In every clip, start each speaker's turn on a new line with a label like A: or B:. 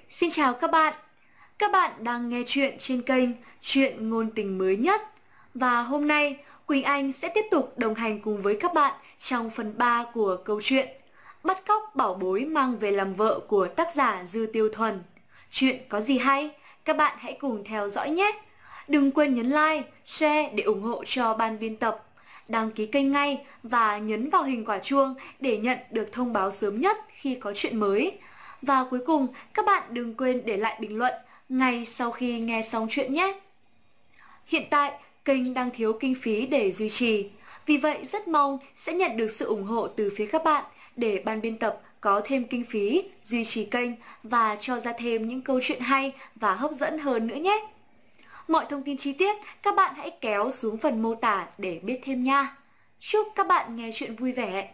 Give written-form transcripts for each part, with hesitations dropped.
A: Xin chào các bạn. Các bạn đang nghe chuyện trên kênh Chuyện Ngôn Tình Mới Nhất. Và hôm nay, Quỳnh Anh sẽ tiếp tục đồng hành cùng với các bạn trong phần 3 của câu chuyện Bắt cóc bảo bối mang về làm vợ của tác giả Dư Tiêu Thuần. Chuyện có gì hay? Các bạn hãy cùng theo dõi nhé. Đừng quên nhấn like, share để ủng hộ cho ban biên tập. Đăng ký kênh ngay và nhấn vào hình quả chuông để nhận được thông báo sớm nhất khi có chuyện mới. Và cuối cùng, các bạn đừng quên để lại bình luận ngay sau khi nghe xong chuyện nhé. Hiện tại, kênh đang thiếu kinh phí để duy trì. Vì vậy, rất mong sẽ nhận được sự ủng hộ từ phía các bạn để ban biên tập có thêm kinh phí, duy trì kênh và cho ra thêm những câu chuyện hay và hấp dẫn hơn nữa nhé. Mọi thông tin chi tiết các bạn hãy kéo xuống phần mô tả để biết thêm nha. Chúc các bạn nghe chuyện vui vẻ.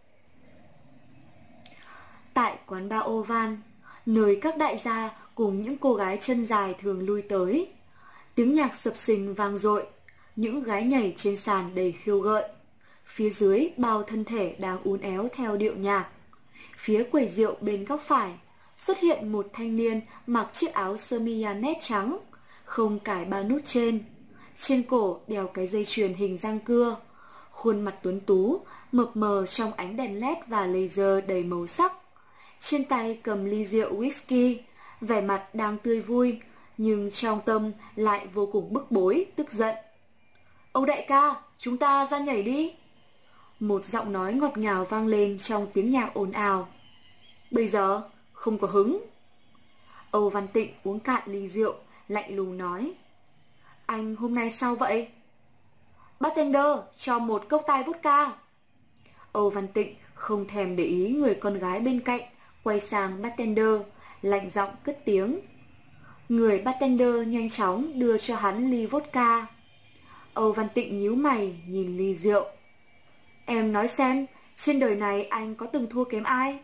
A: Tại quán bar Oval, nơi các đại gia cùng những cô gái chân dài thường lui tới, tiếng nhạc sập sình vang dội, những gái nhảy trên sàn đầy khiêu gợi. Phía dưới bao thân thể đang uốn éo theo điệu nhạc. Phía quầy rượu bên góc phải xuất hiện một thanh niên mặc chiếc áo sơ mi nét trắng, không cài ba nút trên cổ đeo cái dây chuyền hình răng cưa, khuôn mặt tuấn tú mập mờ trong ánh đèn led và laser đầy màu sắc. Trên tay cầm ly rượu whisky, vẻ mặt đang tươi vui, nhưng trong tâm lại vô cùng bức bối, tức giận. "Âu đại ca, chúng ta ra nhảy đi." Một giọng nói ngọt ngào vang lên trong tiếng nhạc ồn ào. "Bây giờ, không có hứng." Âu Văn Tịnh uống cạn ly rượu, lạnh lùng nói. "Anh hôm nay sao vậy?" "Bartender, cho một cốc tai vodka." Âu Văn Tịnh không thèm để ý người con gái bên cạnh, quay sang bartender, lạnh giọng cất tiếng. Người bartender nhanh chóng đưa cho hắn ly vodka. Âu Văn Tịnh nhíu mày nhìn ly rượu. "Em nói xem, trên đời này anh có từng thua kém ai?"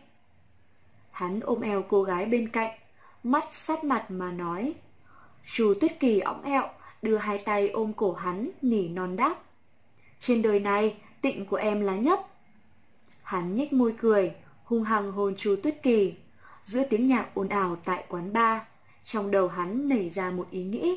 A: Hắn ôm eo cô gái bên cạnh, mắt sát mặt mà nói. Chu Tuyết Kỳ õng ẹo đưa hai tay ôm cổ hắn, nỉ non đáp. "Trên đời này, Tịnh của em là nhất." Hắn nhếch môi cười, hung hăng hôn Chu Tuyết Kỳ. Giữa tiếng nhạc ồn ào tại quán bar, trong đầu hắn nảy ra một ý nghĩ.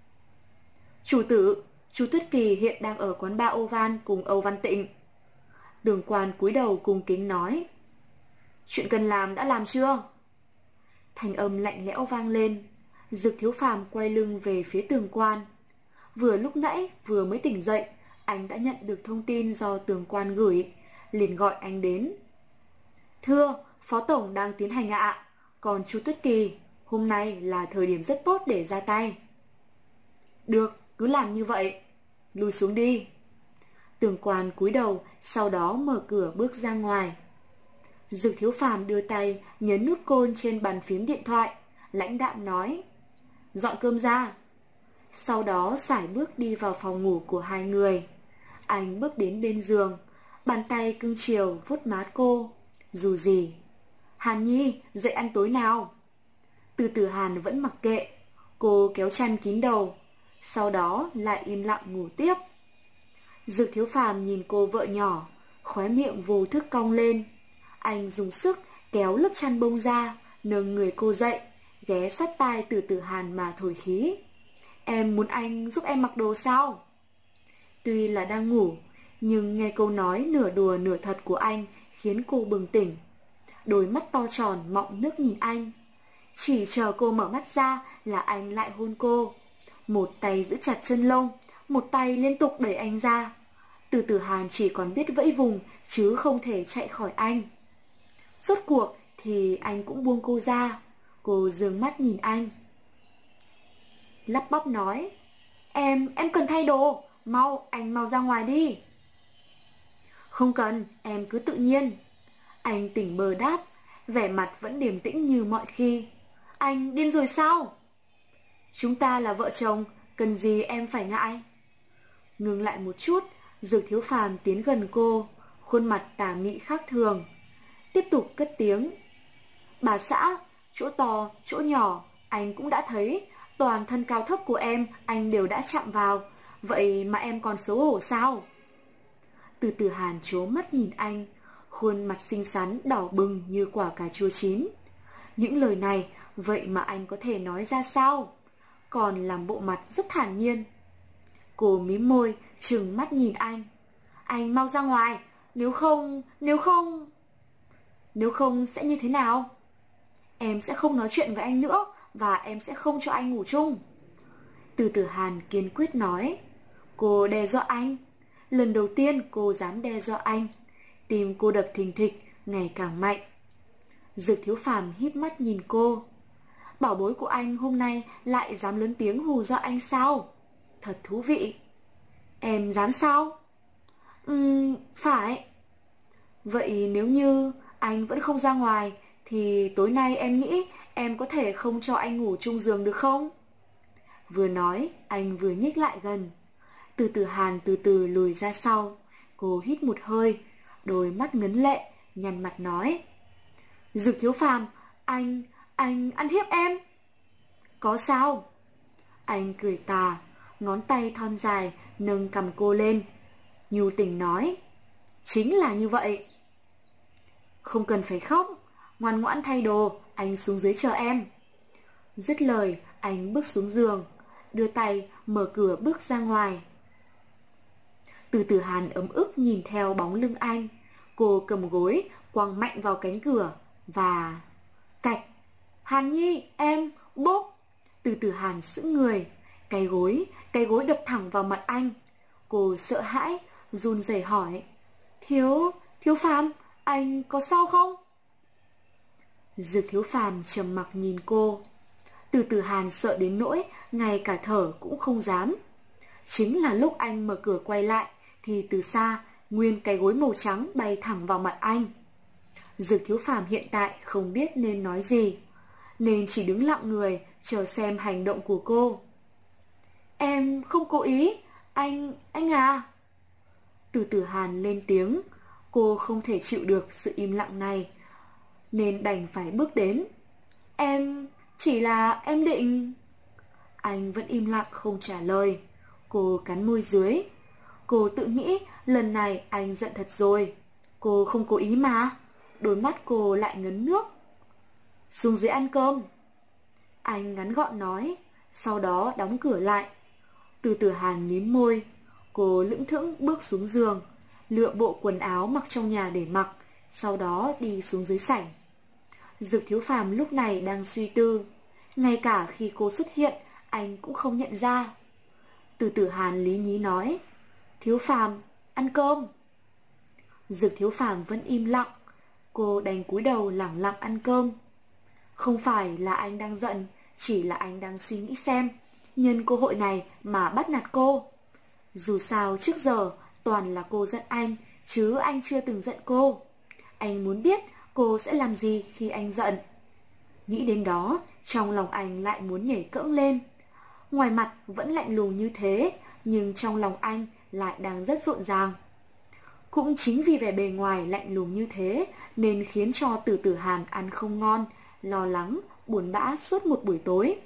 A: "Chủ tử, Chu Tuyết Kỳ hiện đang ở quán bar Oval cùng Âu Văn Tịnh." Tưởng Quan cúi đầu cung kính nói. "Chuyện cần làm đã làm chưa?" Thanh âm lạnh lẽo vang lên. Dực Thiếu Phàm quay lưng về phía Tưởng Quan. Vừa lúc nãy vừa mới tỉnh dậy, anh đã nhận được thông tin do Tưởng Quan gửi, liền gọi anh đến. "Thưa, Phó Tổng đang tiến hành ạ. Còn Chu Tuyết Kỳ, hôm nay là thời điểm rất tốt để ra tay." "Được, cứ làm như vậy. Lùi xuống đi." Tưởng Quan cúi đầu, sau đó mở cửa bước ra ngoài. Dực Thiếu Phàm đưa tay nhấn nút côn trên bàn phím điện thoại, lãnh đạm nói. "Dọn cơm ra." Sau đó sải bước đi vào phòng ngủ của hai người. Anh bước đến bên giường, bàn tay cưng chiều vuốt má cô. Dù gì, "Hàn Nhi, dậy ăn tối nào." Từ Từ Hàn vẫn mặc kệ. Cô kéo chăn kín đầu, sau đó lại im lặng ngủ tiếp. Dực Thiếu Phàm nhìn cô vợ nhỏ, khóe miệng vô thức cong lên. Anh dùng sức kéo lớp chăn bông ra, nâng người cô dậy, ghé sát tai Từ Từ Hàn mà thổi khí. "Em muốn anh giúp em mặc đồ sao?" Tuy là đang ngủ, nhưng nghe câu nói nửa đùa nửa thật của anh khiến cô bừng tỉnh. Đôi mắt to tròn mọng nước nhìn anh. Chỉ chờ cô mở mắt ra là anh lại hôn cô. Một tay giữ chặt chân lông, một tay liên tục đẩy anh ra. Từ Từ Hàn chỉ còn biết vẫy vùng chứ không thể chạy khỏi anh. Rốt cuộc thì anh cũng buông cô ra. Cô dương mắt nhìn anh, lắp bắp nói. Em cần thay đồ. Anh mau ra ngoài đi." "Không cần, em cứ tự nhiên." Anh tỉnh bơ đáp, vẻ mặt vẫn điềm tĩnh như mọi khi. "Anh điên rồi sao?" "Chúng ta là vợ chồng, cần gì em phải ngại." Ngừng lại một chút, Dực Thiếu Phàm tiến gần cô, khuôn mặt tà mị khác thường. Tiếp tục cất tiếng. "Bà xã, chỗ to, chỗ nhỏ, anh cũng đã thấy. Toàn thân cao thấp của em, anh đều đã chạm vào. Vậy mà em còn xấu hổ sao?" Từ Từ Hàn trố mắt nhìn anh, khuôn mặt xinh xắn đỏ bừng như quả cà chua chín. Những lời này vậy mà anh có thể nói ra sao? Còn làm bộ mặt rất thản nhiên. Cô mím môi, trừng mắt nhìn anh. Anh mau ra ngoài, nếu không sẽ như thế nào? Em sẽ không nói chuyện với anh nữa và em sẽ không cho anh ngủ chung. Từ Từ Hàn kiên quyết nói. Cô đe dọa anh. Lần đầu tiên cô dám đe dọa anh. Tim cô đập thình thịch, ngày càng mạnh. Dược Thiếu Phàm híp mắt nhìn cô. Bảo bối của anh hôm nay lại dám lớn tiếng hù dọa anh sao? Thật thú vị. Em dám sao? Phải. Vậy nếu như anh vẫn không ra ngoài thì tối nay em nghĩ em có thể không cho anh ngủ chung giường được không? Vừa nói, anh vừa nhích lại gần. Từ Từ Hàn từ từ lùi ra sau. Cô hít một hơi, đôi mắt ngấn lệ, nhăn mặt nói. Dược Thiếu Phàm, anh ăn hiếp em. Có sao? Anh cười tà, ngón tay thon dài nâng cằm cô lên. Nhu tình nói. Chính là như vậy. Không cần phải khóc, ngoan ngoãn thay đồ, anh xuống dưới chờ em. Dứt lời, anh bước xuống giường, đưa tay mở cửa bước ra ngoài. Từ Từ Hàn ấm ức nhìn theo bóng lưng anh. Cô cầm gối quăng mạnh vào cánh cửa và... Cạch! Hàn Nhi, em, bốp! Từ Từ Hàn sững người. Cái gối đập thẳng vào mặt anh. Cô sợ hãi, run rẩy hỏi. Thiếu Phàm, anh có sao không? Dược Thiếu Phàm trầm mặc nhìn cô. Từ Từ Hàn sợ đến nỗi ngay cả thở cũng không dám. Chính là lúc anh mở cửa quay lại thì từ xa nguyên cái gối màu trắng bay thẳng vào mặt anh. Dược Thiếu Phàm hiện tại không biết nên nói gì, nên chỉ đứng lặng người chờ xem hành động của cô. Em không cố ý, anh à. Từ Từ Hàn lên tiếng. Cô không thể chịu được sự im lặng này nên đành phải bước đến. Chỉ là em định... Anh vẫn im lặng không trả lời. Cô cắn môi dưới. Cô tự nghĩ lần này anh giận thật rồi. Cô không cố ý mà. Đôi mắt cô lại ngấn nước. Xuống dưới ăn cơm. Anh ngắn gọn nói, sau đó đóng cửa lại. Từ Từ Hàn mím môi. Cô lững thững bước xuống giường, lựa bộ quần áo mặc trong nhà để mặc, sau đó đi xuống dưới sảnh. Dược Thiếu Phàm lúc này đang suy tư. Ngay cả khi cô xuất hiện, anh cũng không nhận ra. Từ Từ Hàn lý nhí nói. Thiếu Phàm, ăn cơm. Dược Thiếu Phàm vẫn im lặng. Cô đành cúi đầu lẳng lặng ăn cơm. Không phải là anh đang giận, chỉ là anh đang suy nghĩ xem nhân cơ hội này mà bắt nạt cô. Dù sao trước giờ toàn là cô giận anh, chứ anh chưa từng giận cô. Anh muốn biết cô sẽ làm gì khi anh giận. Nghĩ đến đó, trong lòng anh lại muốn nhảy cẫng lên. Ngoài mặt vẫn lạnh lùng như thế, nhưng trong lòng anh lại đang rất rộn ràng. Cũng chính vì vẻ bề ngoài lạnh lùng như thế nên khiến cho Từ Từ Hàn ăn không ngon, lo lắng, buồn bã suốt một buổi tối.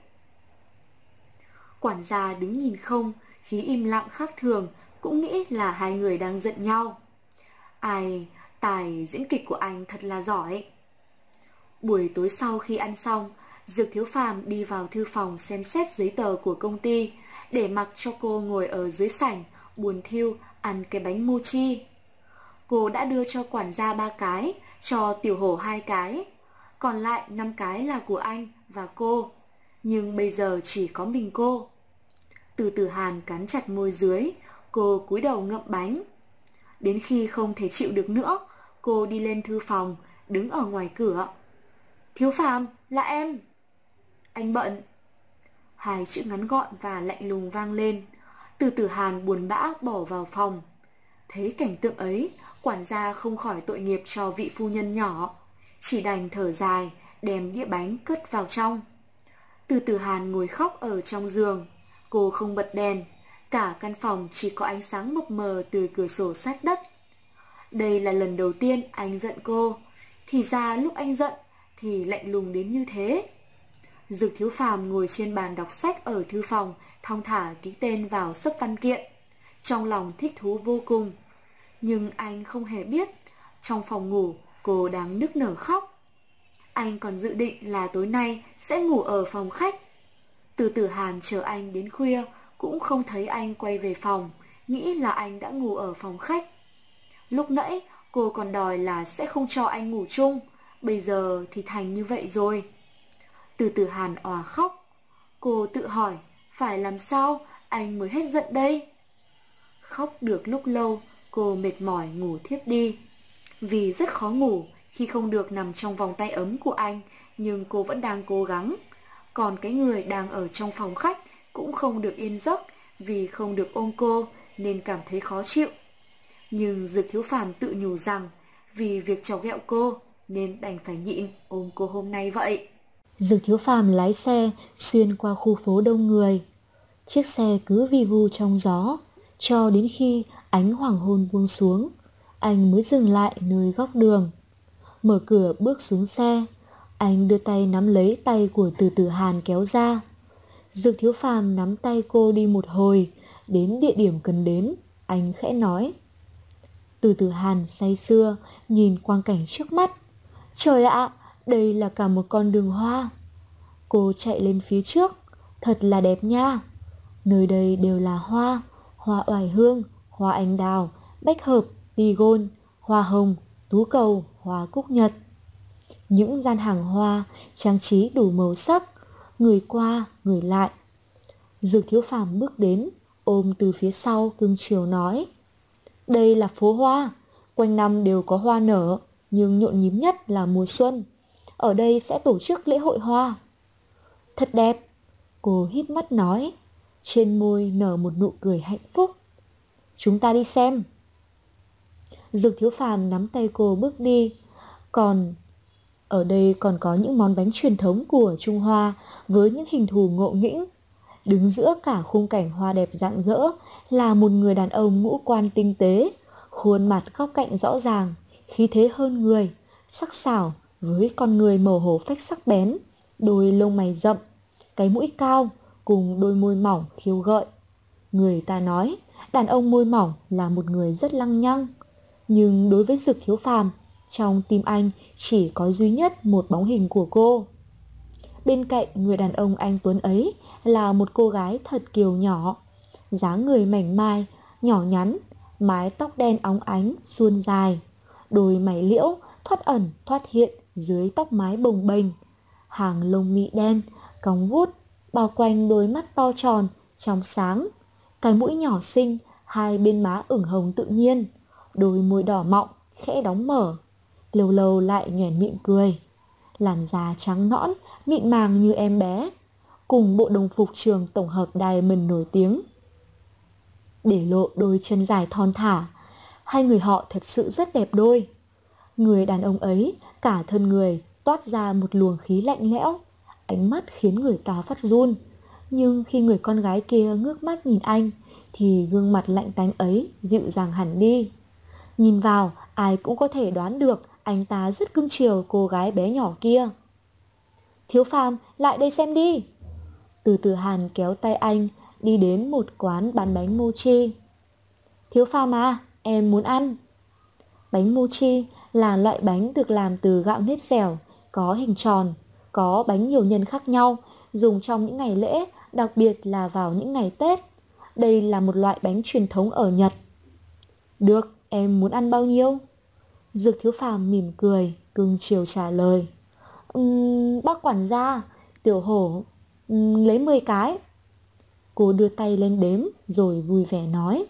A: Quản gia đứng nhìn không, khí im lặng khác thường, cũng nghĩ là hai người đang giận nhau. Ai, tài diễn kịch của anh thật là giỏi. Buổi tối sau khi ăn xong, Dược Thiếu Phàm đi vào thư phòng xem xét giấy tờ của công ty, để mặc cho cô ngồi ở dưới sảnh, buồn thiu ăn cái bánh mochi. Cô đã đưa cho quản gia 3 cái, cho Tiểu Hổ 2 cái, còn lại 5 cái là của anh và cô, nhưng bây giờ chỉ có mình cô. Từ Từ Hàn cắn chặt môi dưới, cô cúi đầu ngậm bánh. Đến khi không thể chịu được nữa, cô đi lên thư phòng, đứng ở ngoài cửa. Thiếu Phàm, là em. Anh bận. 2 chữ ngắn gọn và lạnh lùng vang lên. Từ Từ Hàn buồn bã bỏ vào phòng. Thấy cảnh tượng ấy, quản gia không khỏi tội nghiệp cho vị phu nhân nhỏ, chỉ đành thở dài, đem đĩa bánh cất vào trong. Từ Từ Hàn ngồi khóc ở trong giường. Cô không bật đèn, cả căn phòng chỉ có ánh sáng mập mờ từ cửa sổ sát đất. Đây là lần đầu tiên anh giận cô, thì ra lúc anh giận thì lạnh lùng đến như thế. Dược Thiếu Phàm ngồi trên bàn đọc sách ở thư phòng, thong thả ký tên vào xấp văn kiện, trong lòng thích thú vô cùng. Nhưng anh không hề biết, trong phòng ngủ cô đang nức nở khóc. Anh còn dự định là tối nay sẽ ngủ ở phòng khách. Từ Tử Hàn chờ anh đến khuya cũng không thấy anh quay về phòng, nghĩ là anh đã ngủ ở phòng khách. Lúc nãy cô còn đòi là sẽ không cho anh ngủ chung, bây giờ thì thành như vậy rồi. Từ Tử Hàn òa khóc. Cô tự hỏi phải làm sao anh mới hết giận đây. Khóc được lúc lâu, cô mệt mỏi ngủ thiếp đi. Vì rất khó ngủ khi không được nằm trong vòng tay ấm của anh, nhưng cô vẫn đang cố gắng. Còn cái người đang ở trong phòng khách cũng không được yên giấc, vì không được ôm cô nên cảm thấy khó chịu. Nhưng Dược Thiếu Phàm tự nhủ rằng vì việc chọc ghẹo cô nên đành phải nhịn ôm cô hôm nay vậy.
B: Dược Thiếu Phàm lái xe xuyên qua khu phố đông người. Chiếc xe cứ vi vu trong gió, cho đến khi ánh hoàng hôn buông xuống, anh mới dừng lại nơi góc đường. Mở cửa bước xuống xe, anh đưa tay nắm lấy tay của Từ Tử Hàn kéo ra. Dược Thiếu Phàm nắm tay cô đi một hồi, đến địa điểm cần đến, anh khẽ nói. Từ Tử Hàn say sưa nhìn quang cảnh trước mắt. Trời ạ, đây là cả một con đường hoa. Cô chạy lên phía trước, thật là đẹp nha. Nơi đây đều là hoa, hoa oải hương, hoa anh đào, bách hợp, tigon, hoa hồng, tú cầu, hoa cúc nhật. Những gian hàng hoa trang trí đủ màu sắc, người qua người lại. Dược Thiếu Phàm bước đến, ôm từ phía sau cưng chiều nói. Đây là phố hoa, quanh năm đều có hoa nở, nhưng nhộn nhịp nhất là mùa xuân. Ở đây sẽ tổ chức lễ hội hoa. Thật đẹp, cô híp mắt nói, trên môi nở một nụ cười hạnh phúc. Chúng ta đi xem. Dược Thiếu Phàm nắm tay cô bước đi. Còn ở đây còn có những món bánh truyền thống của Trung Hoa với những hình thù ngộ nghĩnh. Đứng giữa cả khung cảnh hoa đẹp rạng rỡ là một người đàn ông ngũ quan tinh tế, khuôn mặt góc cạnh rõ ràng, khí thế hơn người, sắc sảo với con người màu hổ phách sắc bén, đôi lông mày rậm, cái mũi cao cùng đôi môi mỏng khiêu gợi. Người ta nói đàn ông môi mỏng là một người rất lăng nhăng, nhưng đối với Dược Thiếu Phàm, trong tim anh chỉ có duy nhất một bóng hình của cô. Bên cạnh người đàn ông anh tuấn ấy là một cô gái thật kiều nhỏ, dáng người mảnh mai, nhỏ nhắn, mái tóc đen óng ánh suôn dài, đôi mày liễu thoát ẩn thoát hiện dưới tóc mái bồng bềnh, hàng lông mi đen cong vút bao quanh đôi mắt to tròn trong sáng, cái mũi nhỏ xinh, hai bên má ửng hồng tự nhiên, đôi môi đỏ mọng khẽ đóng mở, lâu lâu lại nhoẻn miệng cười, làn da trắng nõn mịn màng như em bé, cùng bộ đồng phục trường tổng hợp Diamond nổi tiếng, để lộ đôi chân dài thon thả. Hai người họ thật sự rất đẹp đôi. Người đàn ông ấy cả thân người toát ra một luồng khí lạnh lẽo, ánh mắt khiến người ta phát run. Nhưng khi người con gái kia ngước mắt nhìn anh thì gương mặt lạnh tanh ấy dịu dàng hẳn đi. Nhìn vào ai cũng có thể đoán được anh ta rất cưng chiều cô gái bé nhỏ kia. Thiếu Phàm, lại đây xem đi. Từ Tử Hàn kéo tay anh đi đến một quán bán bánh mochi. Thiếu Phàm à, em muốn ăn. Bánh mochi là loại bánh được làm từ gạo nếp dẻo, có hình tròn, có bánh nhiều nhân khác nhau, dùng trong những ngày lễ, đặc biệt là vào những ngày Tết. Đây là một loại bánh truyền thống ở Nhật. Được, em muốn ăn bao nhiêu? Dược Thiếu Phàm mỉm cười, cưng chiều trả lời. Bác quản gia, Tiểu Hổ, lấy 10 cái. Cô đưa tay lên đếm rồi vui vẻ nói.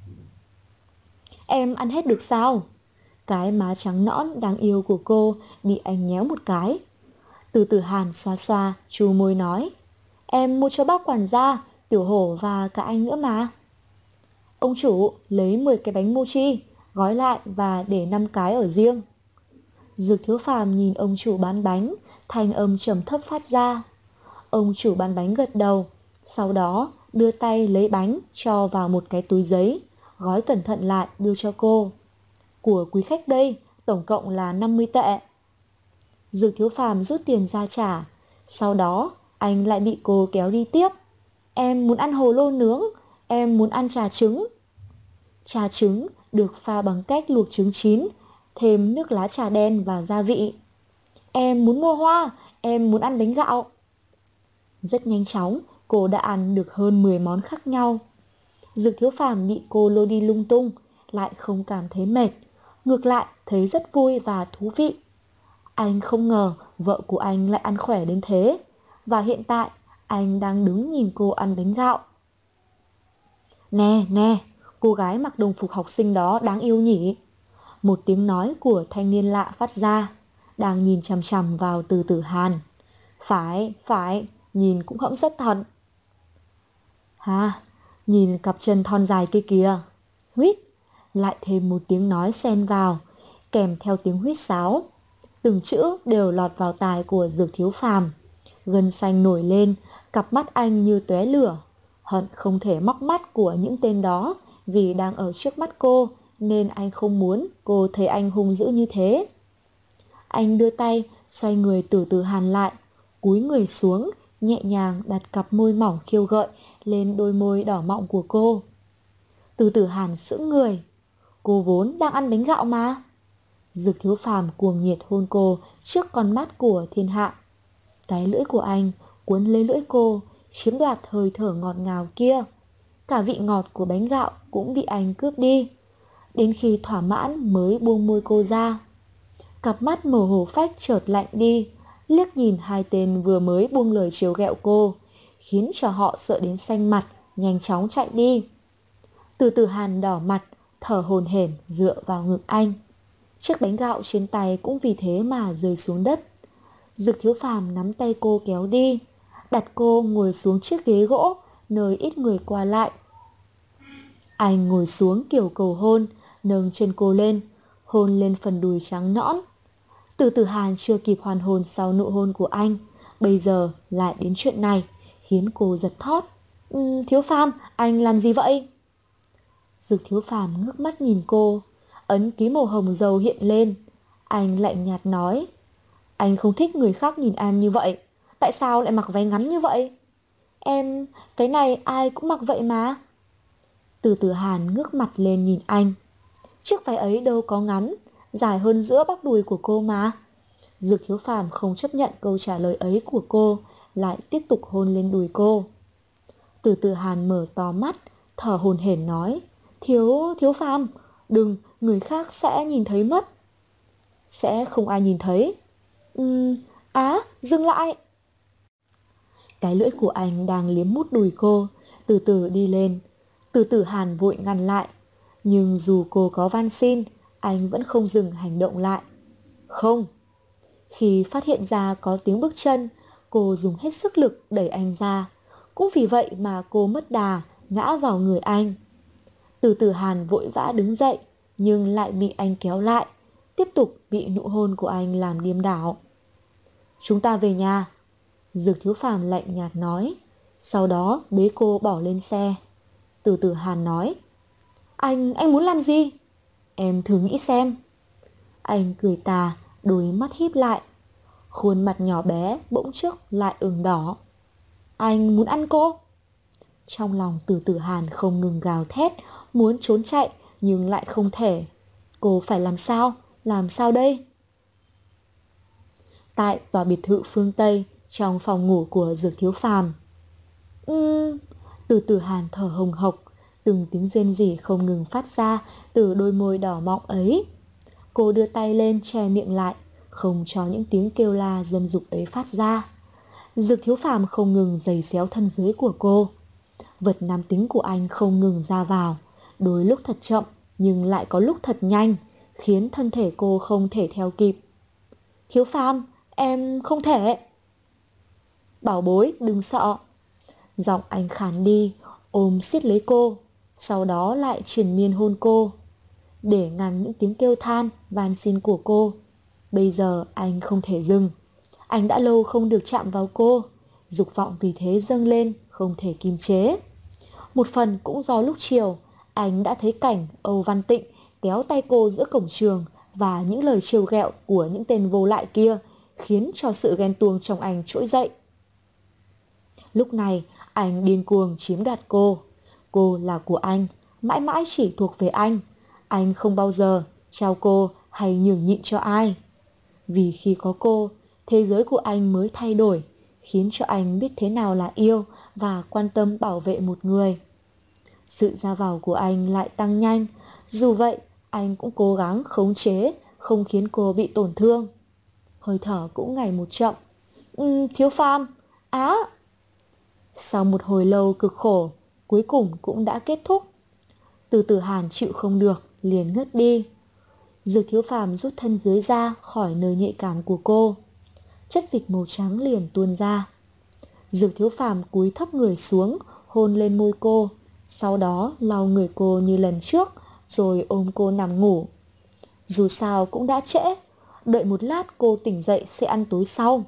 B: Em ăn hết được sao? Cái má trắng nõn đáng yêu của cô bị anh nhéo một cái. Từ Tử Hàn xoa xoa, chu môi nói. Em mua cho bác quản gia, Tiểu Hổ và cả anh nữa mà. Ông chủ lấy 10 cái bánh mochi, gói lại và để 5 cái ở riêng. Dược Thiếu Phàm nhìn ông chủ bán bánh, thanh âm trầm thấp phát ra. Ông chủ bán bánh gật đầu, sau đó đưa tay lấy bánh cho vào một cái túi giấy, gói cẩn thận lại đưa cho cô. Của quý khách đây, tổng cộng là 50 tệ. Dược Thiếu Phàm rút tiền ra trả, sau đó anh lại bị cô kéo đi tiếp. Em muốn ăn hồ lô nướng, em muốn ăn trà trứng. Trà trứng được pha bằng cách luộc trứng chín, thêm nước lá trà đen và gia vị. em muốn mua hoa, em muốn ăn bánh gạo. Rất nhanh chóng, cô đã ăn được hơn 10 món khác nhau. Dược Thiếu Phàm bị cô lôi đi lung tung, lại không cảm thấy mệt, ngược lại thấy rất vui và thú vị. Anh không ngờ vợ của anh lại ăn khỏe đến thế, và hiện tại anh đang đứng nhìn cô ăn bánh gạo. Nè, nè, cô gái mặc đồng phục học sinh đó đáng yêu nhỉ? Một tiếng nói của thanh niên lạ phát ra, đang nhìn chằm chằm vào Từ Tử Hàn. Phải, nhìn cũng hẫm rất thật. Ha, nhìn cặp chân thon dài kia kìa. Huýt, lại thêm một tiếng nói xen vào, kèm theo tiếng huýt sáo. Từng chữ đều lọt vào tai của Dược Thiếu Phàm. Gân xanh nổi lên, cặp mắt anh như tóe lửa. Hận không thể móc mắt của những tên đó, vì đang ở trước mắt cô nên anh không muốn cô thấy anh hung dữ như thế. Anh đưa tay xoay người Từ Tử Hàn lại, cúi người xuống, nhẹ nhàng đặt cặp môi mỏng khiêu gợi lên đôi môi đỏ mọng của cô. Từ Tử Hàn sững người. Cô vốn đang ăn bánh gạo mà. Dược Thiếu Phàm cuồng nhiệt hôn cô trước con mắt của thiên hạ. Cái lưỡi của anh cuốn lấy lưỡi cô, chiếm đoạt hơi thở ngọt ngào kia. Cả vị ngọt của bánh gạo cũng bị anh cướp đi. Đến khi thỏa mãn mới buông môi cô ra. Cặp mắt màu hổ phách chợt lạnh đi, liếc nhìn hai tên vừa mới buông lời trêu ghẹo cô, khiến cho họ sợ đến xanh mặt, nhanh chóng chạy đi. Từ Tử Hàn đỏ mặt, thở hổn hển dựa vào ngực anh. Chiếc bánh gạo trên tay cũng vì thế mà rơi xuống đất. Dược Thiếu Phàm nắm tay cô kéo đi, đặt cô ngồi xuống chiếc ghế gỗ nơi ít người qua lại. Anh ngồi xuống kiểu cầu hôn, nâng chân cô lên, hôn lên phần đùi trắng nõn. Từ Tử Hàn chưa kịp hoàn hồn sau nụ hôn của anh, bây giờ lại đến chuyện này, khiến cô giật thót. Thiếu Phàm, anh làm gì vậy? Dược Thiếu Phàm ngước mắt nhìn cô, ấn ký màu hồng dầu hiện lên. Anh lạnh nhạt nói, anh không thích người khác nhìn em như vậy. Tại sao lại mặc váy ngắn như vậy? Em, cái này ai cũng mặc vậy mà. Từ Tử Hàn ngước mặt lên nhìn anh. Chiếc váy ấy đâu có ngắn, dài hơn giữa bắp đùi của cô mà. Dược Thiếu Phàm không chấp nhận câu trả lời ấy của cô, lại tiếp tục hôn lên đùi cô. Từ Tử Hàn mở to mắt, thở hổn hển nói, Thiếu Phàm, đừng, người khác sẽ nhìn thấy mất. Sẽ không ai nhìn thấy. Dừng lại. Cái lưỡi của anh đang liếm mút đùi cô, từ từ đi lên. Từ Tử Hàn vội ngăn lại, nhưng dù cô có van xin, anh vẫn không dừng hành động lại. Không. Khi phát hiện ra có tiếng bước chân, cô dùng hết sức lực đẩy anh ra. Cũng vì vậy mà cô mất đà, ngã vào người anh. Từ Tử Hàn vội vã đứng dậy, nhưng lại bị anh kéo lại, tiếp tục bị nụ hôn của anh làm điên đảo. Chúng ta về nhà. Dược Thiếu Phàm lạnh nhạt nói, sau đó bế cô bỏ lên xe. Từ Tử Hàn nói, anh muốn làm gì? Em thử nghĩ xem. Anh cười tà, đôi mắt híp lại. Khuôn mặt nhỏ bé bỗng chốc lại ửng đỏ. Anh muốn ăn cô? Trong lòng Từ Tử Hàn không ngừng gào thét, muốn trốn chạy nhưng lại không thể. Cô phải làm sao đây? Tại tòa biệt thự phương Tây, trong phòng ngủ của Dược Thiếu Phàm. Từ Tử Hàn thở hồng hộc, từng tiếng rên rỉ không ngừng phát ra từ đôi môi đỏ mọng ấy. Cô đưa tay lên che miệng lại, không cho những tiếng kêu la dâm dục ấy phát ra. Dược Thiếu Phàm không ngừng giày xéo thân dưới của cô. Vật nam tính của anh không ngừng ra vào, đôi lúc thật chậm nhưng lại có lúc thật nhanh, khiến thân thể cô không thể theo kịp. Thiếu Phàm, em không thể. Bảo bối, đừng sợ. Giọng anh khàn đi, ôm siết lấy cô, sau đó lại triền miên hôn cô, để ngăn những tiếng kêu than, van xin của cô. Bây giờ anh không thể dừng. Anh đã lâu không được chạm vào cô, dục vọng vì thế dâng lên, không thể kiềm chế. Một phần cũng do lúc chiều, anh đã thấy cảnh Âu Văn Tịnh kéo tay cô giữa cổng trường, và những lời trêu ghẹo của những tên vô lại kia khiến cho sự ghen tuông trong anh trỗi dậy. Lúc này, anh điên cuồng chiếm đoạt cô. Cô là của anh, mãi mãi chỉ thuộc về anh. Anh không bao giờ trao cô hay nhường nhịn cho ai. Vì khi có cô, thế giới của anh mới thay đổi, khiến cho anh biết thế nào là yêu và quan tâm bảo vệ một người. Sự ra vào của anh lại tăng nhanh, dù vậy anh cũng cố gắng khống chế, không khiến cô bị tổn thương. Hơi thở cũng ngày một chậm. Thiếu Phàm, á! Sau một hồi lâu cực khổ, cuối cùng cũng đã kết thúc. Từ Tử Hàn chịu không được, liền ngất đi. Dược Thiếu Phàm rút thân dưới ra khỏi nơi nhạy cảm của cô. Chất dịch màu trắng liền tuôn ra. Dược Thiếu Phàm cúi thấp người xuống, hôn lên môi cô, sau đó lau người cô như lần trước, rồi ôm cô nằm ngủ. Dù sao cũng đã trễ, đợi một lát cô tỉnh dậy sẽ ăn tối sau.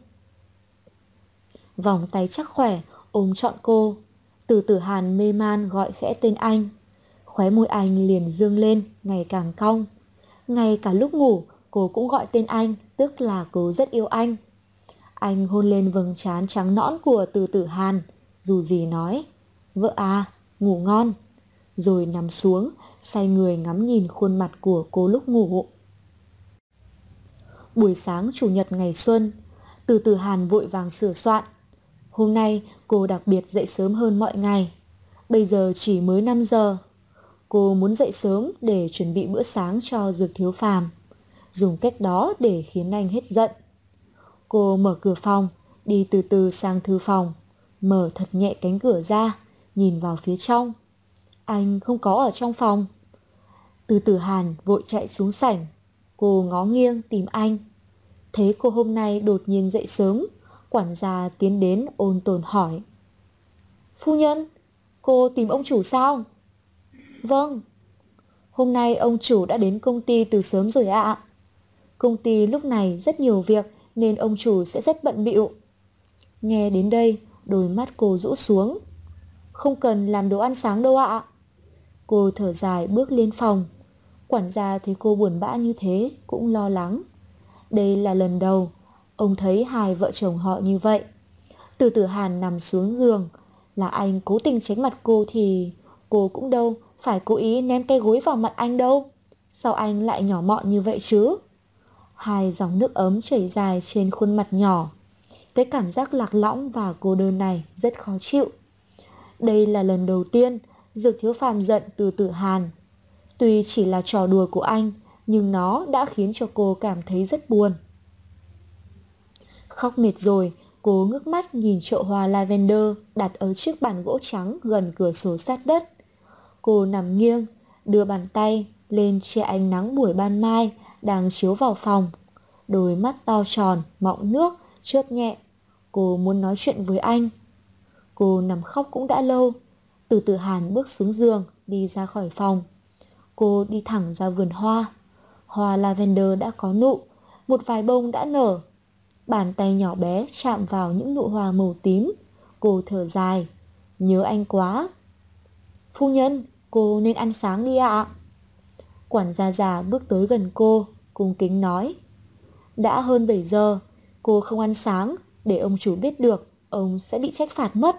B: Vòng tay chắc khỏe ôm trọn cô. Từ Tử Hàn mê man gọi khẽ tên anh. Khóe môi anh liền dương lên, ngày càng cong. Ngay cả lúc ngủ, cô cũng gọi tên anh, tức là cô rất yêu anh. Anh hôn lên vầng trán trắng nõn của Từ Tử Hàn, dù gì nói, vợ à, ngủ ngon. Rồi nằm xuống, say người ngắm nhìn khuôn mặt của cô lúc ngủ. Buổi sáng chủ nhật ngày xuân, Từ Tử Hàn vội vàng sửa soạn. Hôm nay cô đặc biệt dậy sớm hơn mọi ngày. Bây giờ chỉ mới 5 giờ. Cô muốn dậy sớm để chuẩn bị bữa sáng cho Dược Thiếu Phàm, dùng cách đó để khiến anh hết giận. Cô mở cửa phòng, đi từ từ sang thư phòng, mở thật nhẹ cánh cửa ra, nhìn vào phía trong. Anh không có ở trong phòng. Từ Tử Hàn vội chạy xuống sảnh. Cô ngó nghiêng tìm anh. Thấy cô hôm nay đột nhiên dậy sớm, quản gia tiến đến ôn tồn hỏi. Phu nhân, cô tìm ông chủ sao? Vâng. Hôm nay ông chủ đã đến công ty từ sớm rồi ạ. Công ty lúc này rất nhiều việc nên ông chủ sẽ rất bận bịu. Nghe đến đây, đôi mắt cô rũ xuống. Không cần làm đồ ăn sáng đâu ạ. Cô thở dài bước lên phòng. Quản gia thấy cô buồn bã như thế cũng lo lắng. Đây là lần đầu ông thấy hai vợ chồng họ như vậy. Từ Tử Hàn nằm xuống giường, là anh cố tình tránh mặt cô thì cô cũng đâu phải cố ý ném cái gối vào mặt anh đâu. Sao anh lại nhỏ mọn như vậy chứ? Hai dòng nước ấm chảy dài trên khuôn mặt nhỏ. Cái cảm giác lạc lõng và cô đơn này rất khó chịu. Đây là lần đầu tiên Dược Thiếu Phàm giận Từ Tử Hàn. Tuy chỉ là trò đùa của anh, nhưng nó đã khiến cho cô cảm thấy rất buồn. Khóc mệt rồi, cô ngước mắt nhìn chậu hoa lavender đặt ở chiếc bàn gỗ trắng gần cửa sổ sát đất. Cô nằm nghiêng, đưa bàn tay lên che ánh nắng buổi ban mai đang chiếu vào phòng. Đôi mắt to tròn, mọng nước, chớp nhẹ. Cô muốn nói chuyện với anh. Cô nằm khóc cũng đã lâu. Từ Tử Hàn bước xuống giường, đi ra khỏi phòng. Cô đi thẳng ra vườn hoa. Hoa lavender đã có nụ, một vài bông đã nở. Bàn tay nhỏ bé chạm vào những nụ hoa màu tím. Cô thở dài, nhớ anh quá. Phu nhân, cô nên ăn sáng đi ạ. Quản gia già bước tới gần cô, cung kính nói. Đã hơn 7 giờ, cô không ăn sáng, để ông chủ biết được, ông sẽ bị trách phạt mất.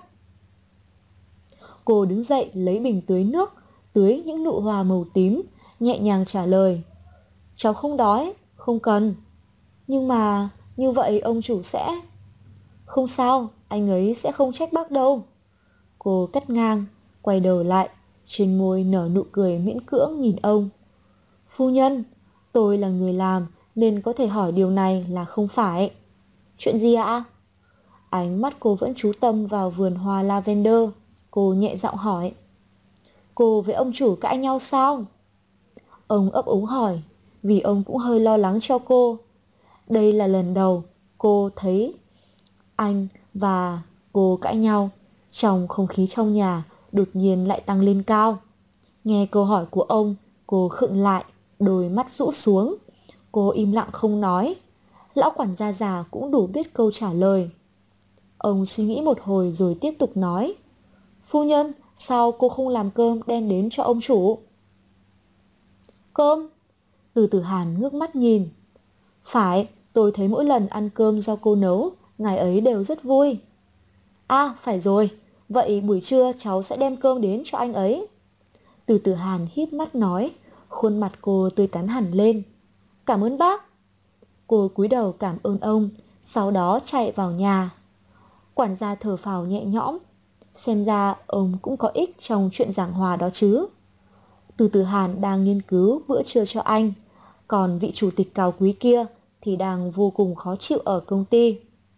B: Cô đứng dậy lấy bình tưới nước, tưới những nụ hoa màu tím, nhẹ nhàng trả lời. Cháu không đói, không cần. Nhưng mà như vậy ông chủ sẽ... Không sao, anh ấy sẽ không trách bác đâu. Cô cắt ngang, quay đầu lại, trên môi nở nụ cười miễn cưỡng nhìn ông. Phu nhân, tôi là người làm nên có thể hỏi điều này là không phải. Chuyện gì ạ? Ánh mắt cô vẫn chú tâm vào vườn hoa lavender. Cô nhẹ giọng hỏi. Cô với ông chủ cãi nhau sao? Ông ấp úng hỏi, vì ông cũng hơi lo lắng cho cô. Đây là lần đầu cô thấy anh và cô cãi nhau. Trong không khí trong nhà đột nhiên lại tăng lên cao. Nghe câu hỏi của ông, cô khựng lại, đôi mắt rũ xuống. Cô im lặng không nói. Lão quản gia già cũng đủ biết câu trả lời. Ông suy nghĩ một hồi rồi tiếp tục nói. Phu nhân, sao cô không làm cơm đem đến cho ông chủ? Cơm? Từ Tử Hàn ngước mắt nhìn. Phải, tôi thấy mỗi lần ăn cơm do cô nấu, ngày ấy đều rất vui. À, phải rồi, vậy buổi trưa cháu sẽ đem cơm đến cho anh ấy. Từ Tử Hàn híp mắt nói, khuôn mặt cô tươi tắn hẳn lên. Cảm ơn bác. Cô cúi đầu cảm ơn ông, sau đó chạy vào nhà. Quản gia thở phào nhẹ nhõm, xem ra ông cũng có ích trong chuyện giảng hòa đó chứ. Từ Từ Hàn đang nghiên cứu bữa trưa cho anh, còn vị chủ tịch cao quý kia thì đang vô cùng khó chịu ở công ty.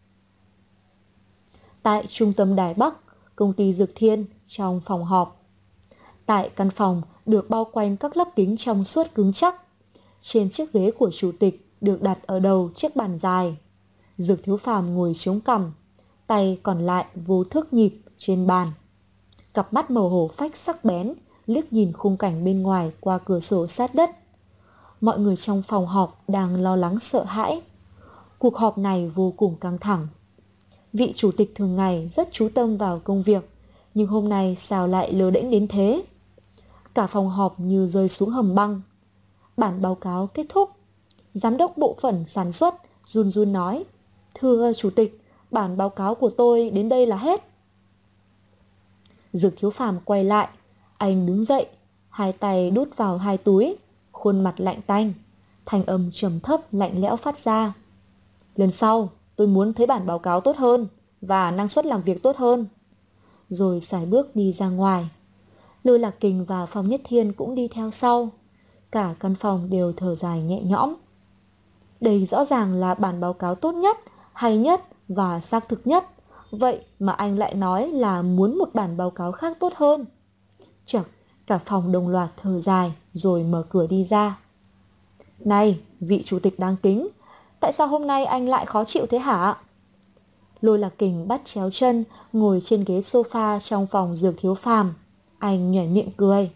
B: Tại trung tâm Đài Bắc, công ty Dược Thiên, trong phòng họp. Tại căn phòng được bao quanh các lớp kính trong suốt cứng chắc. Trên chiếc ghế của chủ tịch được đặt ở đầu chiếc bàn dài. Dược Thiếu Phàm ngồi chống cằm, tay còn lại vô thức nhịp trên bàn. Cặp mắt màu hổ phách sắc bén liếc nhìn khung cảnh bên ngoài qua cửa sổ sát đất. Mọi người trong phòng họp đang lo lắng sợ hãi. Cuộc họp này vô cùng căng thẳng. Vị chủ tịch thường ngày rất chú tâm vào công việc, nhưng hôm nay sao lại lơ đễnh đến thế? Cả phòng họp như rơi xuống hầm băng. Bản báo cáo kết thúc. Giám đốc bộ phận sản xuất run run nói: "Thưa chủ tịch, bản báo cáo của tôi đến đây là hết." Dược Thiếu Phàm quay lại, anh đứng dậy, hai tay đút vào hai túi, khuôn mặt lạnh tanh, thanh âm trầm thấp lạnh lẽo phát ra: "Lần sau tôi muốn thấy bản báo cáo tốt hơn và năng suất làm việc tốt hơn." Rồi sải bước đi ra ngoài. Lôi Lạc Kình và Phong Nhất Thiên cũng đi theo sau. Cả căn phòng đều thở dài nhẹ nhõm. Đây rõ ràng là bản báo cáo tốt nhất, hay nhất và xác thực nhất. Vậy mà anh lại nói là muốn một bản báo cáo khác tốt hơn. Chật, cả phòng đồng loạt thở dài rồi mở cửa đi ra. "Này, vị chủ tịch đáng kính, tại sao hôm nay anh lại khó chịu thế hả?" Lôi Lạc Kình bắt chéo chân ngồi trên ghế sofa trong phòng Dược Thiếu Phàm. Anh nhoẻn miệng cười.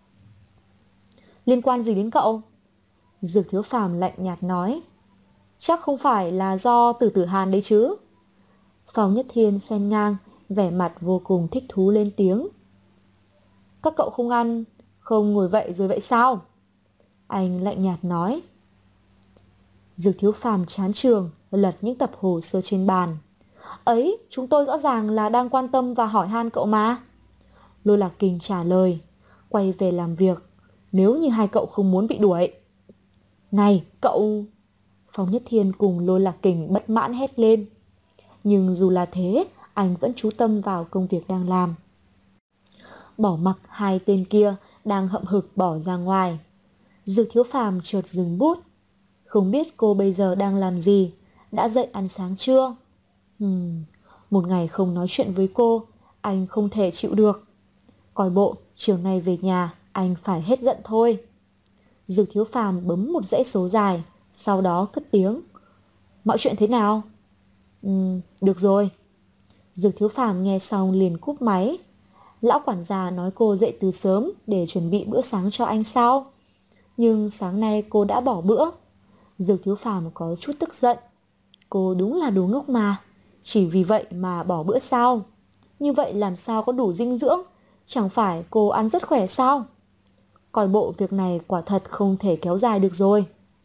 B: "Liên quan gì đến cậu?" Dược Thiếu Phàm lạnh nhạt nói. "Chắc không phải là do Từ Tử Hàn đấy chứ?" Phong Nhất Thiên xen ngang, vẻ mặt vô cùng thích thú lên tiếng. "Các cậu không ăn, không ngồi vậy rồi vậy sao?" Anh lạnh nhạt nói. Dược Thiếu Phàm chán trường, lật những tập hồ sơ trên bàn. "Ấy, chúng tôi rõ ràng là đang quan tâm và hỏi han cậu mà." Lôi Lạc Kình trả lời, quay về làm việc. "Nếu như hai cậu không muốn bị đuổi." "Này, cậu!" Phong Nhất Thiên cùng Lôi Lạc Kình bất mãn hét lên. Nhưng dù là thế, anh vẫn chú tâm vào công việc đang làm. Bỏ mặc hai tên kia đang hậm hực bỏ ra ngoài. Dược Thiếu Phàm chợt dừng bút. Không biết cô bây giờ đang làm gì, đã dậy ăn sáng chưa? Một ngày không nói chuyện với cô, anh không thể chịu được. Coi bộ chiều nay về nhà anh phải hết giận thôi. Dược Thiếu Phàm bấm một dãy số dài, sau đó cất tiếng. "Mọi chuyện thế nào?" Được rồi." Dược Thiếu Phàm nghe xong liền cúp máy. "Lão quản gia nói cô dậy từ sớm để chuẩn bị bữa sáng cho anh sao? Nhưng sáng nay cô đã bỏ bữa." Dược Thiếu Phàm có chút tức giận. Cô đúng là đồ ngốc mà. Chỉ vì vậy mà bỏ bữa sao? Như vậy làm sao có đủ dinh dưỡng? Chẳng phải cô ăn rất khỏe sao? Coi bộ việc này quả thật không thể kéo dài được rồi.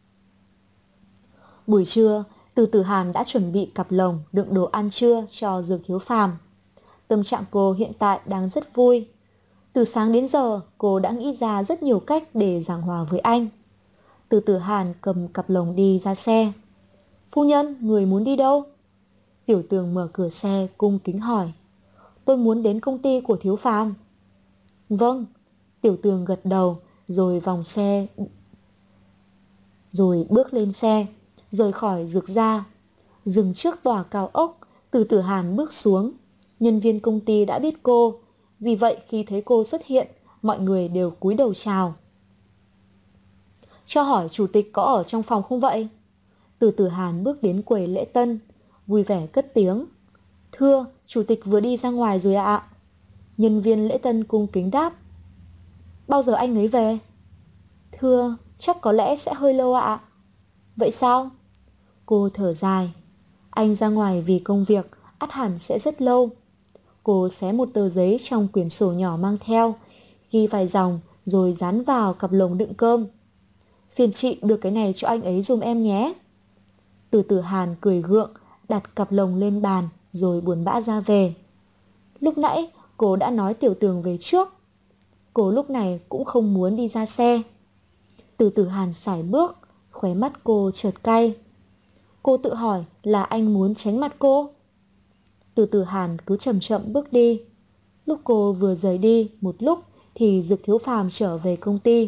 B: Buổi trưa, Từ Tử Hàn đã chuẩn bị cặp lồng đựng đồ ăn trưa cho Dược Thiếu Phàm. Tâm trạng cô hiện tại đang rất vui. Từ sáng đến giờ, cô đã nghĩ ra rất nhiều cách để giảng hòa với anh. Từ Tử Hàn cầm cặp lồng đi ra xe. "Phu nhân, người muốn đi đâu?" Tiểu Tường mở cửa xe cung kính hỏi. "Tôi muốn đến công ty của Thiếu Phàm." "Vâng." Tiểu Tường gật đầu rồi vòng xe, rồi bước lên xe, rời khỏi Dược gia. Dừng trước tòa cao ốc, Từ Tử Hàn bước xuống. Nhân viên công ty đã biết cô, vì vậy khi thấy cô xuất hiện, mọi người đều cúi đầu chào. "Cho hỏi chủ tịch có ở trong phòng không vậy?" Từ Tử Hàn bước đến quầy lễ tân, vui vẻ cất tiếng. "Thưa, chủ tịch vừa đi ra ngoài rồi ạ." Nhân viên lễ tân cung kính đáp. "Bao giờ anh ấy về?" "Thưa, chắc có lẽ sẽ hơi lâu ạ." "Vậy sao?" Cô thở dài. "Anh ra ngoài vì công việc, ắt hẳn sẽ rất lâu." Cô xé một tờ giấy trong quyển sổ nhỏ mang theo, ghi vài dòng rồi dán vào cặp lồng đựng cơm. "Phiền chị đưa cái này cho anh ấy giùm em nhé." Từ Tử Hàn cười gượng, đặt cặp lồng lên bàn rồi buồn bã ra về. Lúc nãy cô đã nói Tiểu Tường về trước. Cô lúc này cũng không muốn đi ra xe. Từ Tử Hàn sải bước, khóe mắt cô chợt cay. Cô tự hỏi là anh muốn tránh mặt cô. Từ Từ Hàn cứ chậm chậm bước đi. Lúc cô vừa rời đi một lúc thì Dực Thiếu Phàm trở về công ty.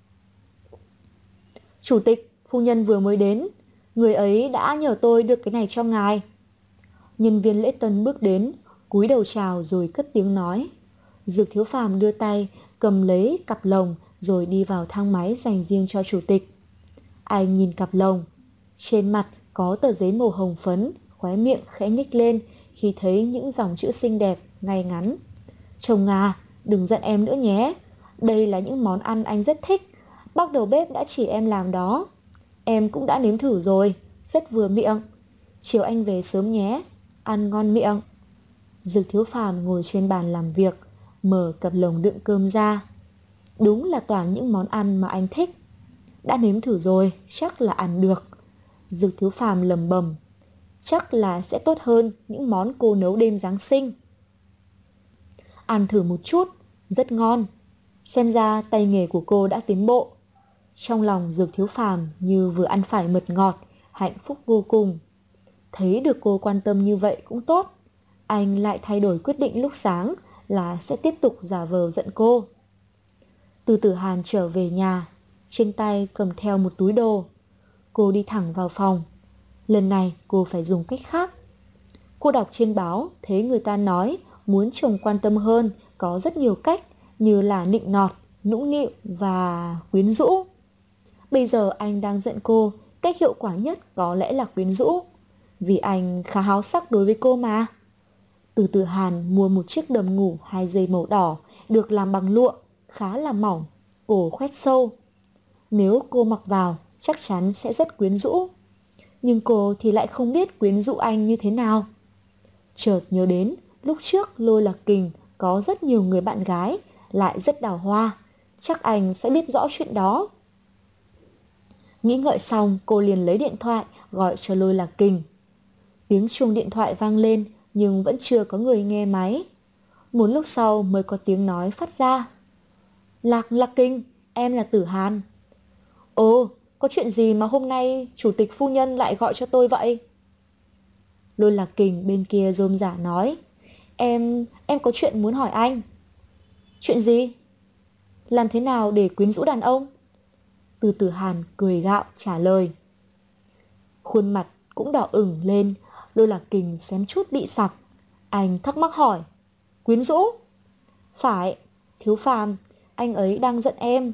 B: Chủ tịch, phu nhân vừa mới đến. Người ấy đã nhờ tôi đưa cái này cho ngài. Nhân viên lễ tân bước đến, cúi đầu chào rồi cất tiếng nói. Dực Thiếu Phàm đưa tay cầm lấy cặp lồng rồi đi vào thang máy dành riêng cho chủ tịch. Anh nhìn cặp lồng, trên mặt có tờ giấy màu hồng phấn, khóe miệng khẽ nhếch lên khi thấy những dòng chữ xinh đẹp ngay ngắn. Chồng à, đừng giận em nữa nhé. Đây là những món ăn anh rất thích. Bác đầu bếp đã chỉ em làm đó. Em cũng đã nếm thử rồi, rất vừa miệng. Chiều anh về sớm nhé, ăn ngon miệng. Dực Thiếu Phàm ngồi trên bàn làm việc, mở cặp lồng đựng cơm ra. Đúng là toàn những món ăn mà anh thích. Đã nếm thử rồi, chắc là ăn được. Dực Thiếu Phàm lẩm bẩm. Chắc là sẽ tốt hơn những món cô nấu đêm Giáng sinh. Ăn thử một chút, rất ngon. Xem ra tay nghề của cô đã tiến bộ. Trong lòng Dực Thiếu Phàm như vừa ăn phải mật ngọt, hạnh phúc vô cùng. Thấy được cô quan tâm như vậy cũng tốt. Anh lại thay đổi quyết định lúc sáng là sẽ tiếp tục giả vờ giận cô. Từ Từ Hàn trở về nhà, trên tay cầm theo một túi đồ. Cô đi thẳng vào phòng. Lần này cô phải dùng cách khác. Cô đọc trên báo thấy người ta nói muốn chồng quan tâm hơn có rất nhiều cách, như là nịnh nọt, nũng nịu và quyến rũ. Bây giờ anh đang giận cô, cách hiệu quả nhất có lẽ là quyến rũ. Vì anh khá háo sắc đối với cô mà. Từ Từ Hàn mua một chiếc đầm ngủ 2 dây màu đỏ, được làm bằng lụa, khá là mỏng, cổ khoét sâu. Nếu cô mặc vào, chắc chắn sẽ rất quyến rũ. Nhưng cô thì lại không biết quyến rũ anh như thế nào. Chợt nhớ đến lúc trước Lôi Lạc Kình có rất nhiều người bạn gái, lại rất đào hoa. Chắc anh sẽ biết rõ chuyện đó. Nghĩ ngợi xong, cô liền lấy điện thoại gọi cho Lôi Lạc Kình. Tiếng chuông điện thoại vang lên nhưng vẫn chưa có người nghe máy. Một lúc sau mới có tiếng nói phát ra. Lạc Kình, em là Tử Hàn. Ồ, có chuyện gì mà hôm nay chủ tịch phu nhân lại gọi cho tôi vậy? Lôi Lạc Kình bên kia rôm rả nói. Em có chuyện muốn hỏi anh. Chuyện gì? Làm thế nào để quyến rũ đàn ông? Từ Từ Hàn cười gạo trả lời. Khuôn mặt cũng đỏ ửng lên. Lôi Lạc Kình xém chút bị sặc. Anh thắc mắc hỏi. Quyến rũ? Phải, Thiếu Phàm, anh ấy đang giận em.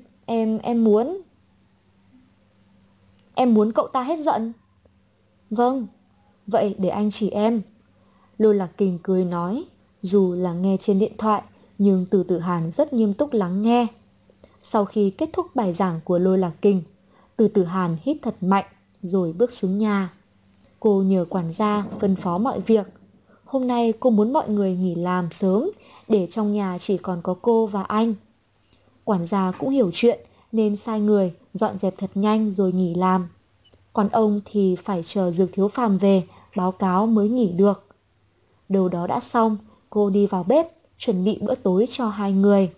B: Em muốn cậu ta hết giận. Vâng, vậy để anh chỉ em. Lôi Lạc Kình cười nói. Dù là nghe trên điện thoại, nhưng Từ Từ Hàn rất nghiêm túc lắng nghe. Sau khi kết thúc bài giảng của Lôi Lạc Kình, Từ Từ Hàn hít thật mạnh rồi bước xuống nhà. Cô nhờ quản gia phân phó mọi việc. Hôm nay cô muốn mọi người nghỉ làm sớm để trong nhà chỉ còn có cô và anh. Quản gia cũng hiểu chuyện nên sai người dọn dẹp thật nhanh rồi nghỉ làm. Còn ông thì phải chờ Dực Thiếu Phàm về báo cáo mới nghỉ được. Đầu đó đã xong, cô đi vào bếp chuẩn bị bữa tối cho hai người.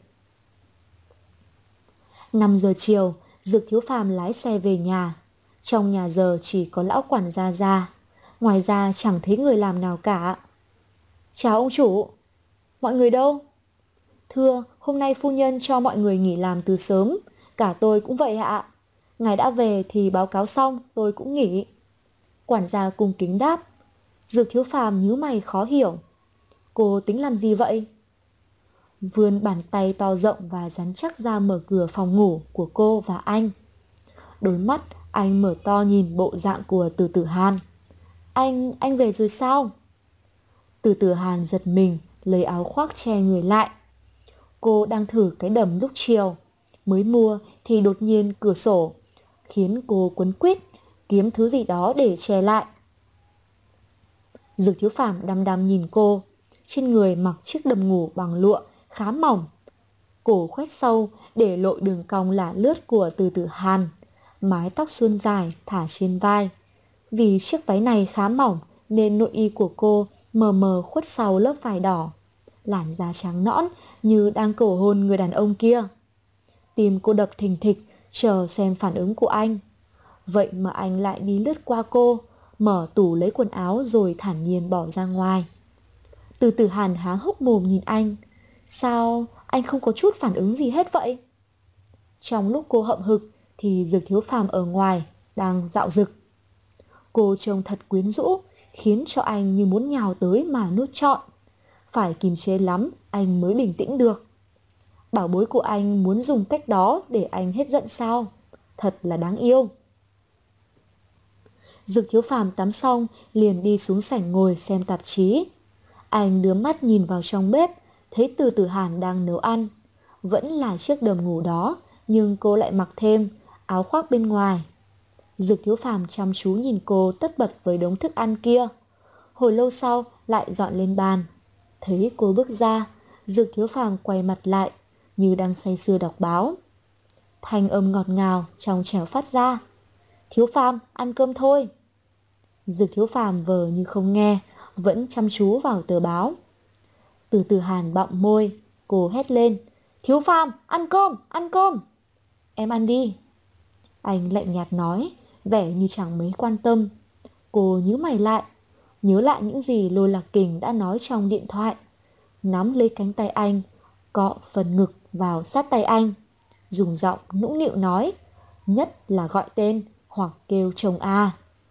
B: 5 giờ chiều, Dực Thiếu Phàm lái xe về nhà. Trong nhà giờ chỉ có lão quản gia ra. Ngoài ra chẳng thấy người làm nào cả. Chào ông chủ. Mọi người đâu? Thưa, hôm nay phu nhân cho mọi người nghỉ làm từ sớm. Cả tôi cũng vậy ạ. Ngài đã về thì báo cáo xong tôi cũng nghỉ. Quản gia cung kính đáp. Dực Thiếu Phàm nhíu mày khó hiểu. Cô tính làm gì vậy? Vươn bàn tay to rộng và rắn chắc ra mở cửa phòng ngủ của cô và anh. Đôi mắt anh mở to nhìn bộ dạng của Từ Từ Hàn. Anh về rồi sao? Từ Từ Hàn giật mình, lấy áo khoác che người lại. Cô đang thử cái đầm lúc chiều. Mới mua thì đột nhiên cửa sổ, khiến cô quấn quýt, kiếm thứ gì đó để che lại. Dực Thiếu Phàm đăm đăm nhìn cô. Trên người mặc chiếc đầm ngủ bằng lụa khá mỏng. Cổ khoét sâu để lộ đường cong lả lướt của Từ Từ Hàn. Mái tóc suôn dài thả trên vai. Vì chiếc váy này khá mỏng nên nội y của cô mờ mờ khuất sau lớp vải đỏ. Làn da trắng nõn như đang cầu hôn người đàn ông kia. Tim cô đập thình thịch chờ xem phản ứng của anh. Vậy mà anh lại đi lướt qua cô, mở tủ lấy quần áo rồi thản nhiên bỏ ra ngoài. Từ Tử Hàn há hốc mồm nhìn anh. Sao anh không có chút phản ứng gì hết vậy? Trong lúc cô hậm hực thì Dược Thiếu Phàm ở ngoài đang dạo dực. Cô trông thật quyến rũ, khiến cho anh như muốn nhào tới mà nuốt trọn. Phải kiềm chế lắm anh mới bình tĩnh được. Bảo bối của anh muốn dùng cách đó để anh hết giận sao? Thật là đáng yêu. Dược Thiếu Phàm tắm xong liền đi xuống sảnh ngồi xem tạp chí. Anh đưa mắt nhìn vào trong bếp, thấy Từ Tử Hàn đang nấu ăn. Vẫn là chiếc đầm ngủ đó, nhưng cô lại mặc thêm áo khoác bên ngoài. Dược Thiếu Phàm chăm chú nhìn cô tất bật với đống thức ăn kia. Hồi lâu sau lại dọn lên bàn. Thấy cô bước ra, Dược Thiếu Phàm quay mặt lại, như đang say sưa đọc báo. Thanh âm ngọt ngào trong trẻo phát ra. Thiếu Phàm, ăn cơm thôi. Dược Thiếu Phàm vờ như không nghe, vẫn chăm chú vào tờ báo. Từ Tử Hàn bặm môi, cô hét lên. Thiếu Phàm, ăn cơm, ăn cơm. Em ăn đi. Anh lạnh nhạt nói, vẻ như chẳng mấy quan tâm. Cô nhíu mày lại, nhớ lại những gì Lôi Lạc Kình đã nói trong điện thoại. Nắm lấy cánh tay anh, cọ phần ngực vào sát tay anh, dùng giọng nũng nịu nói, nhất là gọi tên hoặc kêu chồng a.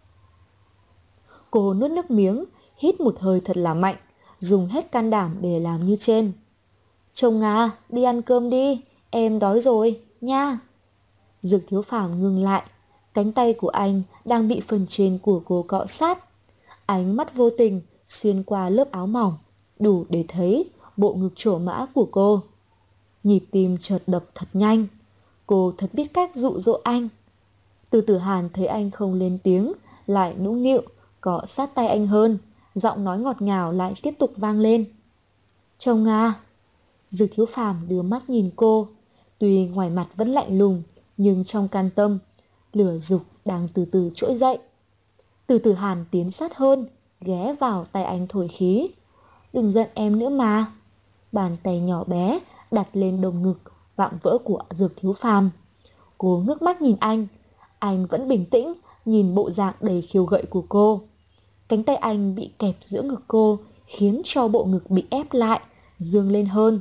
B: Cô nuốt nước miếng, hít một hơi thật là mạnh, dùng hết can đảm để làm như trên. Chồng à, đi ăn cơm đi, em đói rồi, nha. Dược Thiếu Phàm ngừng lại, cánh tay của anh đang bị phần trên của cô cọ sát. Ánh mắt vô tình xuyên qua lớp áo mỏng, đủ để thấy bộ ngực trổ mã của cô. Nhịp tim chợt đập thật nhanh, cô thật biết cách dụ dỗ anh. Từ Tử Hàn thấy anh không lên tiếng, lại nũng nịu, cọ sát tay anh hơn, giọng nói ngọt ngào lại tiếp tục vang lên. Chồng à. Dược Thiếu Phàm đưa mắt nhìn cô, tuy ngoài mặt vẫn lạnh lùng, nhưng trong can tâm, lửa dục đang từ từ trỗi dậy. Từ Tử Hàn tiến sát hơn, ghé vào tay anh thổi khí. Đừng giận em nữa mà. Bàn tay nhỏ bé đặt lên đồng ngực vạm vỡ của Dược Thiếu Phàm. Cô ngước mắt nhìn anh vẫn bình tĩnh nhìn bộ dạng đầy khiêu gợi của cô. Cánh tay anh bị kẹp giữa ngực cô, khiến cho bộ ngực bị ép lại, dương lên hơn.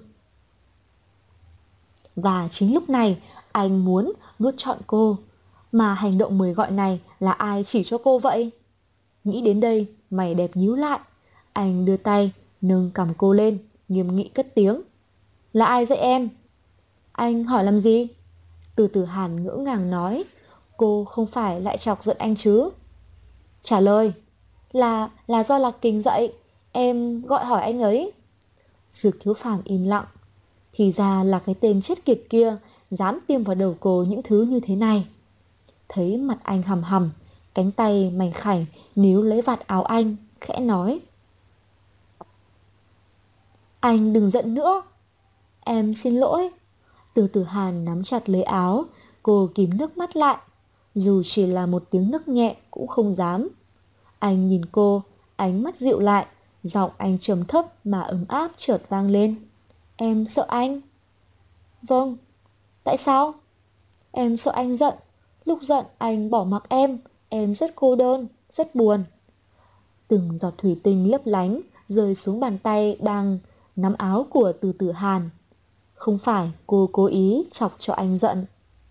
B: Và chính lúc này, anh muốn nuốt trọn cô. Mà hành động mời gọi này là ai chỉ cho cô vậy? Nghĩ đến đây, mày đẹp nhíu lại. Anh đưa tay, nâng cằm cô lên, nghiêm nghị cất tiếng. Là ai dạy em? Anh hỏi làm gì? Từ Tử Hàn ngỡ ngàng nói. Cô không phải lại chọc giận anh chứ? Trả lời. Là do Lạc Kình dạy. Em gọi hỏi anh ấy. Dược Thiếu Phàm im lặng. Thì ra là cái tên chết kiệt kia dám tiêm vào đầu cô những thứ như thế này. Thấy mặt anh hầm hầm, cánh tay mảnh khảnh níu lấy vạt áo anh, khẽ nói. Anh đừng giận nữa. Em xin lỗi. Từ Tử Hàn nắm chặt lấy áo, cô kìm nước mắt lại. Dù chỉ là một tiếng nức nhẹ cũng không dám. Anh nhìn cô, ánh mắt dịu lại, giọng anh trầm thấp mà ấm áp chợt vang lên. Em sợ anh. Vâng. Tại sao? Em sợ anh giận. Lúc giận anh bỏ mặc em rất cô đơn, rất buồn. Từng giọt thủy tinh lấp lánh rơi xuống bàn tay đang nắm áo của Từ Tử Hàn. Không phải cô cố ý chọc cho anh giận.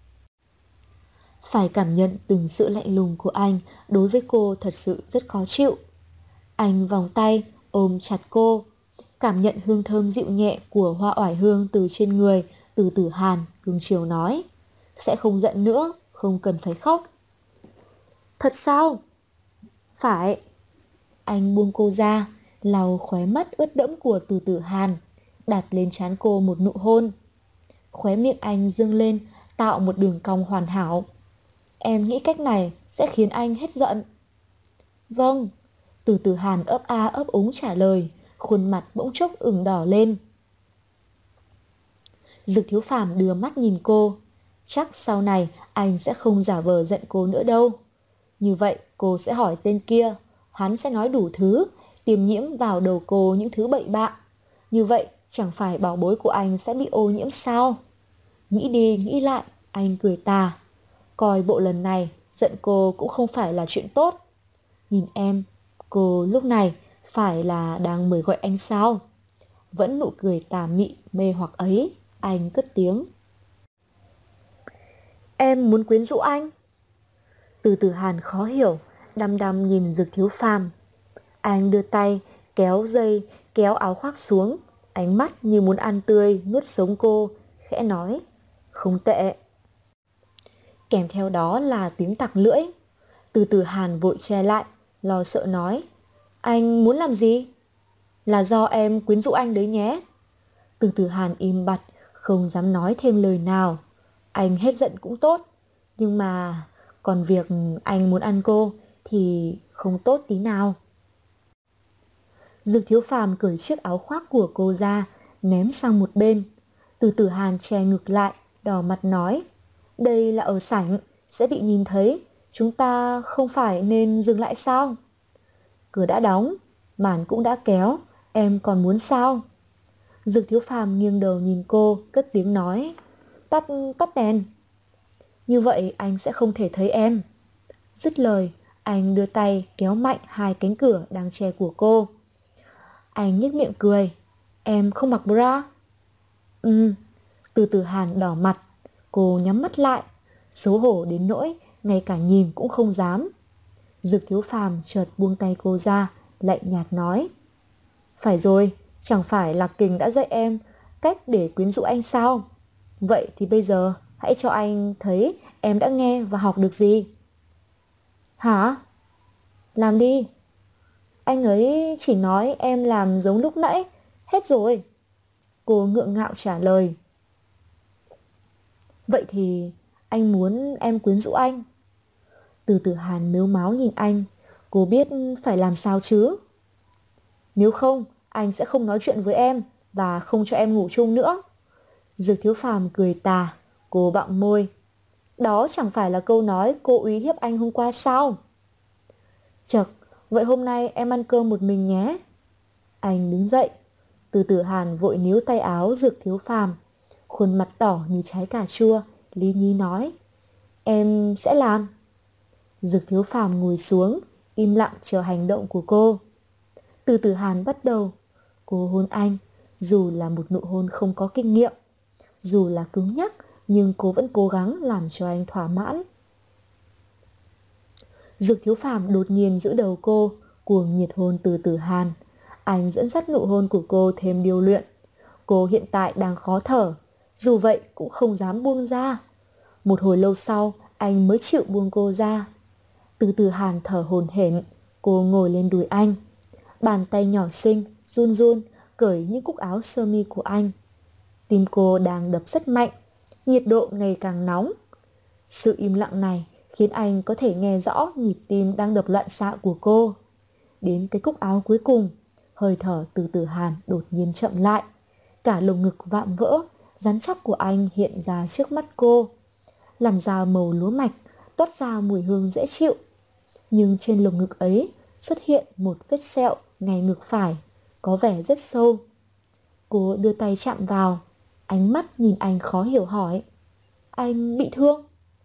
B: Phải cảm nhận từng sự lạnh lùng của anh đối với cô thật sự rất khó chịu. Anh vòng tay ôm chặt cô, cảm nhận hương thơm dịu nhẹ của hoa oải hương từ trên người Từ Tử Hàn, cưng chiều nói. Sẽ không giận nữa, không cần phải khóc. Thật sao? Phải. Anh buông cô ra, lau khóe mắt ướt đẫm của Từ Tử Hàn, đặt lên trán cô một nụ hôn. Khóe miệng anh dương lên, tạo một đường cong hoàn hảo. Em nghĩ cách này sẽ khiến anh hết giận. Vâng. Từ Tử Hàn ấp a ấp úng trả lời, khuôn mặt bỗng chốc ửng đỏ lên. Dực Thiếu Phàm đưa mắt nhìn cô. Chắc sau này anh sẽ không giả vờ giận cô nữa đâu. Như vậy cô sẽ hỏi tên kia, hắn sẽ nói đủ thứ, tiêm nhiễm vào đầu cô những thứ bậy bạ. Như vậy chẳng phải bảo bối của anh sẽ bị ô nhiễm sao? Nghĩ đi nghĩ lại, anh cười tà. Coi bộ lần này giận cô cũng không phải là chuyện tốt. nhìn em. Cô lúc này phải là đang mời gọi anh sao? Vẫn nụ cười tà mị mê hoặc ấy, anh cất tiếng. Em muốn quyến rũ anh. Từ Từ Hàn khó hiểu, đăm đăm nhìn Dực Thiếu Phàm. Anh đưa tay kéo dây, kéo áo khoác xuống, ánh mắt như muốn ăn tươi nuốt sống cô, khẽ nói, không tệ. Kèm theo đó là tiếng tặc lưỡi. Từ Từ Hàn vội che lại, lo sợ nói, anh muốn làm gì? Là do em quyến rũ anh đấy nhé. Từ Từ Hàn im bặt, không dám nói thêm lời nào. Anh hết giận cũng tốt, nhưng mà còn việc anh muốn ăn cô thì không tốt tí nào. Dực Thiếu Phàm cởi chiếc áo khoác của cô ra, ném sang một bên. Từ Từ Hàn che ngực lại, đỏ mặt nói, đây là ở sảnh, sẽ bị nhìn thấy, chúng ta không phải nên dừng lại sao? Cửa đã đóng, màn cũng đã kéo, em còn muốn sao? Dực Thiếu Phàm nghiêng đầu nhìn cô, cất tiếng nói, tắt đèn. Như vậy anh sẽ không thể thấy em. Dứt lời, anh đưa tay kéo mạnh hai cánh cửa đang che của cô. Anh nhếch miệng cười, em không mặc bra? Từ Từ Hàn đỏ mặt, cô nhắm mắt lại, xấu hổ đến nỗi ngay cả nhìn cũng không dám. Dực Thiếu Phàm chợt buông tay cô ra, lạnh nhạt nói, phải rồi, chẳng phải Lạc Kình đã dạy em cách để quyến rũ anh sao? Vậy thì bây giờ hãy cho anh thấy em đã nghe và học được gì. Hả? Làm đi. Anh ấy chỉ nói em làm giống lúc nãy, hết rồi. Cô ngượng ngạo trả lời. Vậy thì anh muốn em quyến rũ anh. Từ Từ Hàn mếu máo nhìn anh, cô biết phải làm sao chứ. Nếu không, anh sẽ không nói chuyện với em và không cho em ngủ chung nữa. Dực Thiếu Phàm cười tà, cô bặm môi. Đó chẳng phải là câu nói cô uy hiếp anh hôm qua sao? Chật, vậy hôm nay em ăn cơm một mình nhé. Anh đứng dậy. Từ Từ Hàn vội níu tay áo Dực Thiếu Phàm, khuôn mặt đỏ như trái cà chua, lý nhí nói, em sẽ làm. Dực Thiếu Phàm ngồi xuống, im lặng chờ hành động của cô. Từ Từ Hàn bắt đầu. Cô hôn anh, dù là một nụ hôn không có kinh nghiệm, dù là cứng nhắc, nhưng cô vẫn cố gắng làm cho anh thỏa mãn. Dực Thiếu Phàm đột nhiên giữ đầu cô, cuồng nhiệt hôn Từ Từ Hàn. Anh dẫn dắt nụ hôn của cô thêm điêu luyện. Cô hiện tại đang khó thở, dù vậy cũng không dám buông ra. Một hồi lâu sau, anh mới chịu buông cô ra. Từ Từ Hàn thở hổn hển, cô ngồi lên đùi anh. Bàn tay nhỏ xinh, run run, cởi những cúc áo sơ mi của anh. Tim cô đang đập rất mạnh, nhiệt độ ngày càng nóng. Sự im lặng này khiến anh có thể nghe rõ nhịp tim đang đập loạn xạ của cô. Đến cái cúc áo cuối cùng, hơi thở Từ Từ Hàn đột nhiên chậm lại. Cả lồng ngực vạm vỡ, rắn chắc của anh hiện ra trước mắt cô. Làn da màu lúa mạch, toát ra mùi hương dễ chịu. Nhưng trên lồng ngực ấy xuất hiện một vết sẹo ngay ngực phải, có vẻ rất sâu. Cô đưa tay chạm vào, ánh mắt nhìn anh khó hiểu hỏi, anh bị thương?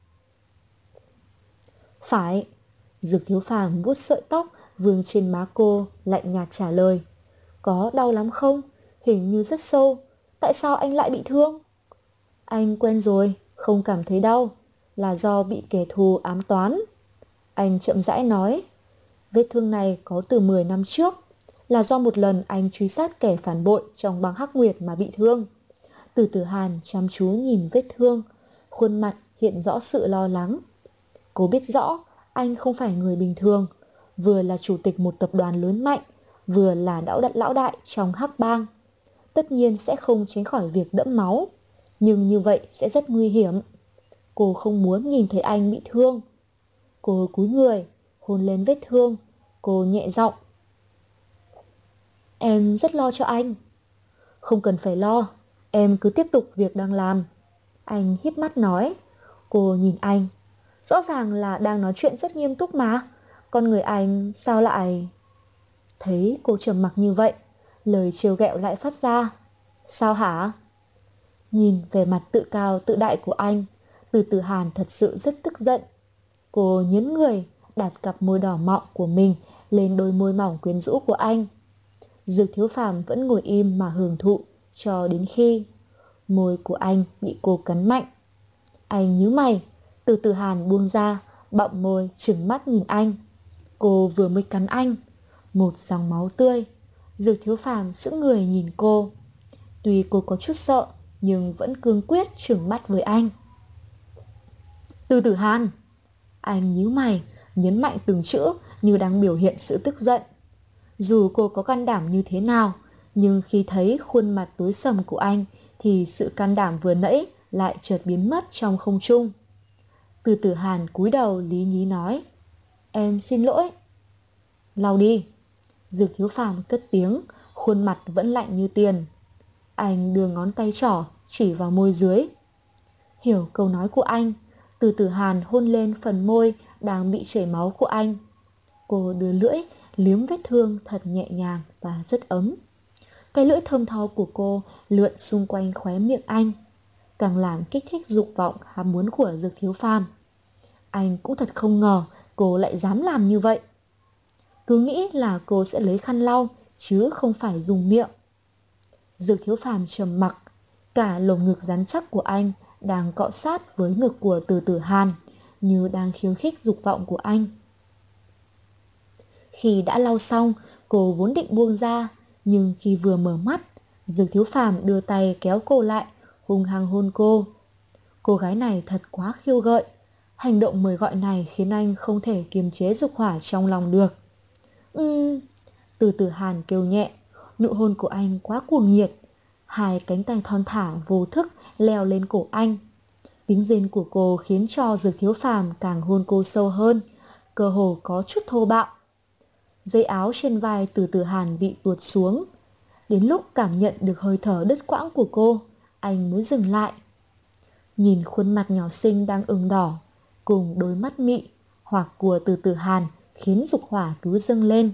B: Phải. Dực Thiếu Phàm vuốt sợi tóc vương trên má cô, lạnh nhạt trả lời, có đau lắm không? Hình như rất sâu. Tại sao anh lại bị thương? Anh quen rồi, không cảm thấy đau, là do bị kẻ thù ám toán. Anh chậm rãi nói, vết thương này có từ 10 năm trước, là do một lần anh truy sát kẻ phản bội trong băng Hắc Nguyệt mà bị thương. Từ Từ Hàn chăm chú nhìn vết thương, khuôn mặt hiện rõ sự lo lắng. Cô biết rõ anh không phải người bình thường, vừa là chủ tịch một tập đoàn lớn mạnh, vừa là lão đại trong Hắc Bang. Tất nhiên sẽ không tránh khỏi việc đẫm máu, nhưng như vậy sẽ rất nguy hiểm. Cô không muốn nhìn thấy anh bị thương. Cô cúi người, hôn lên vết thương. Cô nhẹ giọng, em rất lo cho anh. Không cần phải lo, em cứ tiếp tục việc đang làm. Anh híp mắt nói. Cô nhìn anh, rõ ràng là đang nói chuyện rất nghiêm túc mà. Con người anh sao lại... Thấy cô trầm mặc như vậy, lời trêu ghẹo lại phát ra. Sao hả? Nhìn về mặt tự cao tự đại của anh, Từ Từ Hàn thật sự rất tức giận. Cô nhớn người, đặt cặp môi đỏ mọng của mình lên đôi môi mỏng quyến rũ của anh. Dược Thiếu Phàm vẫn ngồi im mà hưởng thụ cho đến khi môi của anh bị cô cắn mạnh. Anh nhíu mày, Từ Từ Hàn buông ra, bậm môi trừng mắt nhìn anh. Cô vừa mới cắn anh, một dòng máu tươi. Dược Thiếu Phàm sững người nhìn cô. Tuy cô có chút sợ, nhưng vẫn cương quyết trừng mắt với anh. Từ Từ Hàn! Anh nhíu mày, nhấn mạnh từng chữ như đang biểu hiện sự tức giận. Dù cô có can đảm như thế nào, nhưng khi thấy khuôn mặt tối sầm của anh thì sự can đảm vừa nãy lại chợt biến mất trong không trung. Từ Từ Hàn cúi đầu lý nhí nói: Em xin lỗi. Lau đi. Dược Thiếu Phàm cất tiếng, khuôn mặt vẫn lạnh như tiền. Anh đưa ngón tay trỏ chỉ vào môi dưới. Hiểu câu nói của anh, Từ Từ Hàn hôn lên phần môi đang bị chảy máu của anh. Cô đưa lưỡi liếm vết thương thật nhẹ nhàng và rất ấm. Cái lưỡi thơm tho của cô lượn xung quanh khóe miệng anh, càng làm kích thích dục vọng ham muốn của Dược Thiếu Phàm. Anh cũng thật không ngờ cô lại dám làm như vậy. Cứ nghĩ là cô sẽ lấy khăn lau chứ không phải dùng miệng. Dược Thiếu Phàm trầm mặc, cả lồng ngực rắn chắc của anh đang cọ sát với ngực của Từ Từ Hàn, như đang khiêu khích dục vọng của anh. Khi đã lau xong, cô vốn định buông ra, nhưng khi vừa mở mắt, Dược Thiếu Phàm đưa tay kéo cô lại, hung hăng hôn cô. Cô gái này thật quá khiêu gợi. Hành động mời gọi này khiến anh không thể kiềm chế dục hỏa trong lòng được. Từ Từ Hàn kêu nhẹ. Nụ hôn của anh quá cuồng nhiệt. Hai cánh tay thon thả vô thức leo lên cổ anh. Tiếng rên của cô khiến cho Dược Thiếu Phàm càng hôn cô sâu hơn, cơ hồ có chút thô bạo. Dây áo trên vai Từ Từ Hàn bị tuột xuống. Đến lúc cảm nhận được hơi thở đứt quãng của cô, anh mới dừng lại. Nhìn khuôn mặt nhỏ xinh đang ửng đỏ cùng đôi mắt mị hoặc của Từ Từ Hàn khiến dục hỏa cứ dâng lên.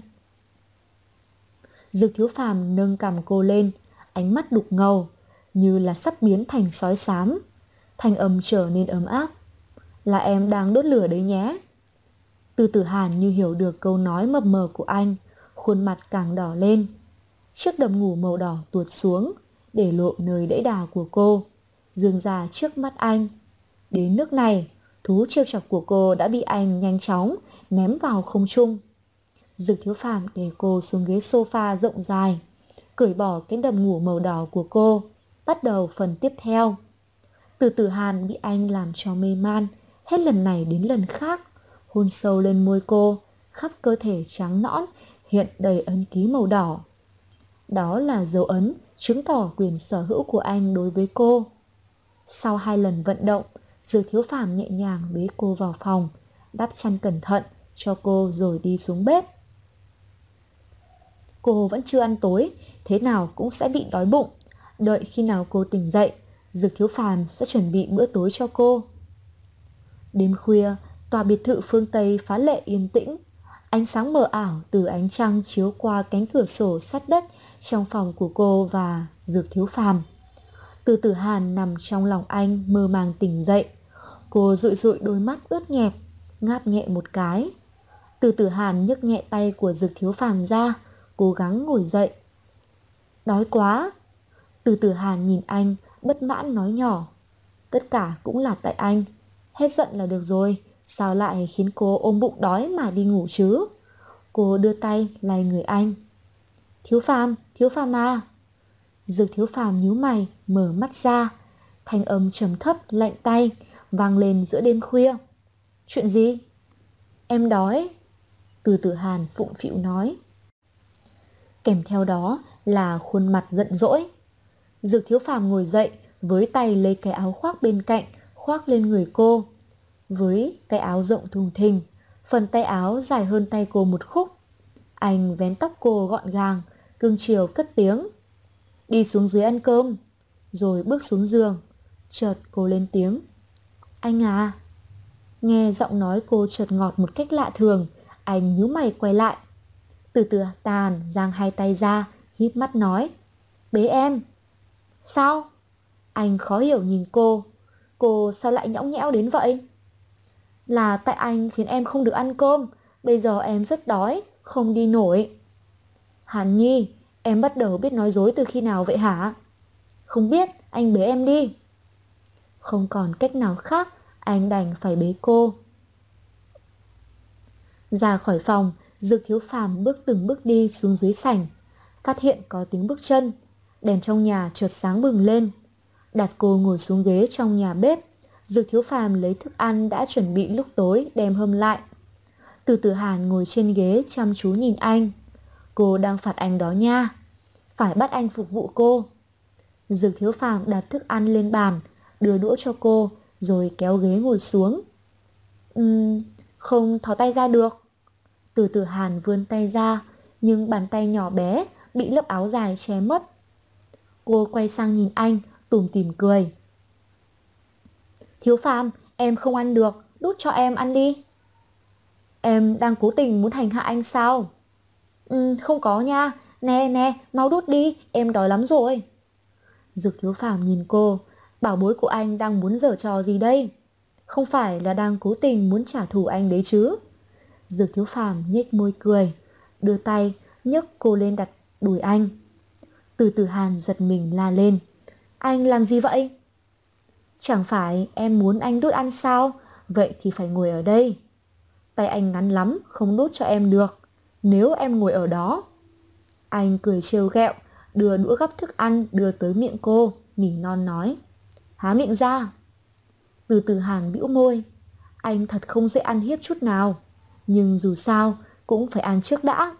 B: Dược Thiếu Phàm nâng cằm cô lên, ánh mắt đục ngầu như là sắp biến thành sói xám. Thanh âm trở nên ấm áp. Là em đang đốt lửa đấy nhé. Từ Từ Hàn như hiểu được câu nói mập mờ của anh, khuôn mặt càng đỏ lên. Chiếc đầm ngủ màu đỏ tuột xuống, để lộ nơi đẫy đà của cô, dương ra trước mắt anh. Đến nước này, thú trêu chọc của cô đã bị anh nhanh chóng ném vào không trung. Dược Thiếu Phàm để cô xuống ghế sofa rộng dài, cởi bỏ cái đầm ngủ màu đỏ của cô, bắt đầu phần tiếp theo. Từ Từ Hàn bị anh làm cho mê man, hết lần này đến lần khác, hôn sâu lên môi cô, khắp cơ thể trắng nõn hiện đầy ấn ký màu đỏ. Đó là dấu ấn chứng tỏ quyền sở hữu của anh đối với cô. Sau 2 lần vận động, Dược Thiếu Phàm nhẹ nhàng bế cô vào phòng, đắp chăn cẩn thận cho cô rồi đi xuống bếp. Cô vẫn chưa ăn tối, thế nào cũng sẽ bị đói bụng. Đợi khi nào cô tỉnh dậy, Dược Thiếu Phàm sẽ chuẩn bị bữa tối cho cô. Đêm khuya, tòa biệt thự phương Tây phá lệ yên tĩnh. Ánh sáng mờ ảo từ ánh trăng chiếu qua cánh cửa sổ sát đất trong phòng của cô và Dược Thiếu Phàm. Từ Từ Hàn nằm trong lòng anh mơ màng tỉnh dậy. Cô dụi dụi đôi mắt ướt nhẹp, ngáp nhẹ một cái. Từ Từ Hàn nhấc nhẹ tay của Dược Thiếu Phàm ra, cố gắng ngồi dậy. Đói quá. Từ Từ Hàn nhìn anh, bất mãn nói nhỏ. Tất cả cũng là tại anh. Hết giận là được rồi, sao lại khiến cô ôm bụng đói mà đi ngủ chứ? Cô đưa tay lay người anh. Thiếu Phàm à. Dược Thiếu Phàm nhíu mày, mở mắt ra. Thanh âm trầm thấp lạnh tay vang lên giữa đêm khuya. Chuyện gì? Em đói. Từ Từ Hàn phụng phịu nói. Kèm theo đó là khuôn mặt giận dỗi. Dược Thiếu Phàm ngồi dậy, với tay lấy cái áo khoác bên cạnh khoác lên người cô. Với cái áo rộng thùng thình, phần tay áo dài hơn tay cô một khúc. Anh vén tóc cô gọn gàng, cưng chiều cất tiếng. Đi xuống dưới ăn cơm. Rồi bước xuống giường. Chợt cô lên tiếng. Anh à. Nghe giọng nói cô chợt ngọt một cách lạ thường, anh nhíu mày quay lại. Từ Từ Hàn giang hai tay ra, híp mắt nói. Bế em. Sao? Anh khó hiểu nhìn cô. Cô sao lại nhõng nhẽo đến vậy? Là tại anh khiến em không được ăn cơm. Bây giờ em rất đói, không đi nổi. Hàn Nhi, em bắt đầu biết nói dối từ khi nào vậy hả? Không biết, anh bế em đi. Không còn cách nào khác, anh đành phải bế cô. Ra khỏi phòng, Dược Thiếu Phàm bước từng bước đi xuống dưới sảnh. Phát hiện có tiếng bước chân. Đèn trong nhà chợt sáng bừng lên. Đặt cô ngồi xuống ghế trong nhà bếp. Dược Thiếu Phàm lấy thức ăn đã chuẩn bị lúc tối đem hâm lại. Từ Từ Hàn ngồi trên ghế chăm chú nhìn anh. Cô đang phạt anh đó nha. Phải bắt anh phục vụ cô. Dược Thiếu Phàm đặt thức ăn lên bàn, đưa đũa cho cô, rồi kéo ghế ngồi xuống. Không thò tay ra được. Từ Từ Hàn vươn tay ra, nhưng bàn tay nhỏ bé bị lớp áo dài che mất. Cô quay sang nhìn anh, tủm tỉm cười. Thiếu Phàm, em không ăn được, đút cho em ăn đi. Em đang cố tình muốn hành hạ anh sao? Không có nha. Nè nè, mau đút đi, em đói lắm rồi. Dược Thiếu Phàm nhìn cô, bảo bối của anh đang muốn giở trò gì đây? Không phải là đang cố tình muốn trả thù anh đấy chứ? Dược Thiếu Phàm nhếch môi cười, đưa tay nhấc cô lên đặt đùi anh. Từ Từ Hàn giật mình la lên. Anh làm gì vậy? Chẳng phải em muốn anh đút ăn sao? Vậy thì phải ngồi ở đây. Tay anh ngắn lắm, không đút cho em được. Nếu em ngồi ở đó. Anh cười trêu ghẹo, đưa đũa gắp thức ăn đưa tới miệng cô, nỉ non nói. Há miệng ra. Từ Từ Hàn bĩu môi. Anh thật không dễ ăn hiếp chút nào. Nhưng dù sao cũng phải ăn trước đã.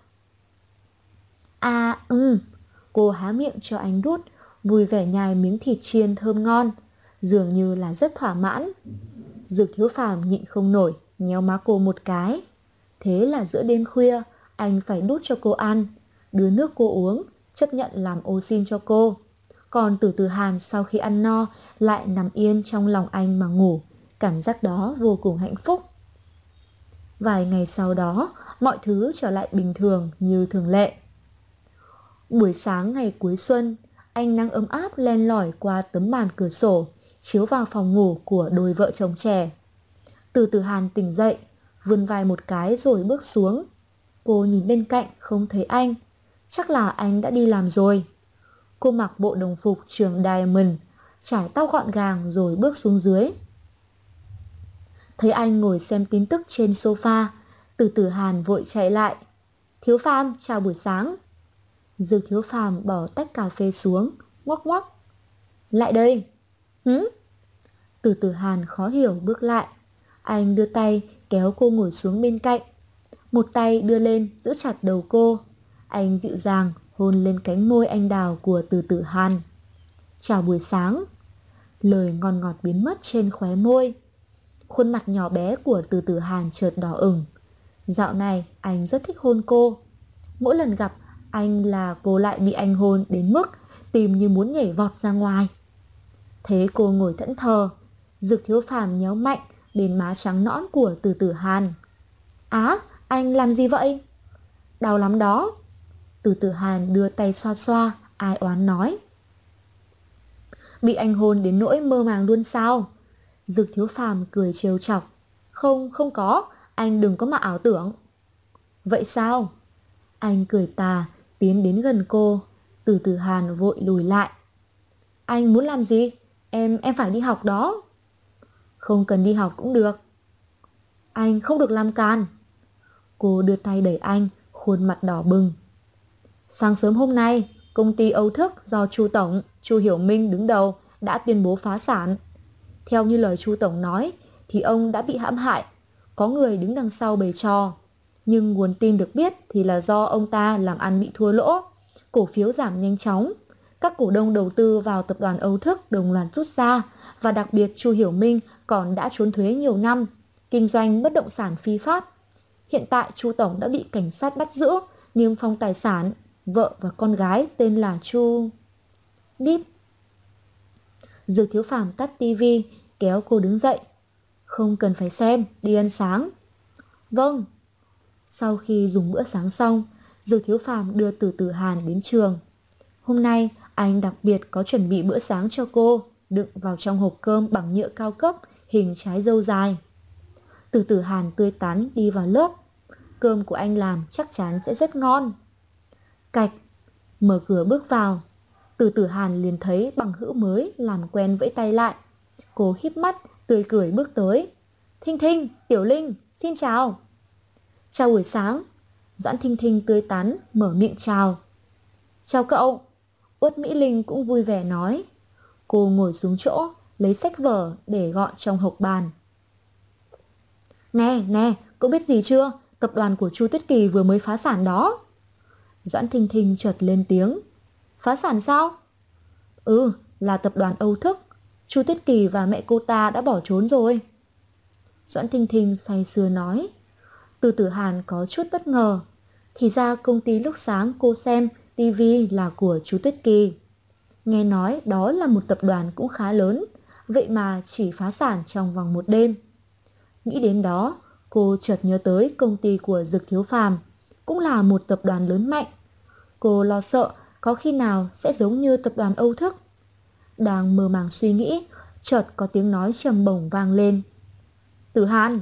B: Cô há miệng cho anh đút, vui vẻ nhai miếng thịt chiên thơm ngon, dường như là rất thỏa mãn. Dược Thiếu Phàm nhịn không nổi, nhéo má cô một cái. Thế là giữa đêm khuya, anh phải đút cho cô ăn, đưa nước cô uống, chấp nhận làm ô xin cho cô. Còn Từ Từ Hàn sau khi ăn no lại nằm yên trong lòng anh mà ngủ, cảm giác đó vô cùng hạnh phúc. Vài ngày sau đó, mọi thứ trở lại bình thường như thường lệ. Buổi sáng ngày cuối xuân, ánh nắng ấm áp len lỏi qua tấm màn cửa sổ, chiếu vào phòng ngủ của đôi vợ chồng trẻ. Từ Từ Hàn tỉnh dậy, vươn vai một cái rồi bước xuống. Cô nhìn bên cạnh không thấy anh, chắc là anh đã đi làm rồi. Cô mặc bộ đồng phục trường Diamond, trải tóc gọn gàng rồi bước xuống dưới. Thấy anh ngồi xem tin tức trên sofa, Từ Từ Hàn vội chạy lại. Thiếu Phàm, chào buổi sáng. Dược Thiếu Phàm bỏ tách cà phê xuống, ngoắc ngoắc. Lại đây. Từ Từ Hàn khó hiểu bước lại. Anh đưa tay kéo cô ngồi xuống bên cạnh. Một tay đưa lên giữ chặt đầu cô. Anh dịu dàng hôn lên cánh môi anh đào của Từ Từ Hàn. Chào buổi sáng. Lời ngon ngọt biến mất trên khóe môi. Khuôn mặt nhỏ bé của Từ Từ Hàn chợt đỏ ửng. Dạo này anh rất thích hôn cô. Mỗi lần gặp anh là cô lại bị anh hôn đến mức tim như muốn nhảy vọt ra ngoài. Thế cô ngồi thẫn thờ. Dược Thiếu Phàm nhéo mạnh bên má trắng nõn của Từ Từ Hàn. Á, anh làm gì vậy? Đau lắm đó. Từ Từ Hàn đưa tay xoa xoa, ai oán nói. Bị anh hôn đến nỗi mơ màng luôn sao? Dược Thiếu Phàm cười trêu chọc. Không, không có, anh đừng có mà ảo tưởng. Vậy sao? Anh cười tà, tiến đến gần cô. Từ Từ Hàn vội lùi lại. Anh muốn làm gì? Em phải đi học đó. Không cần đi học cũng được. Anh không được làm càn. Cô đưa tay đẩy anh, khuôn mặt đỏ bừng. Sáng sớm hôm nay, công ty Âu Thức do Chu Tổng, Chu Hiểu Minh đứng đầu đã tuyên bố phá sản. Theo như lời Chu Tổng nói thì ông đã bị hãm hại, có người đứng đằng sau bày trò. Nhưng nguồn tin được biết thì là do ông ta làm ăn bị thua lỗ, cổ phiếu giảm nhanh chóng. Các cổ đông đầu tư vào tập đoàn Âu Thức đồng loạt rút ra, và đặc biệt Chu Hiểu Minh còn đã trốn thuế nhiều năm, kinh doanh bất động sản phi pháp. Hiện tại Chu Tổng đã bị cảnh sát bắt giữ, niêm phong tài sản, vợ và con gái tên là Chu Bíp. Dược Thiếu Phàm tắt tivi, kéo cô đứng dậy. Không cần phải xem, đi ăn sáng. Vâng. Sau khi dùng bữa sáng xong, Dược Thiếu Phàm đưa Từ Từ Hàn đến trường. Hôm nay anh đặc biệt có chuẩn bị bữa sáng cho cô, đựng vào trong hộp cơm bằng nhựa cao cấp hình trái dâu dài. Từ Tử Hàn tươi tắn đi vào lớp. Cơm của anh làm chắc chắn sẽ rất ngon. Cạch, mở cửa bước vào. Từ Tử Hàn liền thấy bằng hữu mới làm quen vẫy tay lại. Cô híp mắt, tươi cười bước tới. Thinh Thinh, Tiểu Linh, xin chào. Chào buổi sáng. Doãn Thinh Thinh tươi tắn, mở miệng chào. Chào cậu. Uất Mỹ Linh cũng vui vẻ nói. Cô ngồi xuống chỗ, lấy sách vở để gọn trong hộc bàn. Nè, cậu biết gì chưa? Tập đoàn của Chu Tuyết Kỳ vừa mới phá sản đó. Doãn Thinh Thinh chợt lên tiếng. Phá sản sao? Ừ, là tập đoàn Âu Thức. Chu Tuyết Kỳ và mẹ cô ta đã bỏ trốn rồi. Doãn Thinh Thinh say sưa nói. Từ Tử Hàn có chút bất ngờ. Thì ra công ty lúc sáng cô xem tivi là của chú Tuyết Kỳ. Nghe nói đó là một tập đoàn cũng khá lớn, vậy mà chỉ phá sản trong vòng một đêm. Nghĩ đến đó, cô chợt nhớ tới công ty của Dực Thiếu Phàm, cũng là một tập đoàn lớn mạnh. Cô lo sợ có khi nào sẽ giống như tập đoàn Âu Thức. Đang mơ màng suy nghĩ, chợt có tiếng nói trầm bổng vang lên. Tử Hàn.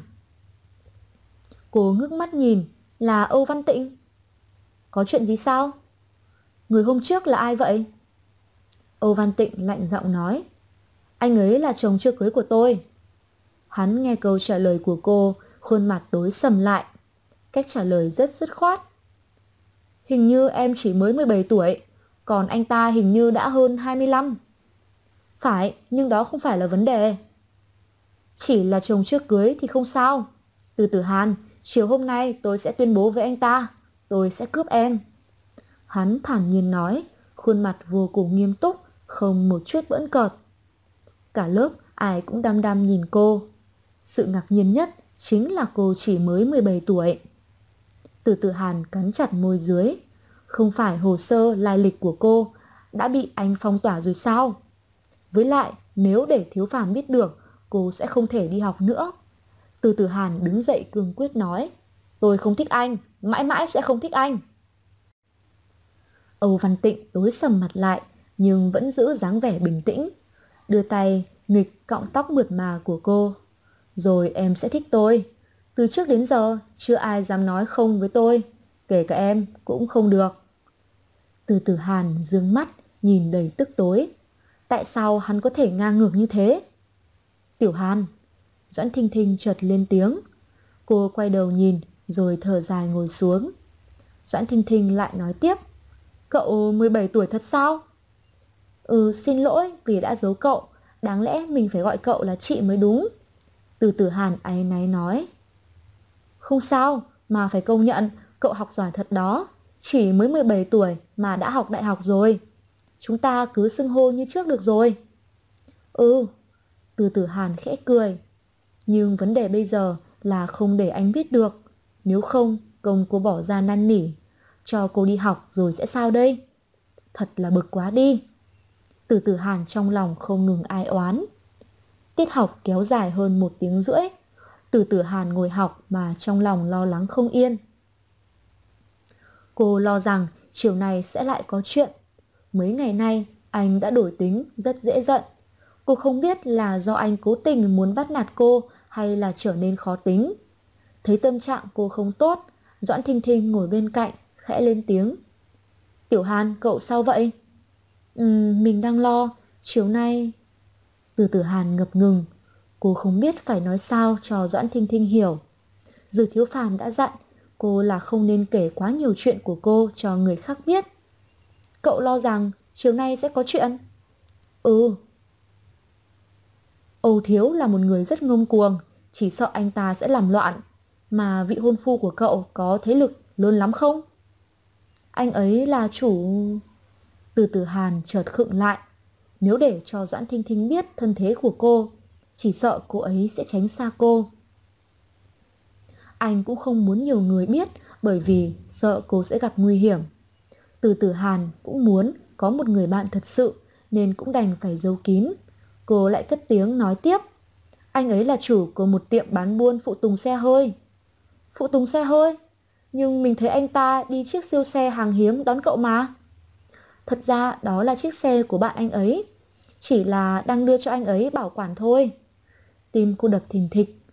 B: Cô ngước mắt nhìn, là Âu Văn Tịnh. Có chuyện gì sao? Người hôm trước là ai vậy? Âu Văn Tịnh lạnh giọng nói. Anh ấy là chồng chưa cưới của tôi. Hắn nghe câu trả lời của cô, khuôn mặt tối sầm lại. Cách trả lời rất dứt khoát. Hình như em chỉ mới 17 tuổi, còn anh ta hình như đã hơn 25. Phải, nhưng đó không phải là vấn đề. Chỉ là chồng chưa cưới thì không sao. Từ Tử Hàn, chiều hôm nay tôi sẽ tuyên bố với anh ta. Tôi sẽ cướp em. Hắn thản nhiên nói, khuôn mặt vô cùng nghiêm túc, không một chút bỡn cợt. Cả lớp ai cũng đăm đăm nhìn cô. Sự ngạc nhiên nhất chính là cô chỉ mới 17 tuổi. Từ Tử Hàn cắn chặt môi dưới. Không phải hồ sơ lai lịch của cô đã bị anh phong tỏa rồi sao? Với lại, nếu để Thiếu Phàm biết được, cô sẽ không thể đi học nữa. Từ Tử Hàn đứng dậy cương quyết nói. Tôi không thích anh, mãi mãi sẽ không thích anh. Âu Văn Tịnh tối sầm mặt lại, nhưng vẫn giữ dáng vẻ bình tĩnh. Đưa tay nghịch cọng tóc mượt mà của cô. Rồi em sẽ thích tôi. Từ trước đến giờ chưa ai dám nói không với tôi. Kể cả em cũng không được. Từ Tử Hàn dương mắt nhìn đầy tức tối. Tại sao hắn có thể ngang ngược như thế? Tiểu Hàn. Doãn Thinh Thinh chợt lên tiếng. Cô quay đầu nhìn rồi thở dài ngồi xuống. Doãn Thinh Thinh lại nói tiếp. Cậu 17 tuổi thật sao? Ừ, xin lỗi vì đã giấu cậu. Đáng lẽ mình phải gọi cậu là chị mới đúng. Từ Tử Hàn áy náy nói. Không sao, mà phải công nhận cậu học giỏi thật đó. Chỉ mới 17 tuổi mà đã học đại học rồi. Chúng ta cứ xưng hô như trước được rồi. Ừ. Từ Tử Hàn khẽ cười. Nhưng vấn đề bây giờ là không để anh biết được. Nếu không, công cô bỏ ra năn nỉ. Cho cô đi học rồi sẽ sao đây? Thật là bực quá đi. Từ Tử Hàn trong lòng không ngừng ai oán. Tiết học kéo dài hơn 1 tiếng rưỡi. Từ Tử Hàn ngồi học mà trong lòng lo lắng không yên. Cô lo rằng chiều nay sẽ lại có chuyện. Mấy ngày nay anh đã đổi tính rất dễ giận. Cô không biết là do anh cố tình muốn bắt nạt cô hay là trở nên khó tính. Thấy tâm trạng cô không tốt, Doãn Thinh Thinh ngồi bên cạnh khẽ lên tiếng. Tiểu Hàn, cậu sao vậy? Mình đang lo, chiều nay... Từ Tử Hàn ngập ngừng. Cô không biết phải nói sao cho Doãn Thinh Thinh hiểu. Dư Thiếu Phàm đã dặn cô là không nên kể quá nhiều chuyện của cô cho người khác biết. Cậu lo rằng chiều nay sẽ có chuyện? Ừ. Âu Thiếu là một người rất ngông cuồng, chỉ sợ anh ta sẽ làm loạn. Mà vị hôn phu của cậu có thế lực lớn lắm không? Anh ấy là chủ... Từ Tử Hàn chợt khựng lại. Nếu để cho Doãn Thinh Thinh biết thân thế của cô, chỉ sợ cô ấy sẽ tránh xa cô. Anh cũng không muốn nhiều người biết, bởi vì sợ cô sẽ gặp nguy hiểm. Từ Tử Hàn cũng muốn có một người bạn thật sự, nên cũng đành phải giấu kín. Cô lại cất tiếng nói tiếp. Anh ấy là chủ của một tiệm bán buôn phụ tùng xe hơi. Phụ tùng xe hơi? Nhưng mình thấy anh ta đi chiếc siêu xe hàng hiếm đón cậu mà. Thật ra đó là chiếc xe của bạn anh ấy, chỉ là đang đưa cho anh ấy bảo quản thôi. Tim cô đập thình thịch.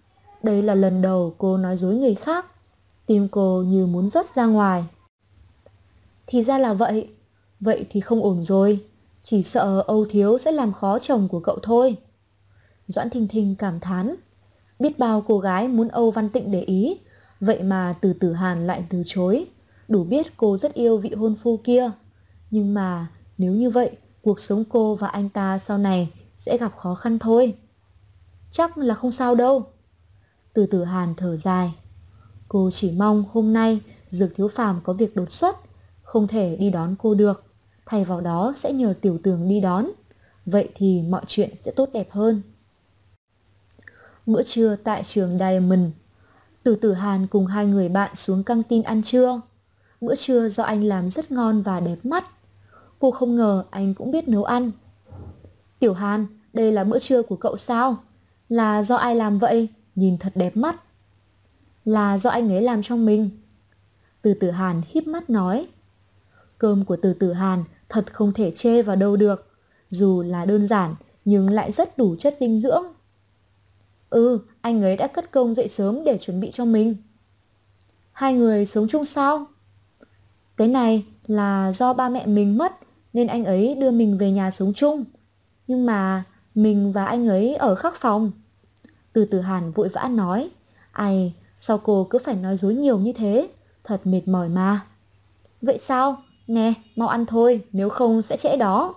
B: Đây là lần đầu cô nói dối người khác. Tim cô như muốn rớt ra ngoài. Thì ra là vậy. Vậy thì không ổn rồi. Chỉ sợ Âu Thiếu sẽ làm khó chồng của cậu thôi. Doãn Thinh Thinh cảm thán. Biết bao cô gái muốn Âu Văn Tịnh để ý, vậy mà Từ Tử Hàn lại từ chối. Đủ biết cô rất yêu vị hôn phu kia. Nhưng mà nếu như vậy, cuộc sống cô và anh ta sau này sẽ gặp khó khăn thôi. Chắc là không sao đâu. Từ Tử Hàn thở dài. Cô chỉ mong hôm nay Dược Thiếu Phàm có việc đột xuất, không thể đi đón cô được. Thay vào đó sẽ nhờ Tiểu Tường đi đón. Vậy thì mọi chuyện sẽ tốt đẹp hơn. Bữa trưa tại trường Diamond, Từ Tử Hàn cùng hai người bạn xuống căng tin ăn trưa. Bữa trưa do anh làm rất ngon và đẹp mắt. Cô không ngờ anh cũng biết nấu ăn. Tiểu Hàn, đây là bữa trưa của cậu sao? Là do ai làm vậy? Nhìn thật đẹp mắt. Là do anh ấy làm cho mình. Từ Tử Hàn híp mắt nói. Cơm của Từ Tử Hàn thật không thể chê vào đâu được. Dù là đơn giản nhưng lại rất đủ chất dinh dưỡng. Anh ấy đã cất công dậy sớm để chuẩn bị cho mình. Hai người sống chung sao? Cái này là do ba mẹ mình mất nên anh ấy đưa mình về nhà sống chung. Nhưng mà mình và anh ấy ở khác phòng. Từ Tử Hàn vội vã nói. Ai, sao cô cứ phải nói dối nhiều như thế? Thật mệt mỏi mà. Vậy sao? Nè, mau ăn thôi, nếu không sẽ trễ đó.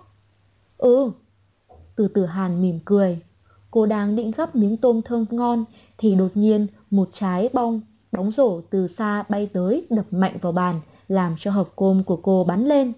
B: Từ Tử Hàn mỉm cười. Cô đang định gắp miếng tôm thơm ngon thì đột nhiên một trái bóng rổ từ xa bay tới đập mạnh vào bàn, làm cho hộp cơm của cô bắn lên.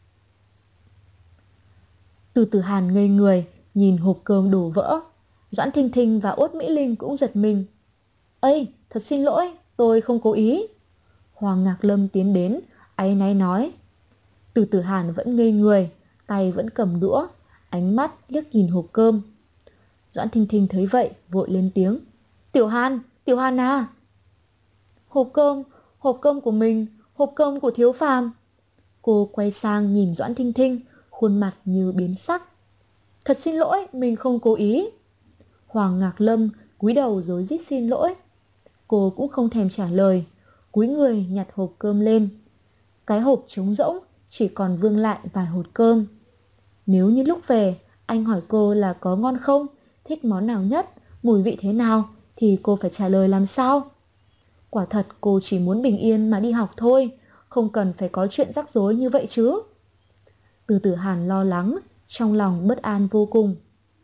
B: Từ Tử Hàn ngây người, nhìn hộp cơm đổ vỡ. Doãn Thinh Thinh và Uất Mỹ Linh cũng giật mình. Ây, thật xin lỗi, tôi không cố ý. Hoàng Ngạc Lâm tiến đến, áy náy nói. Từ Tử Hàn vẫn ngây người, tay vẫn cầm đũa, ánh mắt liếc nhìn hộp cơm. Doãn Thinh Thinh thấy vậy, vội lên tiếng. Tiểu Hàn à. Hộp cơm của mình, hộp cơm của Thiếu Phàm. Cô quay sang nhìn Doãn Thinh Thinh, khuôn mặt như biến sắc. Thật xin lỗi, mình không cố ý. Hoàng Ngạc Lâm cúi đầu rối rít xin lỗi. Cô cũng không thèm trả lời, cúi người nhặt hộp cơm lên. Cái hộp trống rỗng, chỉ còn vương lại vài hột cơm. Nếu như lúc về, anh hỏi cô là có ngon không, thích món nào nhất, mùi vị thế nào, thì cô phải trả lời làm sao? Quả thật cô chỉ muốn bình yên mà đi học thôi, không cần phải có chuyện rắc rối như vậy chứ. Từ Tử Hàn lo lắng, trong lòng bất an vô cùng.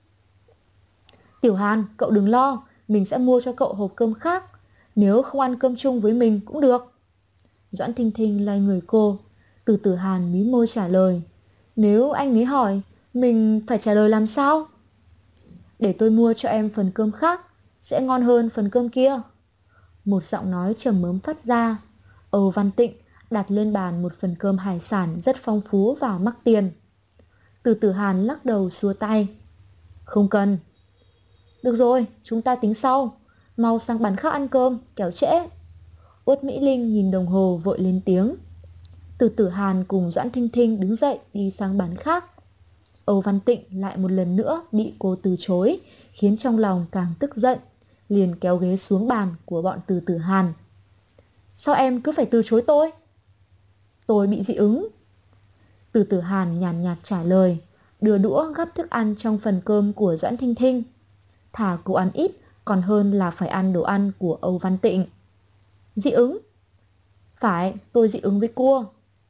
B: Tiểu Hàn, cậu đừng lo, mình sẽ mua cho cậu hộp cơm khác. Nếu không ăn cơm chung với mình cũng được. Doãn Thinh Thinh lay người cô. Từ Tử Hàn mí môi trả lời. Nếu anh ấy hỏi, mình phải trả lời làm sao? Để tôi mua cho em phần cơm khác, sẽ ngon hơn phần cơm kia. Một giọng nói trầm ấm phát ra. Âu Văn Tịnh đặt lên bàn một phần cơm hải sản rất phong phú và mắc tiền. Từ Tử Hàn lắc đầu xua tay. Không cần. Được rồi, chúng ta tính sau. Mau sang bàn khác ăn cơm, kẻo trễ. Uất Mỹ Linh nhìn đồng hồ vội lên tiếng. Từ Tử Hàn cùng Doãn Thinh Thinh đứng dậy đi sang bàn khác. Âu Văn Tịnh lại một lần nữa bị cô từ chối, khiến trong lòng càng tức giận, liền kéo ghế xuống bàn của bọn Từ Tử Hàn. Sao em cứ phải từ chối tôi? Tôi bị dị ứng. Từ Tử Hàn nhàn nhạt trả lời, đưa đũa gắp thức ăn trong phần cơm của Doãn Thinh Thinh. Thà cô ăn ít còn hơn là phải ăn đồ ăn của Âu Văn Tịnh. Dị ứng? Phải, tôi dị ứng với cua.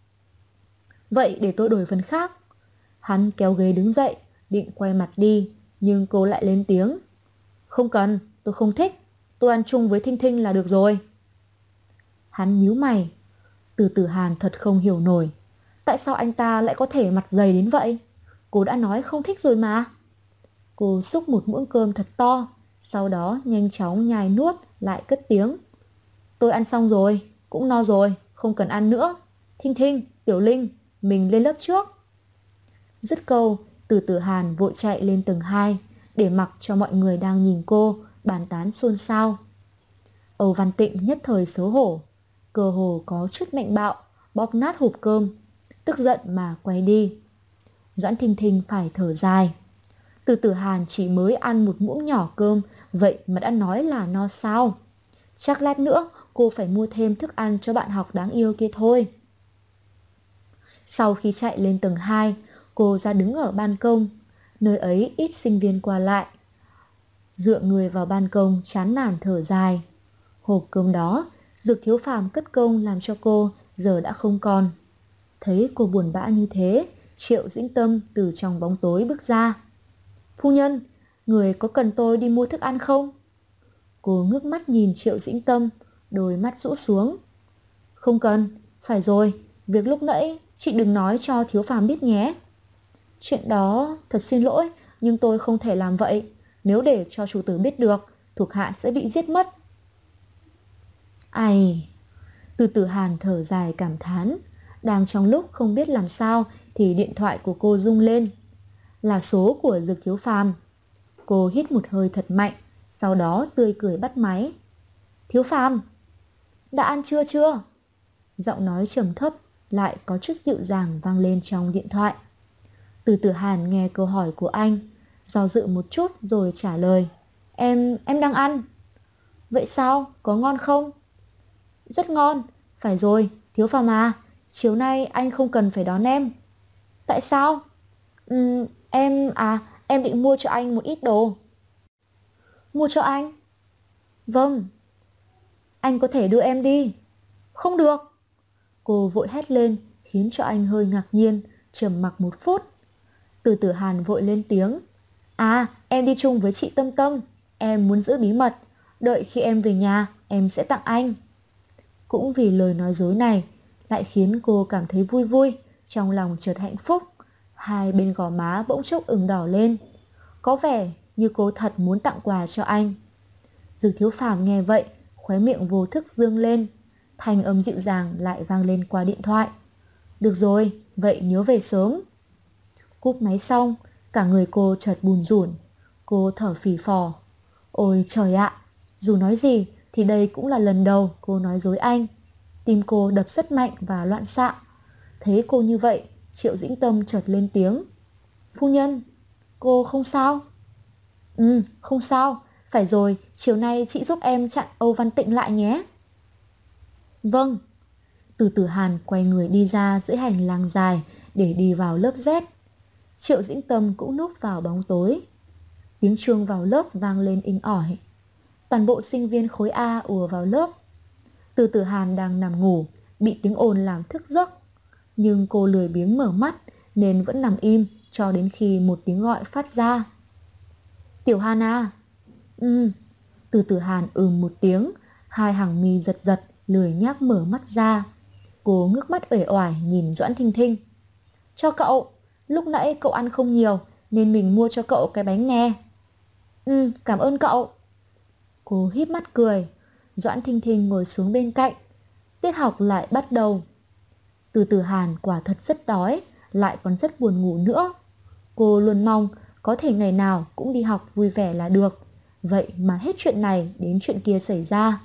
B: Vậy để tôi đổi phần khác. Hắn kéo ghế đứng dậy, định quay mặt đi, nhưng cô lại lên tiếng. Không cần, tôi không thích. Tôi ăn chung với Thinh Thinh là được rồi. Hắn nhíu mày. Từ Tử Hàn thật không hiểu nổi. Tại sao anh ta lại có thể mặt dày đến vậy? Cô đã nói không thích rồi mà. Cô xúc một muỗng cơm thật to, sau đó nhanh chóng nhai nuốt, lại cất tiếng. Tôi ăn xong rồi, cũng no rồi, không cần ăn nữa. Thinh Thinh, Tiểu Linh, mình lên lớp trước. Dứt câu, Từ Tử Hàn vội chạy lên tầng 2, để mặc cho mọi người đang nhìn cô, bàn tán xôn xao. Âu Văn Tịnh nhất thời xấu hổ, cơ hồ có chút mạnh bạo, bóp nát hộp cơm, tức giận mà quay đi. Doãn Thinh Thinh phải thở dài. Từ Tử Hàn chỉ mới ăn một muỗng nhỏ cơm vậy mà đã nói là no sao? Chắc lát nữa cô phải mua thêm thức ăn cho bạn học đáng yêu kia thôi. Sau khi chạy lên tầng 2, cô ra đứng ở ban công. Nơi ấy ít sinh viên qua lại. Dựa người vào ban công chán nản thở dài. Hộp cơm đó, Dược Thiếu Phàm cất công làm cho cô giờ đã không còn. Thấy cô buồn bã như thế, Triệu Dĩnh Tâm từ trong bóng tối bước ra. Phu nhân, người có cần tôi đi mua thức ăn không? Cô ngước mắt nhìn Triệu Dĩnh Tâm, đôi mắt rũ xuống. Không cần, phải rồi, việc lúc nãy chị đừng nói cho Thiếu Phàm biết nhé. Chuyện đó thật xin lỗi, nhưng tôi không thể làm vậy. Nếu để cho chủ tử biết được, thuộc hạ sẽ bị giết mất. Ai... Từ Tử Hàn thở dài cảm thán. Đang trong lúc không biết làm sao thì điện thoại của cô rung lên. Là số của Dược Thiếu Phàm. Cô hít một hơi thật mạnh, sau đó tươi cười bắt máy. Thiếu Phàm, đã ăn trưa chưa? Giọng nói trầm thấp lại có chút dịu dàng vang lên trong điện thoại. Từ Tử Hàn nghe câu hỏi của anh, do dự một chút rồi trả lời. Em đang ăn. Vậy sao? Có ngon không? Rất ngon. Phải rồi, Thiếu Phàm à, chiều nay anh không cần phải đón em. Tại sao? Em định mua cho anh một ít đồ. Mua cho anh? Vâng. Anh có thể đưa em đi. Không được. Cô vội hét lên, khiến cho anh hơi ngạc nhiên, trầm mặc một phút. Từ Tử Hàn vội lên tiếng. À, em đi chung với chị Tâm Tâm. Em muốn giữ bí mật. Đợi khi em về nhà, em sẽ tặng anh. Cũng vì lời nói dối này, lại khiến cô cảm thấy vui vui, trong lòng chợt hạnh phúc. Hai bên gò má bỗng chốc ửng đỏ lên. Có vẻ như cô thật muốn tặng quà cho anh. Dược Thiếu Phàm nghe vậy, khóe miệng vô thức dương lên. Thanh âm dịu dàng lại vang lên qua điện thoại. Được rồi, vậy nhớ về sớm. Cúp máy xong, cả người cô chợt bùn rủn. Cô thở phì phò. Ôi trời ạ, dù nói gì thì đây cũng là lần đầu cô nói dối anh. Tim cô đập rất mạnh và loạn xạ. Thấy cô như vậy, Triệu Dĩnh Tâm chợt lên tiếng. Phu nhân, cô không sao? Không sao. Phải rồi, chiều nay chị giúp em chặn Âu Văn Tịnh lại nhé. Vâng. Từ Tử Hàn quay người đi ra giữa hành lang dài để đi vào lớp Z. Triệu Dĩnh Tâm cũng núp vào bóng tối. Tiếng chuông vào lớp vang lên inh ỏi. Toàn bộ sinh viên khối A ùa vào lớp. Từ Tử Hàn đang nằm ngủ, bị tiếng ồn làm thức giấc. Nhưng cô lười biếng mở mắt nên vẫn nằm im cho đến khi một tiếng gọi phát ra. Tiểu Hàn à? Từ Tử Hàn một tiếng, hai hàng mi giật giật, lười nhác mở mắt ra. Cô ngước mắt uể oải nhìn Doãn Thinh Thinh. Cho cậu, lúc nãy cậu ăn không nhiều nên mình mua cho cậu cái bánh nè. Cảm ơn cậu. Cô híp mắt cười. Doãn Thinh Thinh ngồi xuống bên cạnh. Tiết học lại bắt đầu. Từ Tử Hàn quả thật rất đói, lại còn rất buồn ngủ nữa. Cô luôn mong có thể ngày nào cũng đi học vui vẻ là được. Vậy mà hết chuyện này đến chuyện kia xảy ra.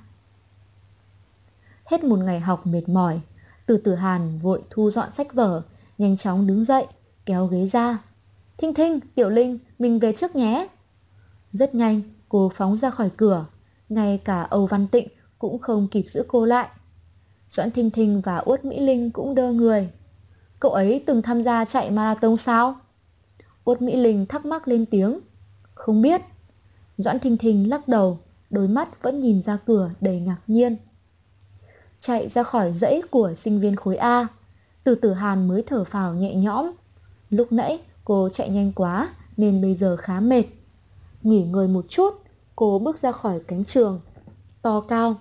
B: Hết một ngày học mệt mỏi, Từ Tử Hàn vội thu dọn sách vở, nhanh chóng đứng dậy, kéo ghế ra. Thinh Thinh, Tiểu Linh, mình về trước nhé. Rất nhanh, cô phóng ra khỏi cửa. Ngay cả Âu Văn Tịnh cũng không kịp giữ cô lại. Doãn Thinh Thinh và Uất Mỹ Linh cũng đơ người. Cậu ấy từng tham gia chạy marathon sao? Uất Mỹ Linh thắc mắc lên tiếng. Không biết. Doãn Thinh Thinh lắc đầu, đôi mắt vẫn nhìn ra cửa đầy ngạc nhiên. Chạy ra khỏi dãy của sinh viên khối A, Từ Tử Hàn mới thở phào nhẹ nhõm. Lúc nãy cô chạy nhanh quá nên bây giờ khá mệt. Nghỉ ngơi một chút, cô bước ra khỏi cánh trường to cao.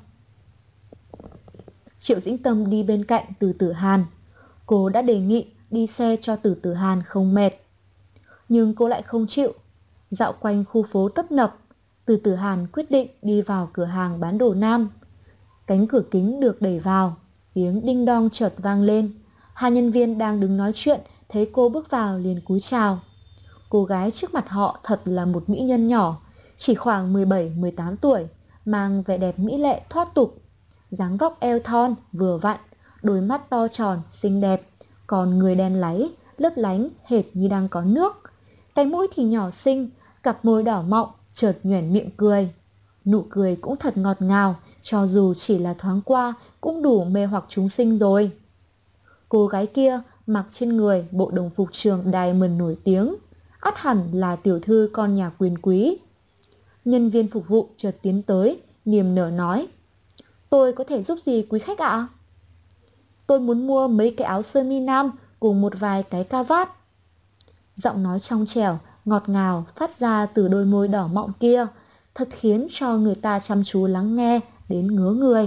B: Triệu Dĩnh Tâm đi bên cạnh Từ Tử Hàn. Cô đã đề nghị đi xe cho Từ Tử Hàn không mệt, nhưng cô lại không chịu. Dạo quanh khu phố tấp nập, Từ Tử Hàn quyết định đi vào cửa hàng bán đồ nam. Cánh cửa kính được đẩy vào, tiếng đinh đong chợt vang lên. Hai nhân viên đang đứng nói chuyện thấy cô bước vào liền cúi chào. Cô gái trước mặt họ thật là một mỹ nhân nhỏ, chỉ khoảng 17-18 tuổi, mang vẻ đẹp mỹ lệ thoát tục. Dáng vóc eo thon vừa vặn, đôi mắt to tròn xinh đẹp, còn người đen láy, lấp lánh hệt như đang có nước. Cái mũi thì nhỏ xinh, cặp môi đỏ mọng, chợt nhoẻn miệng cười. Nụ cười cũng thật ngọt ngào, cho dù chỉ là thoáng qua cũng đủ mê hoặc chúng sinh rồi. Cô gái kia mặc trên người bộ đồng phục trường Diamond nổi tiếng, ắt hẳn là tiểu thư con nhà quyền quý. Nhân viên phục vụ chợt tiến tới, niềm nở nói: "Tôi có thể giúp gì quý khách ạ?" "Tôi muốn mua mấy cái áo sơ mi nam cùng một vài cái ca vát." Giọng nói trong trẻo, ngọt ngào phát ra từ đôi môi đỏ mọng kia, thật khiến cho người ta chăm chú lắng nghe đến ngứa người.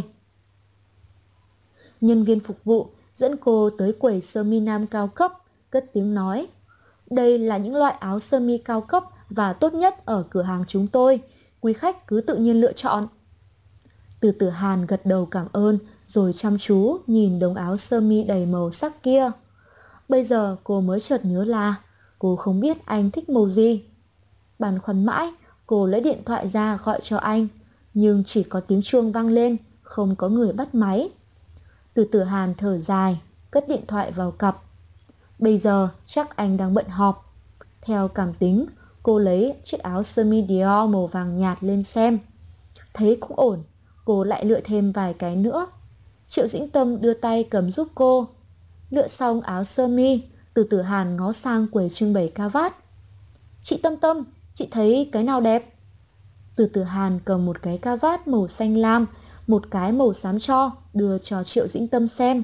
B: Nhân viên phục vụ dẫn cô tới quầy sơ mi nam cao cấp, cất tiếng nói: "Đây là những loại áo sơ mi cao cấp và tốt nhất ở cửa hàng chúng tôi, quý khách cứ tự nhiên lựa chọn." Từ Tử Hàn gật đầu cảm ơn rồi chăm chú nhìn đống áo sơ mi đầy màu sắc kia. Bây giờ cô mới chợt nhớ là cô không biết anh thích màu gì. Băn khoăn mãi, cô lấy điện thoại ra gọi cho anh, nhưng chỉ có tiếng chuông vang lên, không có người bắt máy. Từ Tử Hàn thở dài, cất điện thoại vào cặp. Bây giờ chắc anh đang bận họp. Theo cảm tính, cô lấy chiếc áo sơ mi Dior màu vàng nhạt lên xem. Thấy cũng ổn, cô lại lựa thêm vài cái nữa. Triệu Dĩnh Tâm đưa tay cầm giúp cô. Lựa xong áo sơ mi, Từ Tử Hàn ngó sang quầy trưng bày ca vát. "Chị Tâm Tâm, chị thấy cái nào đẹp?" Từ Tử Hàn cầm một cái ca vát màu xanh lam, một cái màu xám tro, đưa cho Triệu Dĩnh Tâm xem.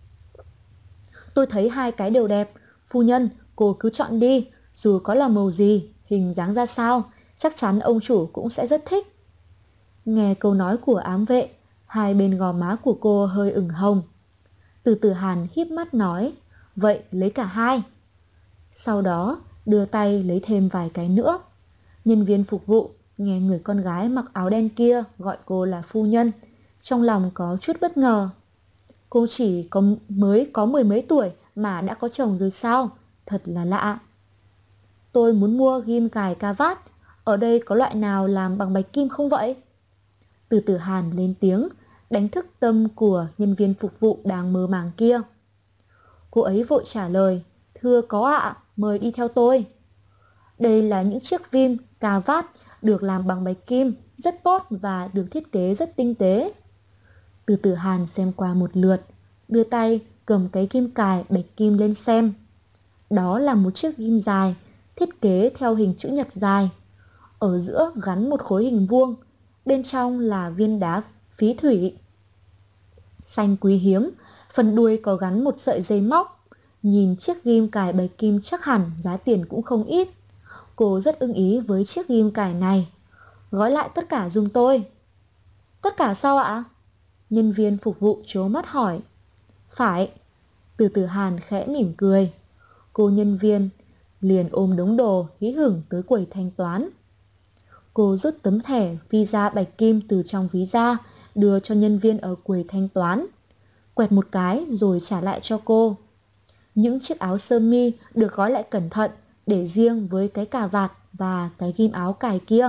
B: "Tôi thấy hai cái đều đẹp, phu nhân, cô cứ chọn đi, dù có là màu gì, hình dáng ra sao, chắc chắn ông chủ cũng sẽ rất thích." Nghe câu nói của ám vệ, hai bên gò má của cô hơi ửng hồng. Từ Tử Hàn híp mắt nói: "Vậy lấy cả hai." Sau đó đưa tay lấy thêm vài cái nữa. Nhân viên phục vụ nghe người con gái mặc áo đen kia gọi cô là phu nhân, trong lòng có chút bất ngờ. Cô chỉ mới có mười mấy tuổi mà đã có chồng rồi sao? Thật là lạ. "Tôi muốn mua ghim cài ca vát, ở đây có loại nào làm bằng bạch kim không vậy?" Từ Tử Hàn lên tiếng, đánh thức tâm của nhân viên phục vụ đang mơ màng kia. Cô ấy vội trả lời: "Thưa có ạ, mời đi theo tôi." Đây là những chiếc ghim cà vát được làm bằng bạch kim, rất tốt và được thiết kế rất tinh tế. Từ Tử Hàn xem qua một lượt, đưa tay cầm cái ghim cài bạch kim lên xem. Đó là một chiếc ghim dài, thiết kế theo hình chữ nhật dài. Ở giữa gắn một khối hình vuông, bên trong là viên đá phí thủy xanh quý hiếm, phần đuôi có gắn một sợi dây móc. Nhìn chiếc ghim cài bạch kim chắc hẳn giá tiền cũng không ít. Cô rất ưng ý với chiếc ghim cài này. "Gói lại tất cả giùm tôi." "Tất cả sao ạ?" Nhân viên phục vụ trố mắt hỏi. "Phải." Từ Tử Hàn khẽ mỉm cười. Cô nhân viên liền ôm đống đồ hí hửng tới quầy thanh toán. Cô rút tấm thẻ visa bạch kim từ trong ví ra, đưa cho nhân viên ở quầy thanh toán. Quẹt một cái rồi trả lại cho cô. Những chiếc áo sơ mi được gói lại cẩn thận, để riêng với cái cà vạt và cái ghim áo cài kia.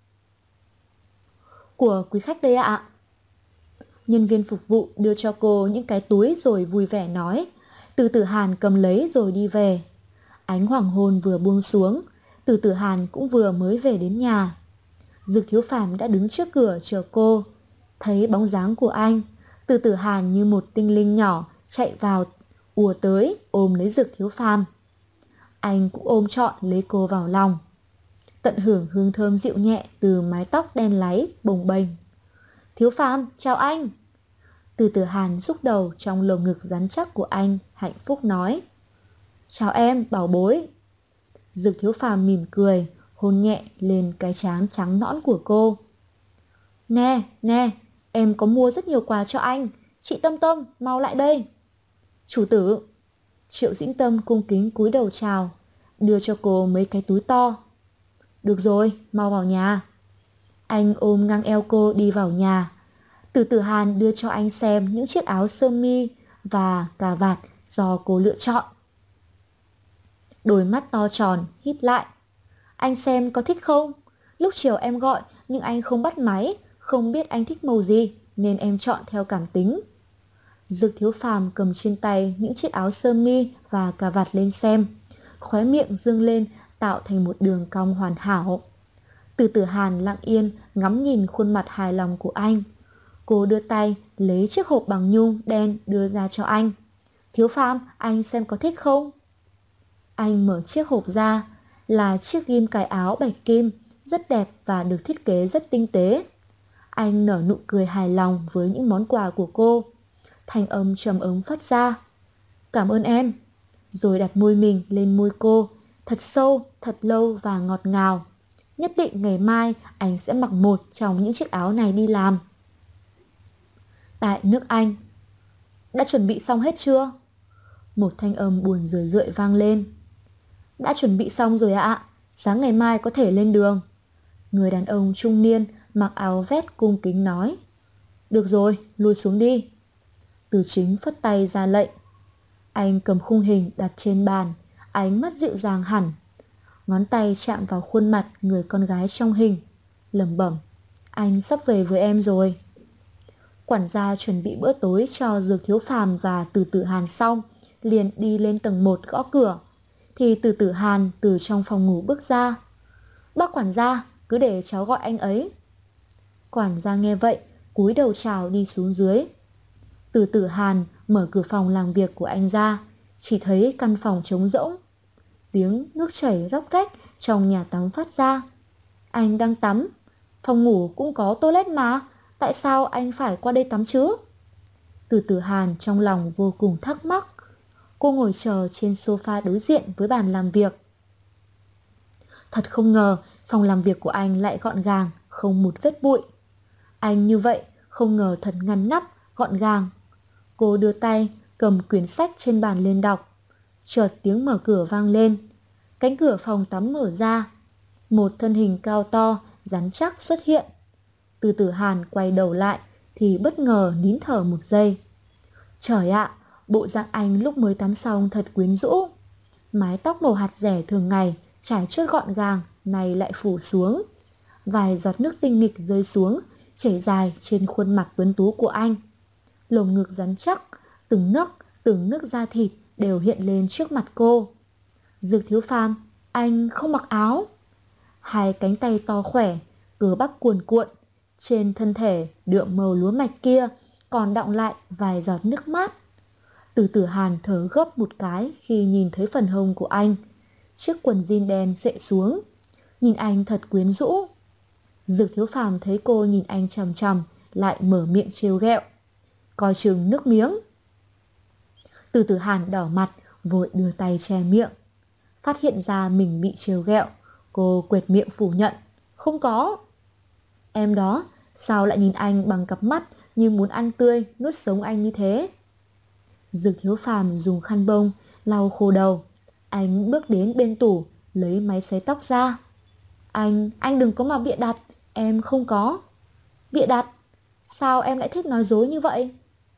B: "Của quý khách đây ạ." Nhân viên phục vụ đưa cho cô những cái túi rồi vui vẻ nói. Từ Tử Hàn cầm lấy rồi đi về. Ánh hoàng hôn vừa buông xuống, Từ Tử Hàn cũng vừa mới về đến nhà. Dực Thiếu Phàm đã đứng trước cửa chờ cô. Thấy bóng dáng của anh, Từ Tử Hàn như một tinh linh nhỏ chạy vào, ùa tới ôm lấy Dực Thiếu Phàm. Anh cũng ôm trọn lấy cô vào lòng, tận hưởng hương thơm dịu nhẹ từ mái tóc đen láy bồng bềnh. "Thiếu Phàm, chào anh." Từ Tử Hàn xúc đầu trong lồng ngực rắn chắc của anh, hạnh phúc nói. "Chào em, bảo bối." Dực Thiếu Phàm mỉm cười, hôn nhẹ lên cái trán trắng nõn của cô. Nè, em có mua rất nhiều quà cho anh. Chị Tâm Tâm, mau lại đây." "Chủ tử." Triệu Dĩnh Tâm cung kính cúi đầu chào, đưa cho cô mấy cái túi to. "Được rồi, mau vào nhà." Anh ôm ngang eo cô đi vào nhà. Từ Tử Hàn đưa cho anh xem những chiếc áo sơ mi và cà vạt do cô lựa chọn. Đôi mắt to tròn híp lại. "Anh xem có thích không? Lúc chiều em gọi nhưng anh không bắt máy, không biết anh thích màu gì nên em chọn theo cảm tính." Dực Thiếu Phàm cầm trên tay những chiếc áo sơ mi và cà vạt lên xem, khóe miệng dương lên tạo thành một đường cong hoàn hảo. Từ Tử Hàn lặng yên ngắm nhìn khuôn mặt hài lòng của anh. Cô đưa tay lấy chiếc hộp bằng nhung đen đưa ra cho anh. Thiếu Phàm, anh xem có thích không? Anh mở chiếc hộp ra, là chiếc ghim cài áo bạch kim, rất đẹp và được thiết kế rất tinh tế. Anh nở nụ cười hài lòng với những món quà của cô. Thanh âm trầm ấm phát ra. Cảm ơn em. Rồi đặt môi mình lên môi cô, thật sâu, thật lâu và ngọt ngào. Nhất định ngày mai anh sẽ mặc một trong những chiếc áo này đi làm. Tại nước Anh. Đã chuẩn bị xong hết chưa? Một thanh âm buồn rười rượi vang lên. Đã chuẩn bị xong rồi ạ. Sáng ngày mai có thể lên đường. Người đàn ông trung niên mặc áo vest cung kính nói. Được rồi, lùi xuống đi. Từ Chính phất tay ra lệnh. Anh cầm khung hình đặt trên bàn, ánh mắt dịu dàng hẳn. Ngón tay chạm vào khuôn mặt người con gái trong hình, lẩm bẩm. Anh sắp về với em rồi. Quản gia chuẩn bị bữa tối cho Dược Thiếu Phàm và Từ Tử Hàn xong, liền đi lên tầng 1 gõ cửa. Thì Từ Tử Hàn từ trong phòng ngủ bước ra. Bác quản gia, cứ để cháu gọi anh ấy. Quản gia nghe vậy, cúi đầu chào đi xuống dưới. Từ Tử Hàn mở cửa phòng làm việc của anh ra, chỉ thấy căn phòng trống rỗng. Tiếng nước chảy róc rách trong nhà tắm phát ra. Anh đang tắm, phòng ngủ cũng có toilet mà, tại sao anh phải qua đây tắm chứ? Từ Tử Hàn trong lòng vô cùng thắc mắc. Cô ngồi chờ trên sofa đối diện với bàn làm việc. Thật không ngờ phòng làm việc của anh lại gọn gàng, không một vết bụi. Anh như vậy không ngờ thật ngăn nắp, gọn gàng. Cô đưa tay cầm quyển sách trên bàn lên đọc. Chợt tiếng mở cửa vang lên. Cánh cửa phòng tắm mở ra. Một thân hình cao to, rắn chắc xuất hiện. Từ Tử Hàn quay đầu lại thì bất ngờ nín thở một giây. Trời ạ, bộ dạng anh lúc mới tắm xong thật quyến rũ. Mái tóc màu hạt dẻ thường ngày trải chuốt gọn gàng, này lại phủ xuống. Vài giọt nước tinh nghịch rơi xuống, chảy dài trên khuôn mặt tuấn tú của anh. Lồng ngực rắn chắc, từng nước da thịt đều hiện lên trước mặt cô. Dược Thiếu Phàm, anh không mặc áo. Hai cánh tay to khỏe, cơ bắp cuồn cuộn. Trên thân thể đượm màu lúa mạch kia còn đọng lại vài giọt nước mắt. Từ Tử Hàn thở gấp một cái khi nhìn thấy phần hông của anh. Chiếc quần jean đen xệ xuống. Nhìn anh thật quyến rũ. Dược Thiếu Phàm thấy cô nhìn anh chằm chằm, lại mở miệng trêu ghẹo. Coi chừng nước miếng. Từ Tử Hàn đỏ mặt, vội đưa tay che miệng. Phát hiện ra mình bị trêu ghẹo, cô quệt miệng phủ nhận. Không có. Em đó, sao lại nhìn anh bằng cặp mắt như muốn ăn tươi, nuốt sống anh như thế? Dược Thiếu Phàm dùng khăn bông lau khô đầu. Anh bước đến bên tủ, lấy máy sấy tóc ra. Anh đừng có mà bịa đặt, em không có. Bịa đặt? Sao em lại thích nói dối như vậy?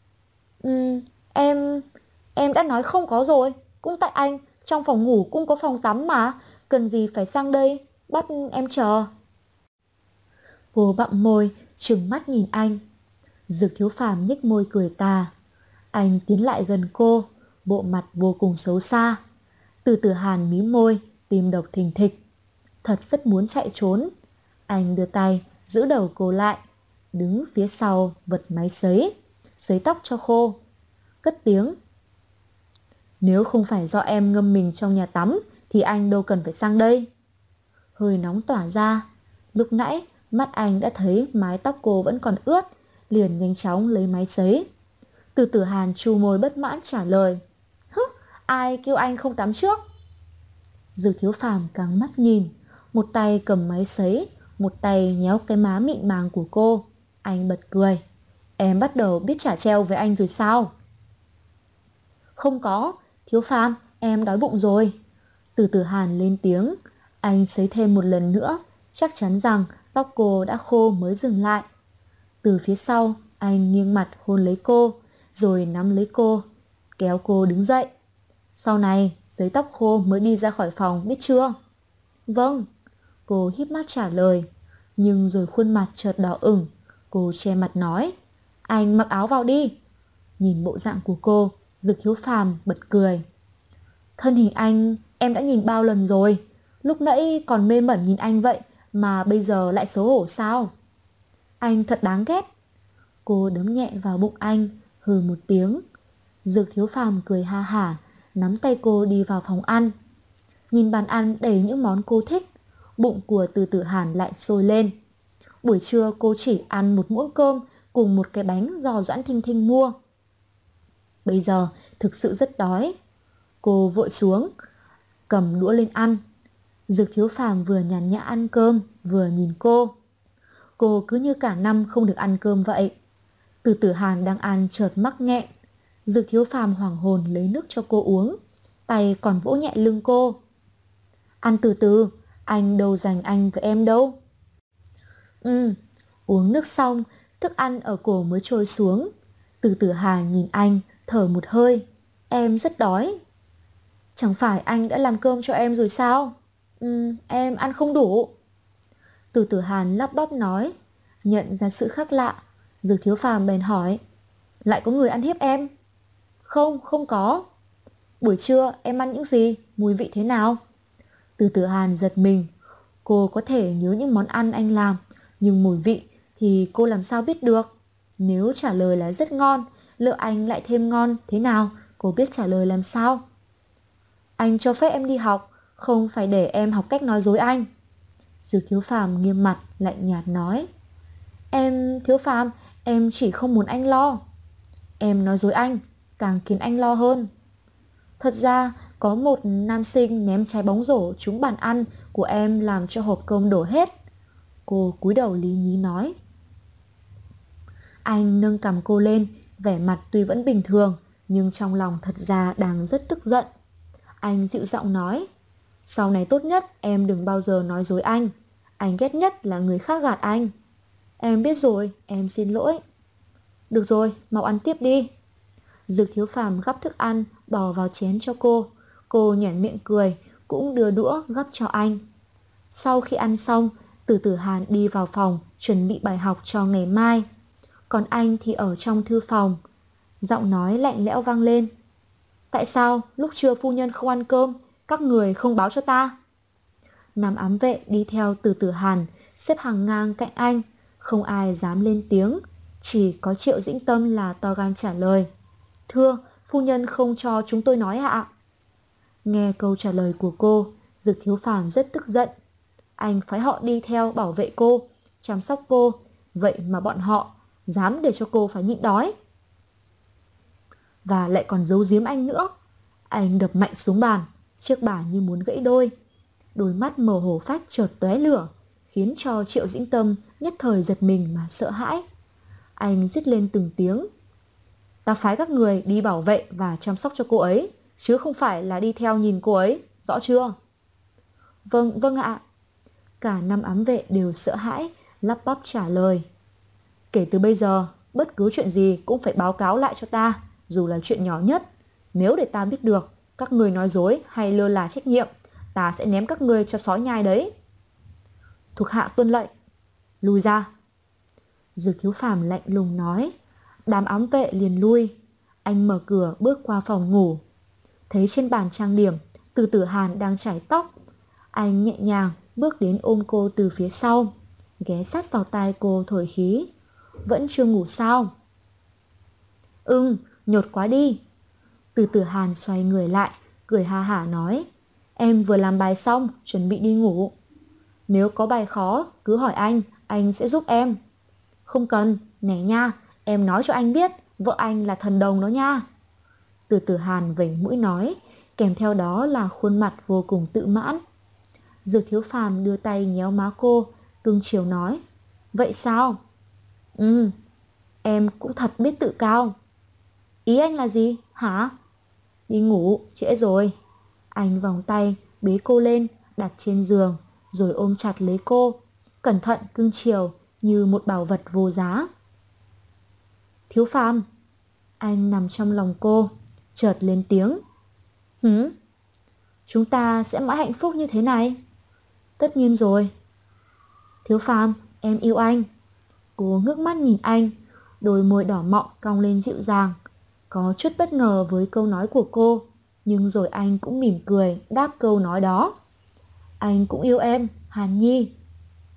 B: Em đã nói không có rồi. Cũng tại anh, trong phòng ngủ cũng có phòng tắm mà. Cần gì phải sang đây, bắt em chờ. Cô bặm môi, trừng mắt nhìn anh. Dược Thiếu Phàm nhếch môi cười tà. Anh tiến lại gần cô, bộ mặt vô cùng xấu xa. Từ Tử Hàn mím môi, tim đập thình thịch. Thật rất muốn chạy trốn. Anh đưa tay, giữ đầu cô lại. Đứng phía sau vật máy sấy, sấy tóc cho khô. Cất tiếng. Nếu không phải do em ngâm mình trong nhà tắm thì anh đâu cần phải sang đây. Hơi nóng tỏa ra. Lúc nãy mắt anh đã thấy mái tóc cô vẫn còn ướt, liền nhanh chóng lấy máy sấy. Từ Tử Hàn chu môi bất mãn trả lời. Hứ, ai kêu anh không tắm trước? Dược Thiếu Phàm căng mắt nhìn, một tay cầm máy sấy, một tay nhéo cái má mịn màng của cô. Anh bật cười. Em bắt đầu biết trả treo với anh rồi sao? Không có, Thiếu Phàm, em đói bụng rồi. Từ Tử Hàn lên tiếng. Anh sấy thêm một lần nữa, chắc chắn rằng tóc cô đã khô mới dừng lại. Từ phía sau, anh nghiêng mặt hôn lấy cô, rồi nắm lấy cô, kéo cô đứng dậy. Sau này, sấy tóc khô mới đi ra khỏi phòng, biết chưa? Vâng, cô híp mắt trả lời. Nhưng rồi khuôn mặt chợt đỏ ửng. Cô che mặt nói. Anh mặc áo vào đi. Nhìn bộ dạng của cô, Dược Thiếu Phàm bật cười. Thân hình anh em đã nhìn bao lần rồi. Lúc nãy còn mê mẩn nhìn anh vậy mà bây giờ lại xấu hổ sao? Anh thật đáng ghét. Cô đấm nhẹ vào bụng anh, hừ một tiếng. Dược Thiếu Phàm cười ha hả, nắm tay cô đi vào phòng ăn. Nhìn bàn ăn đầy những món cô thích, bụng của Từ Tử Hàn lại sôi lên. Buổi trưa cô chỉ ăn một muỗng cơm cùng một cái bánh do Doãn Thinh Thinh mua. Bây giờ thực sự rất đói. Cô vội xuống, cầm đũa lên ăn. Dược Thiếu Phàm vừa nhàn nhã ăn cơm, vừa nhìn cô. Cô cứ như cả năm không được ăn cơm vậy. Từ Tử Hàn đang ăn chợt mắc nghẹn. Dược Thiếu Phàm hoảng hồn lấy nước cho cô uống, tay còn vỗ nhẹ lưng cô. Ăn từ từ, anh đâu rảnh anh với em đâu. Uống nước xong, thức ăn ở cổ mới trôi xuống. Từ Tử Hàn nhìn anh, thở một hơi. Em rất đói. Chẳng phải anh đã làm cơm cho em rồi sao? Em ăn không đủ. Từ Tử Hàn lắp bắp nói. Nhận ra sự khác lạ, Dược Thiếu Phàm bèn hỏi. Lại có người ăn hiếp em? Không, không có. Buổi trưa em ăn những gì? Mùi vị thế nào? Từ Tử Hàn giật mình. Cô có thể nhớ những món ăn anh làm, nhưng mùi vị thì cô làm sao biết được? Nếu trả lời là rất ngon, lỡ anh lại thêm ngon thế nào, cô biết trả lời làm sao? Anh cho phép em đi học, không phải để em học cách nói dối anh. Dược Thiếu Phàm nghiêm mặt lạnh nhạt nói. Em, Thiếu Phàm, em chỉ không muốn anh lo. Em nói dối anh, càng khiến anh lo hơn. Thật ra có một nam sinh ném trái bóng rổ trúng bàn ăn của em làm cho hộp cơm đổ hết. Cô cúi đầu lý nhí nói. Anh nâng cằm cô lên, vẻ mặt tuy vẫn bình thường, nhưng trong lòng thật ra đang rất tức giận. Anh dịu giọng nói. Sau này tốt nhất em đừng bao giờ nói dối anh. Anh ghét nhất là người khác gạt anh. Em biết rồi, em xin lỗi. Được rồi, mau ăn tiếp đi. Dược Thiếu Phàm gắp thức ăn bỏ vào chén cho cô. Cô nhoẻn miệng cười, cũng đưa đũa gắp cho anh. Sau khi ăn xong, Từ Tử Hàn đi vào phòng chuẩn bị bài học cho ngày mai. Còn anh thì ở trong thư phòng. Giọng nói lạnh lẽo vang lên. Tại sao lúc trưa phu nhân không ăn cơm, các người không báo cho ta? Nam ám vệ đi theo Từ Tử Hàn, xếp hàng ngang cạnh anh. Không ai dám lên tiếng, chỉ có Triệu Dĩnh Tâm là to gan trả lời. Thưa, phu nhân không cho chúng tôi nói ạ. Nghe câu trả lời của cô, Dược Thiếu Phàm rất tức giận. Anh phái họ đi theo bảo vệ cô, chăm sóc cô, vậy mà bọn họ dám để cho cô phải nhịn đói. Và lại còn giấu giếm anh nữa. Anh đập mạnh xuống bàn, chiếc bàn như muốn gãy đôi. Đôi mắt màu hổ phách chợt tóe lửa, khiến cho Triệu Dĩnh Tâm nhất thời giật mình mà sợ hãi. Anh rít lên từng tiếng. Ta phái các người đi bảo vệ và chăm sóc cho cô ấy, chứ không phải là đi theo nhìn cô ấy, rõ chưa? Vâng, vâng ạ. Cả năm ám vệ đều sợ hãi, lắp bắp trả lời. Kể từ bây giờ, bất cứ chuyện gì cũng phải báo cáo lại cho ta, dù là chuyện nhỏ nhất. Nếu để ta biết được, các người nói dối hay lơ là trách nhiệm, ta sẽ ném các người cho sói nhai đấy. Thuộc hạ tuân lệnh. Lùi ra. Dược Thiếu Phàm lạnh lùng nói. Đám ám vệ liền lui. Anh mở cửa bước qua phòng ngủ. Thấy trên bàn trang điểm, Từ Tử Hàn đang chải tóc. Anh nhẹ nhàng bước đến ôm cô từ phía sau, ghé sát vào tai cô thổi khí. Vẫn chưa ngủ sao? Nhột quá đi. Từ Tử Hàn xoay người lại, cười ha hả nói. Em vừa làm bài xong, chuẩn bị đi ngủ. Nếu có bài khó, cứ hỏi anh sẽ giúp em. Không cần, nè nha, em nói cho anh biết, vợ anh là thần đồng đó nha. Từ Tử Hàn vểnh mũi nói, kèm theo đó là khuôn mặt vô cùng tự mãn. Dược Thiếu Phàm đưa tay nhéo má cô, cưng chiều nói. Vậy sao? Em cũng thật biết tự cao. Ý anh là gì, hả? Đi ngủ, trễ rồi. Anh vòng tay, bế cô lên, đặt trên giường, rồi ôm chặt lấy cô, cẩn thận cưng chiều như một bảo vật vô giá. Thiếu Phàm. Anh nằm trong lòng cô, chợt lên tiếng. Chúng ta sẽ mãi hạnh phúc như thế này? Tất nhiên rồi. Thiếu Phàm, em yêu anh. Cô ngước mắt nhìn anh, đôi môi đỏ mọng cong lên dịu dàng. Có chút bất ngờ với câu nói của cô, nhưng rồi anh cũng mỉm cười đáp câu nói đó. Anh cũng yêu em, Hàn Nhi.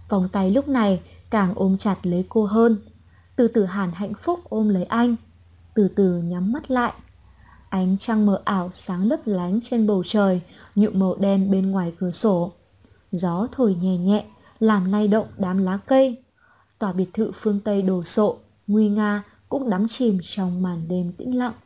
B: Vòng tay lúc này càng ôm chặt lấy cô hơn. Từ Tử Hàn hạnh phúc ôm lấy anh, từ từ nhắm mắt lại. Ánh trăng mờ ảo sáng lấp lánh trên bầu trời, nhuộm màu đen bên ngoài cửa sổ. Gió thổi nhẹ nhẹ, làm lay động đám lá cây. Tòa biệt thự phương Tây đồ sộ, nguy nga cũng đắm chìm trong màn đêm tĩnh lặng.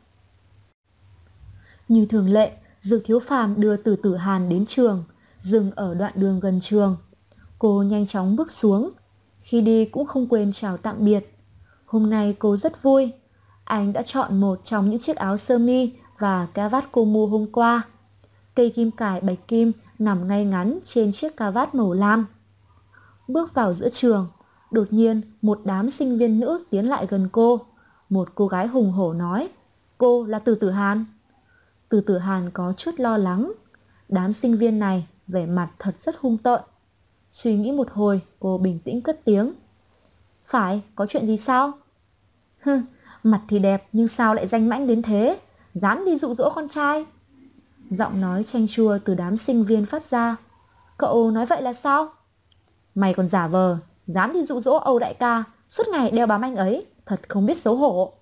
B: Như thường lệ, Dược Thiếu Phàm đưa Từ Tử Hàn đến trường, dừng ở đoạn đường gần trường. Cô nhanh chóng bước xuống, khi đi cũng không quên chào tạm biệt. Hôm nay cô rất vui, anh đã chọn một trong những chiếc áo sơ mi và cà vạt cô mua hôm qua. Cây kim cài bạch kim nằm ngay ngắn trên chiếc cà vạt màu lam. Bước vào giữa trường, đột nhiên một đám sinh viên nữ tiến lại gần cô. Một cô gái hùng hổ nói, cô là Từ Tử Hàn. Từ Tử Hàn có chút lo lắng. Đám sinh viên này vẻ mặt thật rất hung tợn. Suy nghĩ một hồi, cô bình tĩnh cất tiếng. Phải, có chuyện gì sao? Mặt thì đẹp nhưng sao lại danh mãnh đến thế? Dám đi dụ dỗ con trai? Giọng nói chanh chua từ đám sinh viên phát ra. Cậu nói vậy là sao? Mày còn giả vờ, dám đi dụ dỗ Âu đại ca, suốt ngày đeo bám anh ấy, thật không biết xấu hổ.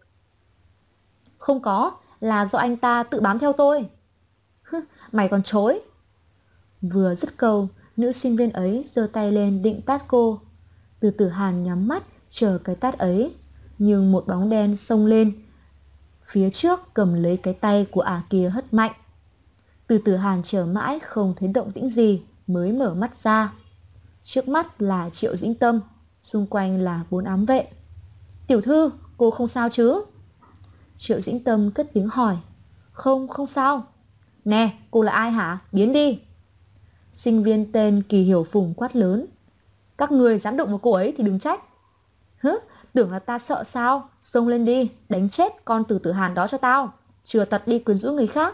B: Không có, là do anh ta tự bám theo tôi. Mày còn chối. Vừa dứt câu, nữ sinh viên ấy giơ tay lên định tát cô. Từ Tử Hàn nhắm mắt chờ cái tát ấy, nhưng một bóng đen xông lên phía trước cầm lấy cái tay của ả kia hất mạnh. Từ Tử Hàn chờ mãi không thấy động tĩnh gì mới mở mắt ra. Trước mắt là Triệu Dĩnh Tâm, xung quanh là 4 ám vệ. Tiểu thư, cô không sao chứ? Triệu Dĩnh Tâm cất tiếng hỏi. Không sao. Nè, cô là ai hả? Biến đi. Sinh viên tên Kỳ Hiểu Phùng quát lớn. Các người dám đụng vào cô ấy thì đừng trách. Tưởng là ta sợ sao? Xông lên đi, đánh chết con Từ Tử Hàn đó cho tao. Chừa tật đi quyến rũ người khác.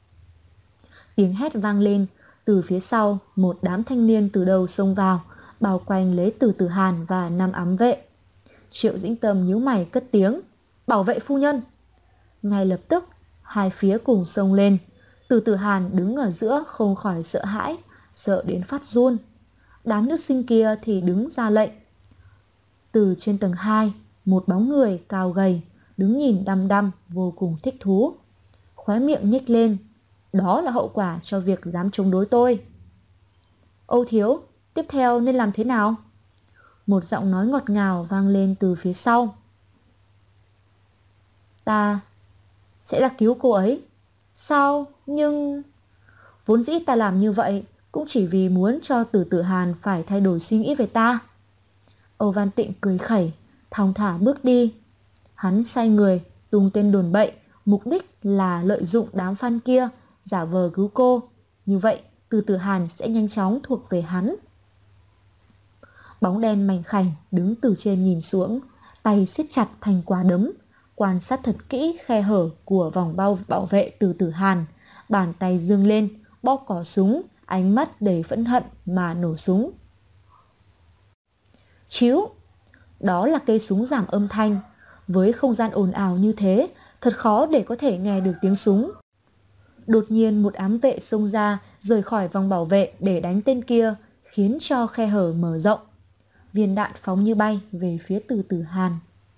B: Tiếng hét vang lên. Từ phía sau, một đám thanh niên từ đầu xông vào, bao quanh lấy Từ Tử Hàn và 5 ám vệ. Triệu Dĩnh Tâm nhíu mày cất tiếng. Bảo vệ phu nhân. Ngay lập tức, hai phía cùng xông lên. Từ Tử Hàn đứng ở giữa không khỏi sợ hãi, sợ đến phát run. Đám nữ sinh kia thì đứng ra lệnh. Từ trên tầng 2, một bóng người cao gầy đứng nhìn đăm đăm vô cùng thích thú. Khóe miệng nhếch lên. Đó là hậu quả cho việc dám chống đối tôi. Âu thiếu, tiếp theo nên làm thế nào? Một giọng nói ngọt ngào vang lên từ phía sau. Ta sẽ là cứu cô ấy. Sao? Nhưng... Vốn dĩ ta làm như vậy cũng chỉ vì muốn cho Từ Tử Hàn phải thay đổi suy nghĩ về ta. Âu Văn Tịnh cười khẩy, thong thả bước đi. Hắn sai người tung tên đồn bậy, mục đích là lợi dụng đám fan kia, giả vờ cứu cô. Như vậy, Từ Tử Hàn sẽ nhanh chóng thuộc về hắn. Bóng đen mảnh khảnh đứng từ trên nhìn xuống, tay siết chặt thành quả đấm, quan sát thật kỹ khe hở của vòng bao bảo vệ Từ Tử Hàn. Bàn tay giương lên, bóp cò súng, ánh mắt đầy phẫn hận mà nổ súng. Chíu! Đó là cây súng giảm âm thanh. Với không gian ồn ào như thế, thật khó để có thể nghe được tiếng súng. Đột nhiên một ám vệ xông ra, rời khỏi vòng bảo vệ để đánh tên kia, khiến cho khe hở mở rộng. Viên đạn phóng như bay về phía Từ Tử Hàn.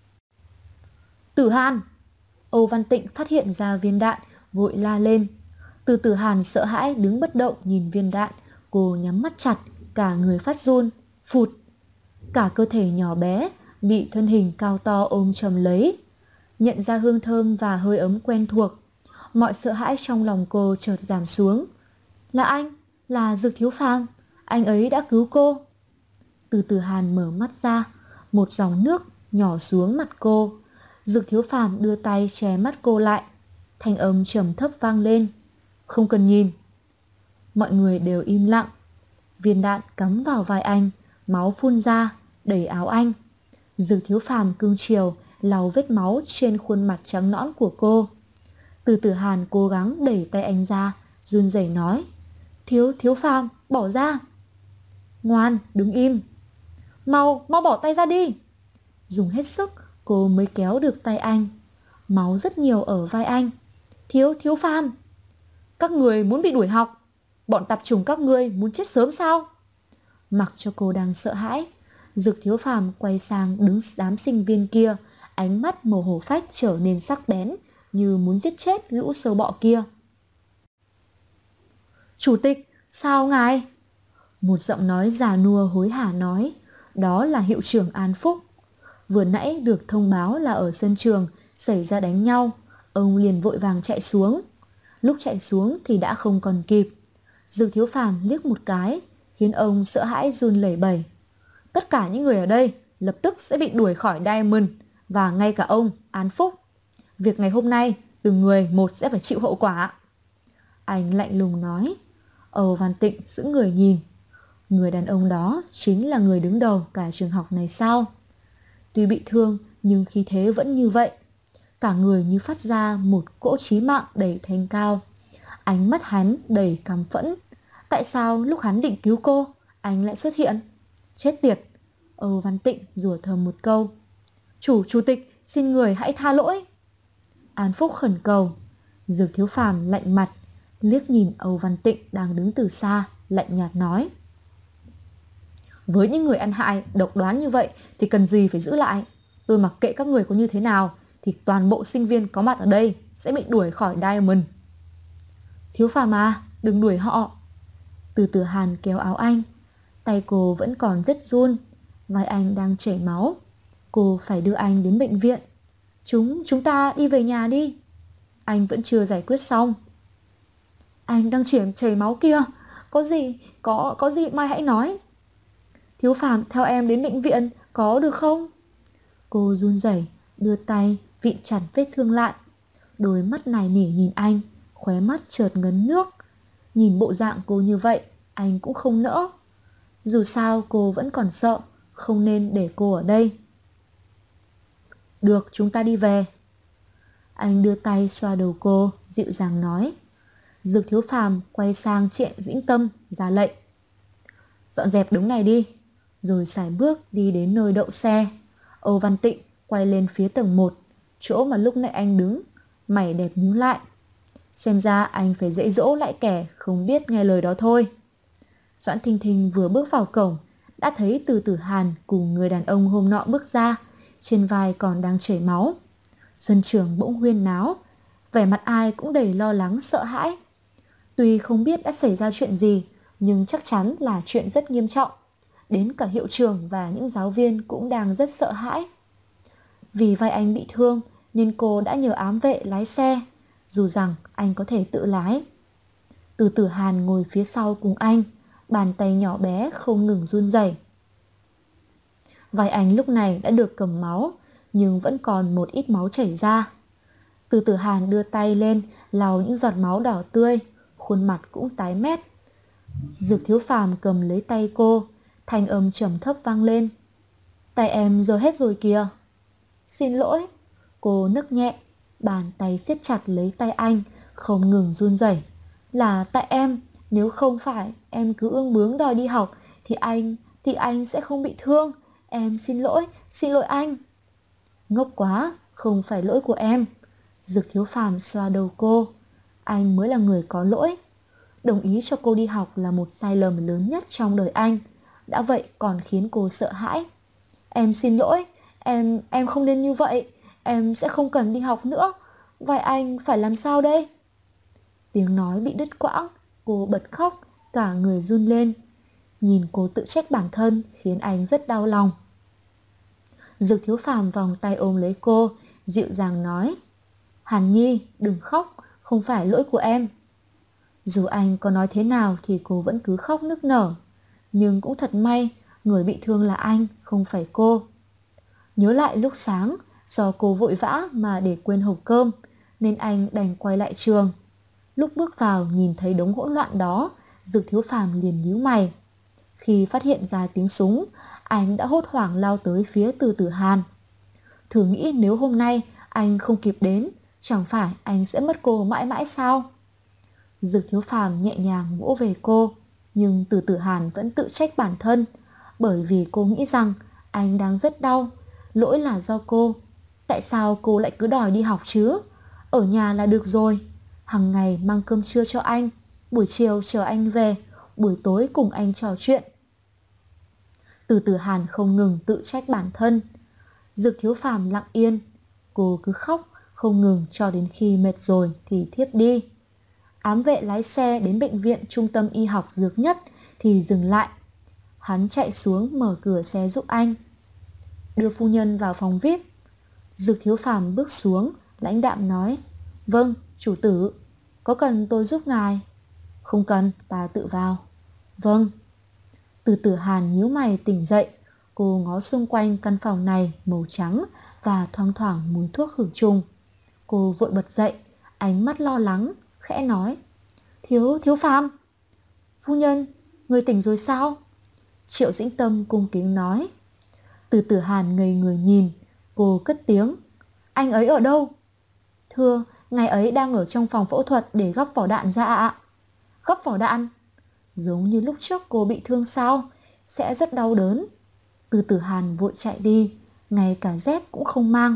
B: Tử Hàn! Âu Văn Tịnh phát hiện ra viên đạn, vội la lên. Từ Tử Hàn sợ hãi đứng bất động nhìn viên đạn. Cô nhắm mắt chặt, cả người phát run. Phụt! Cả cơ thể nhỏ bé bị thân hình cao to ôm chầm lấy. Nhận ra hương thơm và hơi ấm quen thuộc, mọi sợ hãi trong lòng cô chợt giảm xuống. Là anh, là Dược Thiếu Phàm, anh ấy đã cứu cô. Từ Tử Hàn mở mắt ra, một dòng nước nhỏ xuống mặt cô. Dược Thiếu Phàm đưa tay che mắt cô lại, thanh âm trầm thấp vang lên. Không cần nhìn. Mọi người đều im lặng. Viên đạn cắm vào vai anh, máu phun ra, đầy áo anh. Dược Thiếu Phàm cưng chiều lau vết máu trên khuôn mặt trắng nõn của cô. Từ Tử Hàn cố gắng đẩy tay anh ra, run rẩy nói. Thiếu Phàm, bỏ ra. Ngoan, đứng im. Mau bỏ tay ra đi. Dùng hết sức, cô mới kéo được tay anh. Máu rất nhiều ở vai anh. Thiếu Phàm. Các người muốn bị đuổi học. Bọn tạp chủng các ngươi muốn chết sớm sao? Mặc cho cô đang sợ hãi, Dực Thiếu Phàm quay sang đứng đám sinh viên kia, ánh mắt màu hổ phách trở nên sắc bén, như muốn giết chết lũ sâu bọ kia. Chủ tịch, sao ngài? Một giọng nói già nua hối hả nói, đó là hiệu trưởng An Phúc. Vừa nãy được thông báo là ở sân trường xảy ra đánh nhau, ông liền vội vàng chạy xuống. Lúc chạy xuống thì đã không còn kịp. Dực Thiếu Phàm liếc một cái, khiến ông sợ hãi run lẩy bẩy. Tất cả những người ở đây lập tức sẽ bị đuổi khỏi Diamond, và ngay cả ông, An Phúc. Việc ngày hôm nay, từng người một sẽ phải chịu hậu quả. Anh lạnh lùng nói. Âu Văn Tịnh sững người nhìn. Người đàn ông đó chính là người đứng đầu cả trường học này sao? Tuy bị thương nhưng khí thế vẫn như vậy. Cả người như phát ra một cỗ chí mạng đầy thanh cao. Ánh mắt hắn đầy căm phẫn. Tại sao lúc hắn định cứu cô, anh lại xuất hiện? Chết tiệt! Âu Văn Tịnh rủa thầm một câu. Chủ tịch, xin người hãy tha lỗi. An Phúc khẩn cầu. Dực Thiếu Phàm lạnh mặt, liếc nhìn Âu Văn Tịnh đang đứng từ xa, lạnh nhạt nói. Với những người ăn hại, độc đoán như vậy thì cần gì phải giữ lại. Tôi mặc kệ các người có như thế nào thì toàn bộ sinh viên có mặt ở đây sẽ bị đuổi khỏi Diamond. Thiếu Phàm à, đừng đuổi họ. Từ Từ Hàn kéo áo anh. Tay cô vẫn còn rất run, vai anh đang chảy máu. Cô phải đưa anh đến bệnh viện. Chúng ta đi về nhà đi. Anh vẫn chưa giải quyết xong. Anh đang chảy máu kia. Có gì mai hãy nói. Thiếu Phàm theo em đến bệnh viện, có được không? Cô run rẩy đưa tay vịn chặt vết thương lại. Đôi mắt nài nỉ nhìn anh, khóe mắt chợt ngấn nước. Nhìn bộ dạng cô như vậy, anh cũng không nỡ. Dù sao cô vẫn còn sợ, không nên để cô ở đây. Được, chúng ta đi về. Anh đưa tay xoa đầu cô, dịu dàng nói. Dực Thiếu Phàm quay sang Triệu Dĩnh Tâm ra lệnh. Dọn dẹp đống này đi. Rồi sải bước đi đến nơi đậu xe. Âu Văn Tịnh quay lên phía tầng 1, chỗ mà lúc nãy anh đứng, mày đẹp nhíu lại. Xem ra anh phải dạy dỗ lại kẻ không biết nghe lời đó thôi. Doãn Thinh Thinh vừa bước vào cổng, đã thấy Từ Từ Hàn cùng người đàn ông hôm nọ bước ra, trên vai còn đang chảy máu. Sân trường bỗng huyên náo, vẻ mặt ai cũng đầy lo lắng sợ hãi. Tuy không biết đã xảy ra chuyện gì, nhưng chắc chắn là chuyện rất nghiêm trọng. Đến cả hiệu trưởng và những giáo viên cũng đang rất sợ hãi. Vì vai anh bị thương nên cô đã nhờ ám vệ lái xe, dù rằng anh có thể tự lái. Từ Từ Hàn ngồi phía sau cùng anh, bàn tay nhỏ bé không ngừng run rẩy. Vai anh lúc này đã được cầm máu, nhưng vẫn còn một ít máu chảy ra. Từ Từ Hàn đưa tay lên lau những giọt máu đỏ tươi, khuôn mặt cũng tái mét. Dực Thiếu Phàm cầm lấy tay cô, thanh âm trầm thấp vang lên. Tay em giờ hết rồi kìa. Xin lỗi. Cô nức nhẹ, bàn tay siết chặt lấy tay anh, không ngừng run rẩy. Là tại em, nếu không phải em cứ ương bướng đòi đi học thì anh sẽ không bị thương. Em xin lỗi anh. Ngốc quá, không phải lỗi của em. Dực Thiếu Phàm xoa đầu cô. Anh mới là người có lỗi. Đồng ý cho cô đi học là một sai lầm lớn nhất trong đời anh. Đã vậy còn khiến cô sợ hãi. Em xin lỗi, em không nên như vậy. Em sẽ không cần đi học nữa. Vậy anh phải làm sao đây? Tiếng nói bị đứt quãng, cô bật khóc, cả người run lên. Nhìn cô tự trách bản thân khiến anh rất đau lòng. Dực Thiếu Phàm vòng tay ôm lấy cô, dịu dàng nói. Hàn Nhi, đừng khóc, không phải lỗi của em. Dù anh có nói thế nào thì cô vẫn cứ khóc nức nở. Nhưng cũng thật may, người bị thương là anh, không phải cô. Nhớ lại lúc sáng, do cô vội vã mà để quên hộp cơm, nên anh đành quay lại trường. Lúc bước vào nhìn thấy đống hỗn loạn đó, Dực Thiếu Phàm liền nhíu mày. Khi phát hiện ra tiếng súng, anh đã hốt hoảng lao tới phía Từ Từ Hàn. Thử nghĩ nếu hôm nay anh không kịp đến, chẳng phải anh sẽ mất cô mãi mãi sao? Dực Thiếu Phàm nhẹ nhàng vỗ về cô, nhưng Từ Từ Hàn vẫn tự trách bản thân, bởi vì cô nghĩ rằng anh đang rất đau, lỗi là do cô. Tại sao cô lại cứ đòi đi học chứ? Ở nhà là được rồi. Hằng ngày mang cơm trưa cho anh, buổi chiều chờ anh về, buổi tối cùng anh trò chuyện. Từ Tử Hàn không ngừng tự trách bản thân. Dược Thiếu Phàm lặng yên, cô cứ khóc không ngừng cho đến khi mệt rồi thì thiếp đi. Ám vệ lái xe đến bệnh viện Trung tâm Y học Dược Nhất thì dừng lại. Hắn chạy xuống mở cửa xe giúp anh. Đưa phu nhân vào phòng VIP. Dược Thiếu Phàm bước xuống, lãnh đạm nói: Vâng, chủ tử. Có cần tôi giúp ngài? Không cần, ta tự vào. Vâng. Từ Tử Hàn nhíu mày tỉnh dậy. Cô ngó xung quanh căn phòng này màu trắng và thoang thoảng mùi thuốc khử trùng. Cô vội bật dậy, ánh mắt lo lắng, khẽ nói: Thiếu Phàm. Phu nhân, người tỉnh rồi sao? Triệu Dĩnh Tâm cung kính nói. Từ Tử Hàn ngây người nhìn. Cô cất tiếng: Anh ấy ở đâu? Thưa, ngài ấy đang ở trong phòng phẫu thuật để gắp vỏ đạn ra ạ. Gắp vỏ đạn? Giống như lúc trước cô bị thương sao? Sẽ rất đau đớn. Từ Tử Hàn vội chạy đi, ngay cả dép cũng không mang.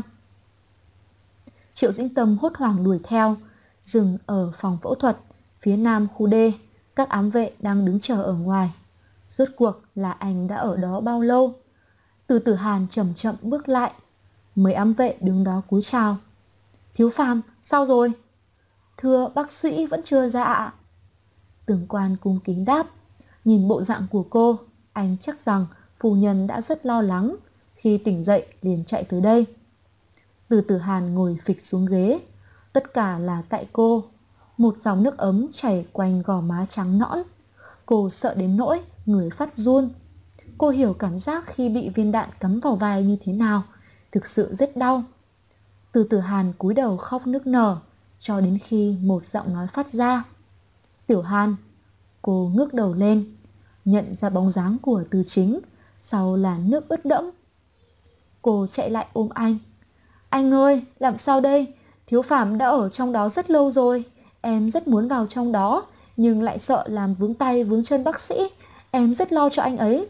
B: Triệu Dĩnh Tâm hốt hoảng đuổi theo. Dừng ở phòng phẫu thuật phía nam khu D. Các ám vệ đang đứng chờ ở ngoài. Rốt cuộc là anh đã ở đó bao lâu? Từ Tử Hàn chậm chậm bước lại. Mấy ám vệ đứng đó cúi chào. Thiếu Phàm, sao rồi? Thưa, bác sĩ vẫn chưa ra ạ. Tướng quan cung kính đáp. Nhìn bộ dạng của cô, anh chắc rằng phu nhân đã rất lo lắng. Khi tỉnh dậy liền chạy tới đây. Từ Tử Hàn ngồi phịch xuống ghế. Tất cả là tại cô. Một dòng nước ấm chảy quanh gò má trắng nõn. Cô sợ đến nỗi người phát run. Cô hiểu cảm giác khi bị viên đạn cắm vào vai như thế nào. Thực sự rất đau. Từ Tử Hàn cúi đầu khóc nức nở cho đến khi một giọng nói phát ra. Tiểu Hàn. Cô ngước đầu lên, nhận ra bóng dáng của Từ Chính, sau là nước ướt đẫm. Cô chạy lại ôm anh. Anh ơi, làm sao đây? Thiếu Phàm đã ở trong đó rất lâu rồi. Em rất muốn vào trong đó, nhưng lại sợ làm vướng tay vướng chân bác sĩ. Em rất lo cho anh ấy.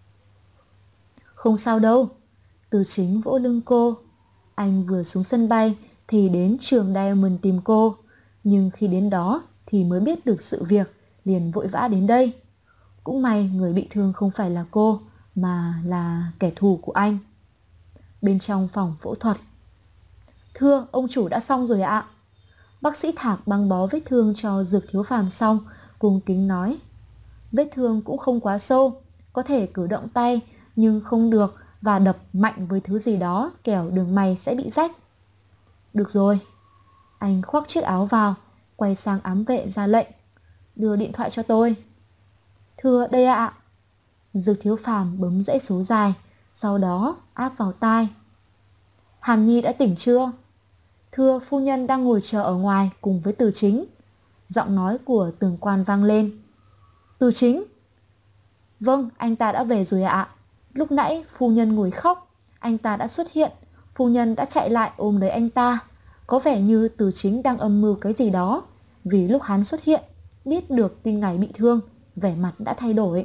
B: Không sao đâu. Từ Chính vỗ lưng cô. Anh vừa xuống sân bay thì đến trường Diamond tìm cô. Nhưng khi đến đó thì mới biết được sự việc, liền vội vã đến đây. Cũng may người bị thương không phải là cô, mà là kẻ thù của anh. Bên trong phòng phẫu thuật. Thưa, ông chủ đã xong rồi ạ. Bác sĩ Thạc băng bó vết thương cho Dược Thiếu Phàm xong, cung kính nói. Vết thương cũng không quá sâu, có thể cử động tay, nhưng không được và đập mạnh với thứ gì đó, kẻo đường mày sẽ bị rách. Được rồi. Anh khoác chiếc áo vào, quay sang ám vệ ra lệnh. Đưa điện thoại cho tôi. Thưa, đây ạ. Dược Thiếu Phàm bấm dãy số dài, sau đó áp vào tai. Hàn Nhi đã tỉnh chưa? Thưa, phu nhân đang ngồi chờ ở ngoài cùng với Từ Chính. Giọng nói của tướng quan vang lên. Từ Chính? Vâng, anh ta đã về rồi ạ. Lúc nãy phu nhân ngồi khóc, anh ta đã xuất hiện. Phu nhân đã chạy lại ôm lấy anh ta. Có vẻ như Từ Chính đang âm mưu cái gì đó. Vì lúc hắn xuất hiện, biết được tin ngài bị thương, vẻ mặt đã thay đổi.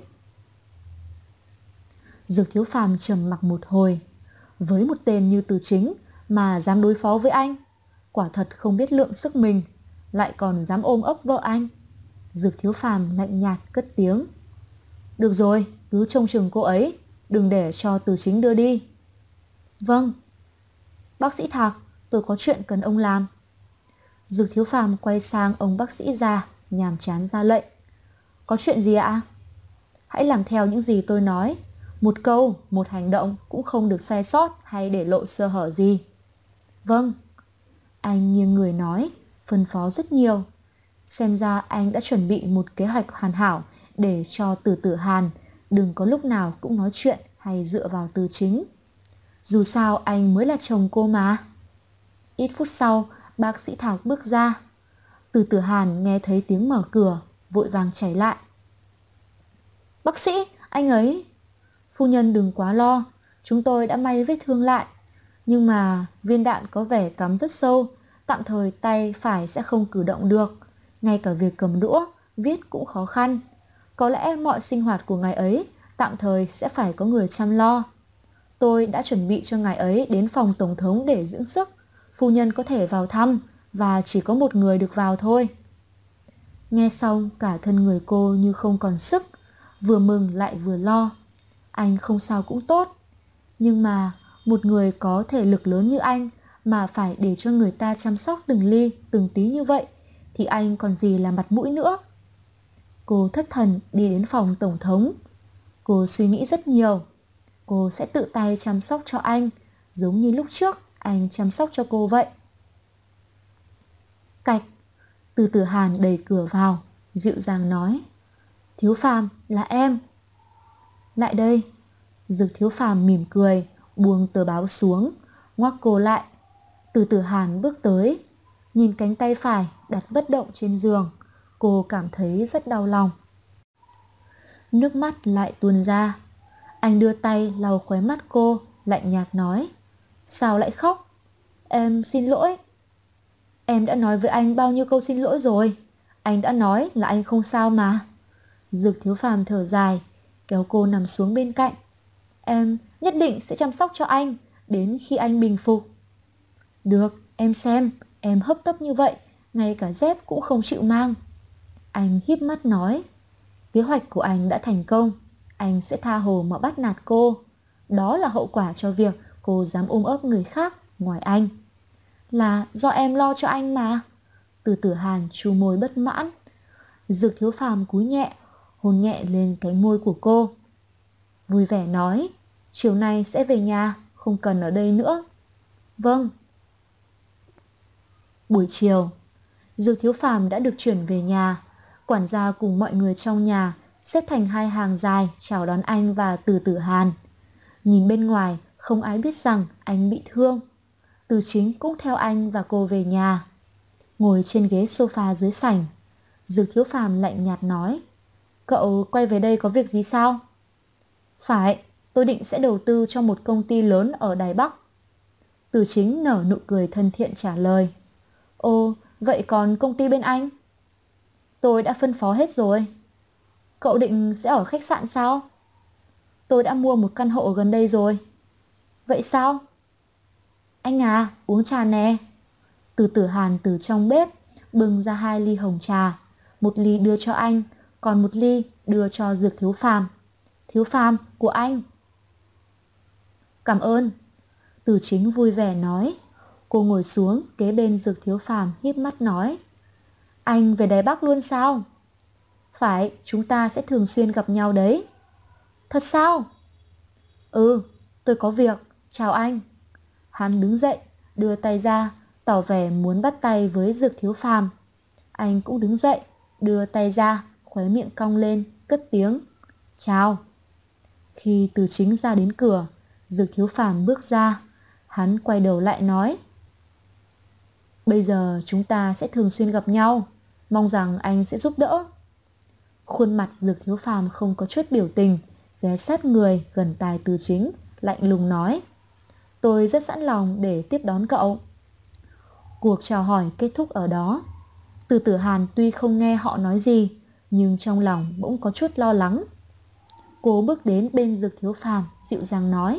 B: Dược Thiếu Phàm trầm mặc một hồi. Với một tên như Từ Chính mà dám đối phó với anh, quả thật không biết lượng sức mình, lại còn dám ôm ấp vợ anh. Dược Thiếu Phàm lạnh nhạt cất tiếng. Được rồi, cứ trông chừng cô ấy, đừng để cho Từ Chính đưa đi. Vâng. Bác sĩ Thạc, tôi có chuyện cần ông làm. Dược Thiếu Phàm quay sang ông bác sĩ già, nhàm chán ra lệnh. Có chuyện gì ạ? Hãy làm theo những gì tôi nói. Một câu, một hành động cũng không được sai sót hay để lộ sơ hở gì. Vâng. Anh nghiêng người nói, phân phó rất nhiều. Xem ra anh đã chuẩn bị một kế hoạch hoàn hảo để cho Từ Tử Hàn đừng có lúc nào cũng nói chuyện hay dựa vào Từ Chính. Dù sao anh mới là chồng cô mà. Ít phút sau, bác sĩ Thạc bước ra. Từ Tử Hàn nghe thấy tiếng mở cửa, vội vàng chạy lại. Bác sĩ, anh ấy. Phu nhân đừng quá lo, chúng tôi đã may vết thương lại. Nhưng mà viên đạn có vẻ cắm rất sâu, tạm thời tay phải sẽ không cử động được. Ngay cả việc cầm đũa, viết cũng khó khăn. Có lẽ mọi sinh hoạt của ngài ấy tạm thời sẽ phải có người chăm lo. Tôi đã chuẩn bị cho ngài ấy đến phòng tổng thống để dưỡng sức. Phu nhân có thể vào thăm và chỉ có một người được vào thôi. Nghe xong cả thân người cô như không còn sức, vừa mừng lại vừa lo. anh không sao cũng tốt. Nhưng mà một người có thể lực lớn như anh mà phải để cho người ta chăm sóc từng ly từng tí như vậy thì anh còn gì là mặt mũi nữa. Cô thất thần đi đến phòng tổng thống. Cô suy nghĩ rất nhiều. Cô sẽ tự tay chăm sóc cho anh, giống như lúc trước anh chăm sóc cho cô vậy. Cạch, Từ Tử Hàn đẩy cửa vào, dịu dàng nói: Thiếu Phàm, là em. Lại đây. Dực Thiếu Phàm mỉm cười, buông tờ báo xuống, ngoắc cô lại. Từ Tử Hàn bước tới, nhìn cánh tay phải đặt bất động trên giường. Cô cảm thấy rất đau lòng. Nước mắt lại tuôn ra. Anh đưa tay lau khóe mắt cô, lạnh nhạt nói: Sao lại khóc? Em xin lỗi. Em đã nói với anh bao nhiêu câu xin lỗi rồi. Anh đã nói là anh không sao mà. Dực Thiếu Phàm thở dài, kéo cô nằm xuống bên cạnh. Em nhất định sẽ chăm sóc cho anh đến khi anh bình phục. Được, em xem, em hấp tấp như vậy, ngay cả dép cũng không chịu mang. Anh híp mắt nói: Kế hoạch của anh đã thành công. Anh sẽ tha hồ mà bắt nạt cô. Đó là hậu quả cho việc cô dám ôm ấp người khác ngoài anh. Là do em lo cho anh mà. Từ Tử Hàn chu môi bất mãn. Dực Thiếu Phàm cúi nhẹ, hôn nhẹ lên cánh môi của cô. Vui vẻ nói: Chiều nay sẽ về nhà, không cần ở đây nữa. Vâng. Buổi chiều, Dực Thiếu Phàm đã được chuyển về nhà. Quản gia cùng mọi người trong nhà xếp thành hai hàng dài chào đón anh và Từ Tử Hàn. Nhìn bên ngoài không ai biết rằng anh bị thương. Từ Chính cũng theo anh và cô về nhà. Ngồi trên ghế sofa dưới sảnh, Dực Thiếu Phàm lạnh nhạt nói: Cậu quay về đây có việc gì sao? Phải, tôi định sẽ đầu tư cho một công ty lớn ở Đài Bắc. Từ Chính nở nụ cười thân thiện trả lời: Ồ, vậy còn công ty bên anh? Tôi đã phân phó hết rồi. Cậu định sẽ ở khách sạn sao? Tôi đã mua một căn hộ gần đây rồi. Vậy sao? Anh à, uống trà nè. Từ Tử Hàn từ trong bếp bưng ra 2 ly hồng trà. Một ly đưa cho anh, còn một ly đưa cho Dược Thiếu Phàm. Thiếu Phàm, của anh. Cảm ơn. Từ Chính vui vẻ nói. Cô ngồi xuống kế bên Dược Thiếu Phàm, híp mắt nói: Anh về Đài Bắc luôn sao? Phải, chúng ta sẽ thường xuyên gặp nhau đấy. Thật sao? Ừ, tôi có việc, chào anh. Hắn đứng dậy, đưa tay ra, tỏ vẻ muốn bắt tay với Dược Thiếu Phàm. Anh cũng đứng dậy, đưa tay ra, khóe miệng cong lên, cất tiếng: Chào. Khi Từ Chính ra đến cửa, Dược Thiếu Phàm bước ra. Hắn quay đầu lại nói: Bây giờ chúng ta sẽ thường xuyên gặp nhau, mong rằng anh sẽ giúp đỡ. Khuôn mặt Dược Thiếu Phàm không có chút biểu tình, ghé sát người gần tai Từ Chính, lạnh lùng nói: Tôi rất sẵn lòng để tiếp đón cậu. Cuộc chào hỏi kết thúc ở đó. Từ Tử Hàn tuy không nghe họ nói gì, nhưng trong lòng bỗng có chút lo lắng. Cô bước đến bên Dược Thiếu Phàm, dịu dàng nói: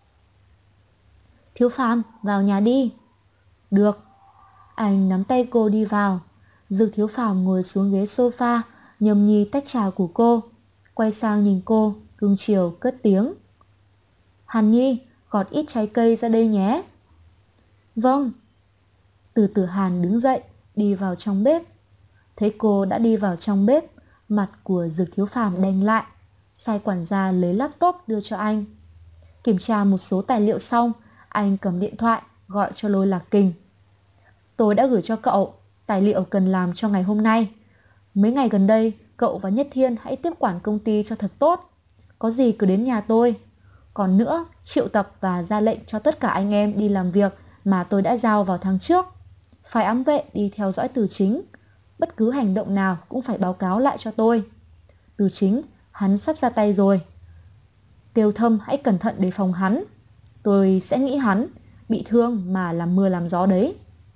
B: Thiếu Phàm, vào nhà đi. Được. Anh nắm tay cô đi vào. Dược Thiếu Phàm ngồi xuống ghế sofa, nhâm nhi tách trà của cô, quay sang nhìn cô, cưng chiều cất tiếng: Hàn Nhi, gọt ít trái cây ra đây nhé. Vâng. Từ Tử Hàn đứng dậy, đi vào trong bếp. Thấy cô đã đi vào trong bếp, mặt của Dược Thiếu Phàm đanh lại, sai quản gia lấy laptop đưa cho anh. Kiểm tra một số tài liệu xong, anh cầm điện thoại gọi cho Lôi Lạc Kình. Tôi đã gửi cho cậu tài liệu cần làm cho ngày hôm nay. Mấy ngày gần đây, cậu và Nhất Thiên hãy tiếp quản công ty cho thật tốt. Có gì cứ đến nhà tôi. Còn nữa, triệu tập và ra lệnh cho tất cả anh em đi làm việc mà tôi đã giao vào tháng trước. Phải ám vệ đi theo dõi Từ Chính. Bất cứ hành động nào cũng phải báo cáo lại cho tôi. Từ Chính, hắn sắp ra tay rồi. Tiêu Thâm hãy cẩn thận đề phòng hắn. Tôi sẽ nghĩ hắn bị thương mà làm mưa làm gió đấy.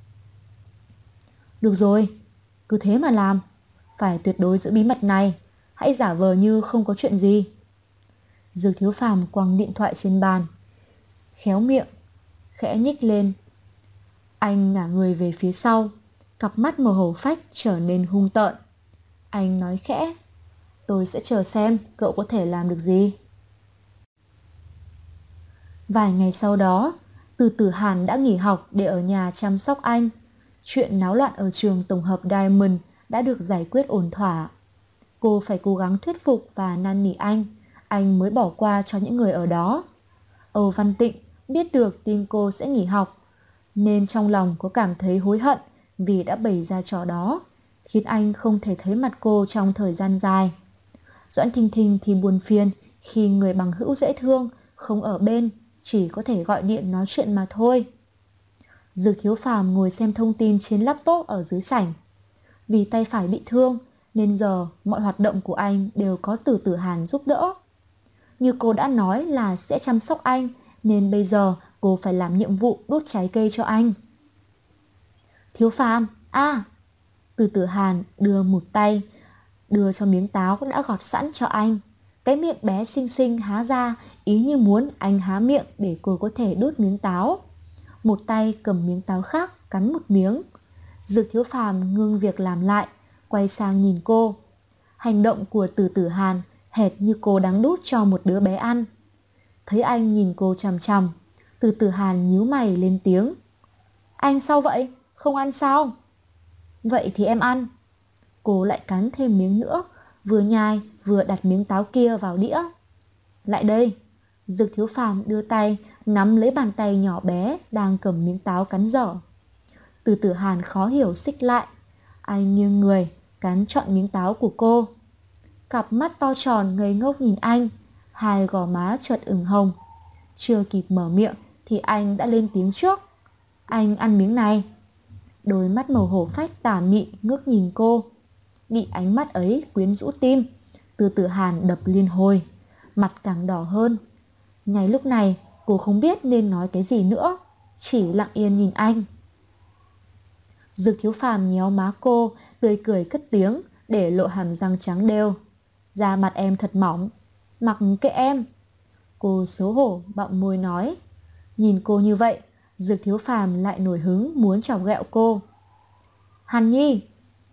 B: Được rồi, cứ thế mà làm. Phải tuyệt đối giữ bí mật này. Hãy giả vờ như không có chuyện gì. Dược Thiếu Phàm quăng điện thoại trên bàn, khéo miệng, khẽ nhích lên. Anh ngả người về phía sau, cặp mắt màu hổ phách trở nên hung tợn. Anh nói khẽ: Tôi sẽ chờ xem cậu có thể làm được gì. Vài ngày sau đó, Từ Tử Hàn đã nghỉ học để ở nhà chăm sóc anh. Chuyện náo loạn ở trường tổng hợp Diamond đã được giải quyết ổn thỏa. Cô phải cố gắng thuyết phục và năn nỉ anh mới bỏ qua cho những người ở đó. Âu Văn Tịnh biết được tin cô sẽ nghỉ học, nên trong lòng có cảm thấy hối hận vì đã bày ra trò đó, khiến anh không thể thấy mặt cô trong thời gian dài. Doãn Thinh Thinh thì buồn phiền khi người bằng hữu dễ thương không ở bên, chỉ có thể gọi điện nói chuyện mà thôi. Dược Thiếu Phàm ngồi xem thông tin trên laptop ở dưới sảnh. Vì tay phải bị thương nên giờ mọi hoạt động của anh đều có Từ Tử Hàn giúp đỡ. Như cô đã nói là sẽ chăm sóc anh, nên bây giờ cô phải làm nhiệm vụ đốt trái cây cho anh. Thiếu Phàm, Từ Tử Hàn đưa một tay, đưa cho miếng táo đã gọt sẵn cho anh. Cái miệng bé xinh xinh há ra, ý như muốn anh há miệng để cô có thể đút miếng táo. Một tay cầm miếng táo khác cắn một miếng. Dược Thiếu Phàm ngưng việc làm lại, quay sang nhìn cô. Hành động của Từ Tử Hàn hệt như cô đang đút cho một đứa bé ăn. Thấy anh nhìn cô chằm chằm, Từ Tử Hàn nhíu mày lên tiếng. Anh sao vậy? Không ăn sao? Vậy thì em ăn. Cô lại cắn thêm miếng nữa, vừa nhai vừa đặt miếng táo kia vào đĩa. Lại đây. Dược Thiếu Phàm đưa tay nắm lấy bàn tay nhỏ bé đang cầm miếng táo cắn dở. Từ Tử Hàn khó hiểu xích lại. Anh nghiêng người cắn trọn miếng táo của cô. Cặp mắt to tròn ngây ngốc nhìn anh, hai gò má chợt ửng hồng. Chưa kịp mở miệng thì anh đã lên tiếng trước. Anh ăn miếng này. Đôi mắt màu hổ phách tà mị ngước nhìn cô. Bị ánh mắt ấy quyến rũ tim, Từ Tử Hàn đập liên hồi, mặt càng đỏ hơn. Ngay lúc này cô không biết nên nói cái gì nữa, chỉ lặng yên nhìn anh. Dược Thiếu Phàm nhéo má cô, tươi cười cất tiếng để lộ hàm răng trắng đều. Da mặt em thật mỏng, mặc kệ em. Cô xấu hổ bặm môi nói. Nhìn cô như vậy, Dược Thiếu Phàm lại nổi hứng muốn chọc ghẹo cô. Hàn Nhi.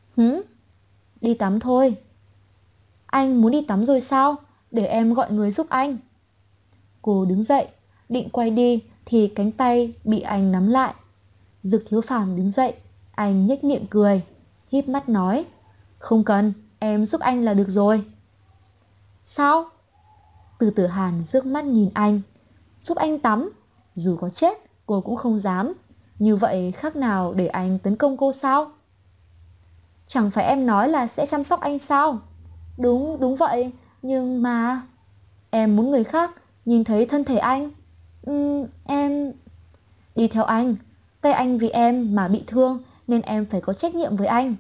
B: Đi tắm thôi. Anh muốn đi tắm rồi sao? Để em gọi người giúp anh. Cô đứng dậy, định quay đi thì cánh tay bị anh nắm lại. Dược Thiếu Phàm đứng dậy, anh nhếch miệng cười, híp mắt nói. Không cần, em giúp anh là được rồi. Sao? Từ Tử Hàn rước mắt nhìn anh. Giúp anh tắm? Dù có chết, cô cũng không dám. Như vậy khác nào để anh tấn công cô sao? Chẳng phải em nói là sẽ chăm sóc anh sao? Đúng vậy, nhưng mà... Em muốn người khác nhìn thấy thân thể anh. Em... Đi theo anh. Tay anh vì em mà bị thương nên em phải có trách nhiệm với anh.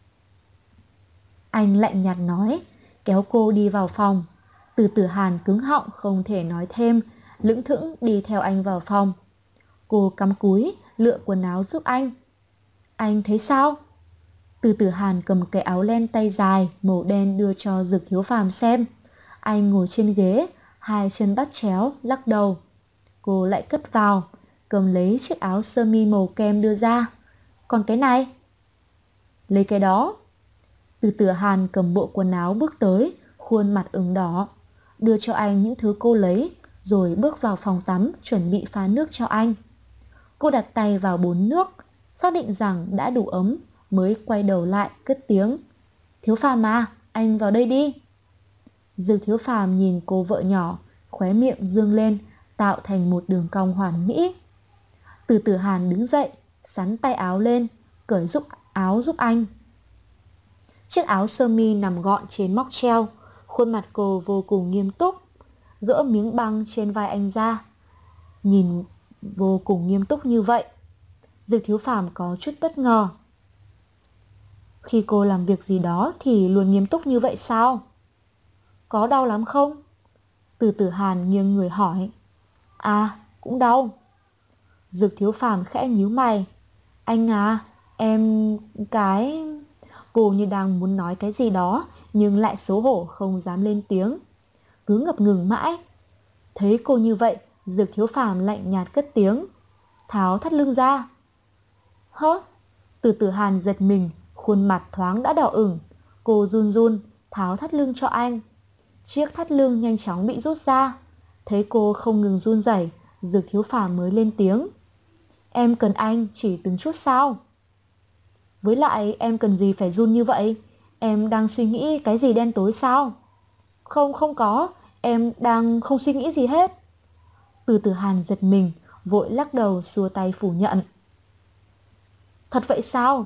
B: Anh lạnh nhạt nói, kéo cô đi vào phòng. Từ Tử Hàn cứng họng không thể nói thêm, lững thững đi theo anh vào phòng. Cô cắm cúi lựa quần áo giúp anh. Anh thấy sao? Từ Tử Hàn cầm cái áo len tay dài màu đen đưa cho Dược Thiếu Phàm xem. Anh ngồi trên ghế, hai chân bắt chéo, lắc đầu. Cô lại cất vào, cầm lấy chiếc áo sơ mi màu kem đưa ra. Còn cái này? Lấy cái đó. Từ Tử Hàn cầm bộ quần áo bước tới, khuôn mặt ửng đỏ, đưa cho anh những thứ cô lấy, rồi bước vào phòng tắm chuẩn bị pha nước cho anh. Cô đặt tay vào bồn nước, xác định rằng đã đủ ấm, mới quay đầu lại cất tiếng. Thiếu Phàm à, anh vào đây đi. Dược Thiếu Phàm nhìn cô vợ nhỏ, khóe miệng dương lên, tạo thành một đường cong hoàn mỹ. Từ Tử Hàn đứng dậy, xắn tay áo lên, cởi áo giúp anh. Chiếc áo sơ mi nằm gọn trên móc treo, khuôn mặt cô vô cùng nghiêm túc, gỡ miếng băng trên vai anh ra. Nhìn vô cùng nghiêm túc như vậy, Dược Thiếu Phàm có chút bất ngờ. Khi cô làm việc gì đó thì luôn nghiêm túc như vậy sao? Có đau lắm không? Từ Tử Hàn nghiêng người hỏi. Cũng đau. Dược Thiếu Phàm khẽ nhíu mày. Anh à, em... Cô như đang muốn nói cái gì đó nhưng lại xấu hổ không dám lên tiếng, cứ ngập ngừng mãi. Thấy cô như vậy, Dược Thiếu Phàm lạnh nhạt cất tiếng. Tháo thắt lưng ra. Hớ? Từ Tử Hàn giật mình, khuôn mặt thoáng đã đỏ ửng. Cô run run tháo thắt lưng cho anh. Chiếc thắt lưng nhanh chóng bị rút ra. Thấy cô không ngừng run rẩy, Dược Thiếu Phàm mới lên tiếng. Em cần anh chỉ từng chút sao? Với lại em cần gì phải run như vậy? Em đang suy nghĩ cái gì đen tối sao? Không, không có, em đang không suy nghĩ gì hết. Từ Tử Hàn giật mình, vội lắc đầu xua tay phủ nhận. Thật vậy sao?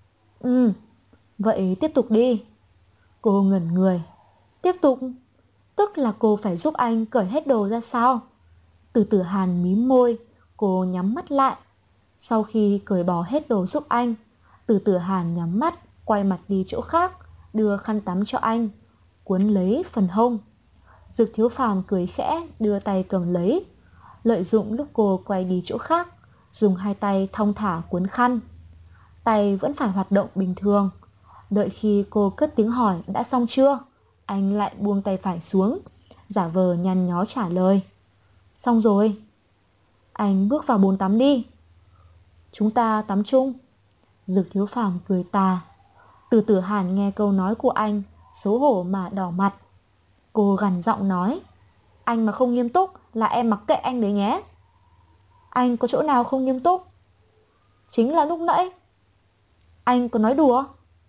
B: Vậy tiếp tục đi. Cô ngẩn người. Tiếp tục? Tức là cô phải giúp anh cởi hết đồ ra sao? Từ Tử Hàn mím môi, cô nhắm mắt lại. Sau khi cởi bỏ hết đồ giúp anh, Từ Tử Hàn nhắm mắt, quay mặt đi chỗ khác, đưa khăn tắm cho anh, cuốn lấy phần hông. Dược Thiếu Phàm cười khẽ, đưa tay cầm lấy, lợi dụng lúc cô quay đi chỗ khác, dùng hai tay thong thả cuốn khăn. Tay vẫn phải hoạt động bình thường. Đợi khi cô cất tiếng hỏi đã xong chưa, anh lại buông tay phải xuống, giả vờ nhăn nhó trả lời. Xong rồi. Anh bước vào bồn tắm đi. Chúng ta tắm chung. Dược Thiếu Phàm cười tà. Từ Tử Hàn nghe câu nói của anh, xấu hổ mà đỏ mặt. Cô gằn giọng nói. Anh mà không nghiêm túc là em mặc kệ anh đấy nhé. Anh có chỗ nào không nghiêm túc? Chính là lúc nãy. Anh có nói đùa?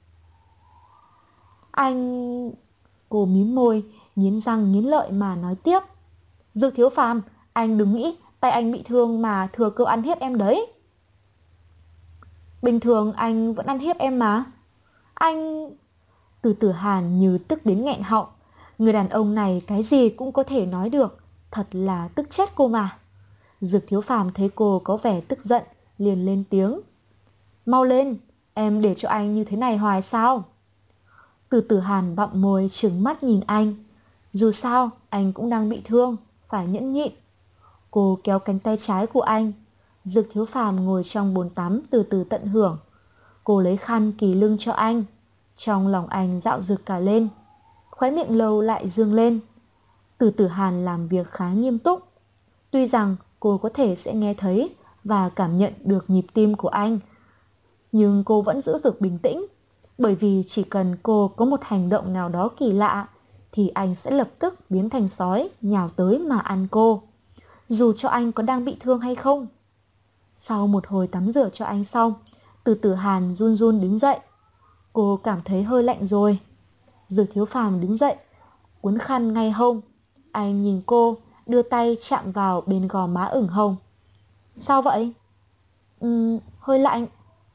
B: Anh... Cô mím môi, nghiến răng nghiến lợi mà nói tiếp. Dược Thiếu Phàm, anh đừng nghĩ tay anh bị thương mà thừa cơ ăn hiếp em đấy. Bình thường anh vẫn ăn hiếp em mà. Anh... Từ Tử Hàn như tức đến nghẹn họng. Người đàn ông này cái gì cũng có thể nói được, thật là tức chết cô mà. Dược Thiếu Phàm thấy cô có vẻ tức giận, liền lên tiếng. Mau lên, em để cho anh như thế này hoài sao? Từ Tử Hàn bặm môi trừng mắt nhìn anh. Dù sao, anh cũng đang bị thương, phải nhẫn nhịn. Cô kéo cánh tay trái của anh. Dược Thiếu Phàm ngồi trong bồn tắm từ từ tận hưởng. Cô lấy khăn kì lưng cho anh. Trong lòng anh dạo dực cả lên. Khóe miệng lâu lại dương lên. Từ Tử Hàn làm việc khá nghiêm túc. Tuy rằng cô có thể sẽ nghe thấy và cảm nhận được nhịp tim của anh, nhưng cô vẫn giữ được bình tĩnh. Bởi vì chỉ cần cô có một hành động nào đó kỳ lạ thì anh sẽ lập tức biến thành sói nhào tới mà ăn cô, dù cho anh có đang bị thương hay không. Sau một hồi tắm rửa cho anh xong, Từ Tử Hàn run run đứng dậy. Cô cảm thấy hơi lạnh rồi. Dược Thiếu Phàm đứng dậy, cuốn khăn ngay hông. Anh nhìn cô, đưa tay chạm vào bên gò má ửng hồng. Sao vậy? Hơi lạnh.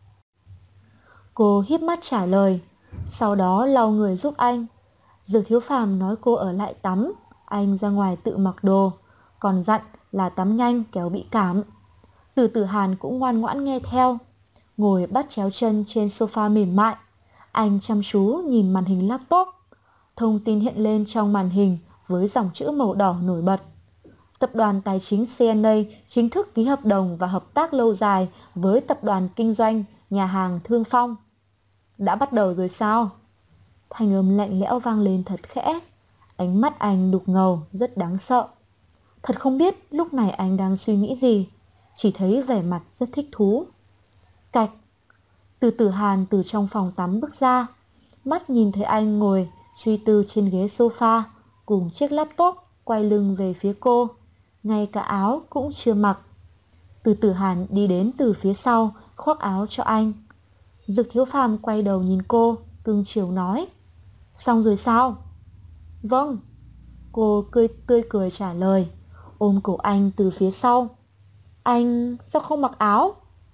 B: Cô híp mắt trả lời, sau đó lau người giúp anh. Dược Thiếu Phàm nói cô ở lại tắm, anh ra ngoài tự mặc đồ, còn dặn là tắm nhanh kéo bị cảm. Từ Tử Hàn cũng ngoan ngoãn nghe theo, ngồi bắt chéo chân trên sofa mềm mại. Anh chăm chú nhìn màn hình laptop. Thông tin hiện lên trong màn hình với dòng chữ màu đỏ nổi bật. Tập đoàn Tài chính CNA chính thức ký hợp đồng và hợp tác lâu dài với tập đoàn kinh doanh nhà hàng Thương Phong. Đã bắt đầu rồi sao? Thanh âm lạnh lẽo vang lên thật khẽ. Ánh mắt anh đục ngầu, rất đáng sợ. Thật không biết lúc này anh đang suy nghĩ gì, chỉ thấy vẻ mặt rất thích thú. Cạch. Từ Tử Hàn từ trong phòng tắm bước ra, mắt nhìn thấy anh ngồi suy tư trên ghế sofa cùng chiếc laptop quay lưng về phía cô, ngay cả áo cũng chưa mặc. Từ Tử Hàn đi đến từ phía sau khoác áo cho anh. Dược Thiếu Phàm quay đầu nhìn cô, cưng chiều nói. Xong rồi sao? Vâng. Cô tươi cười trả lời, ôm cổ anh từ phía sau. Anh sao không mặc áo?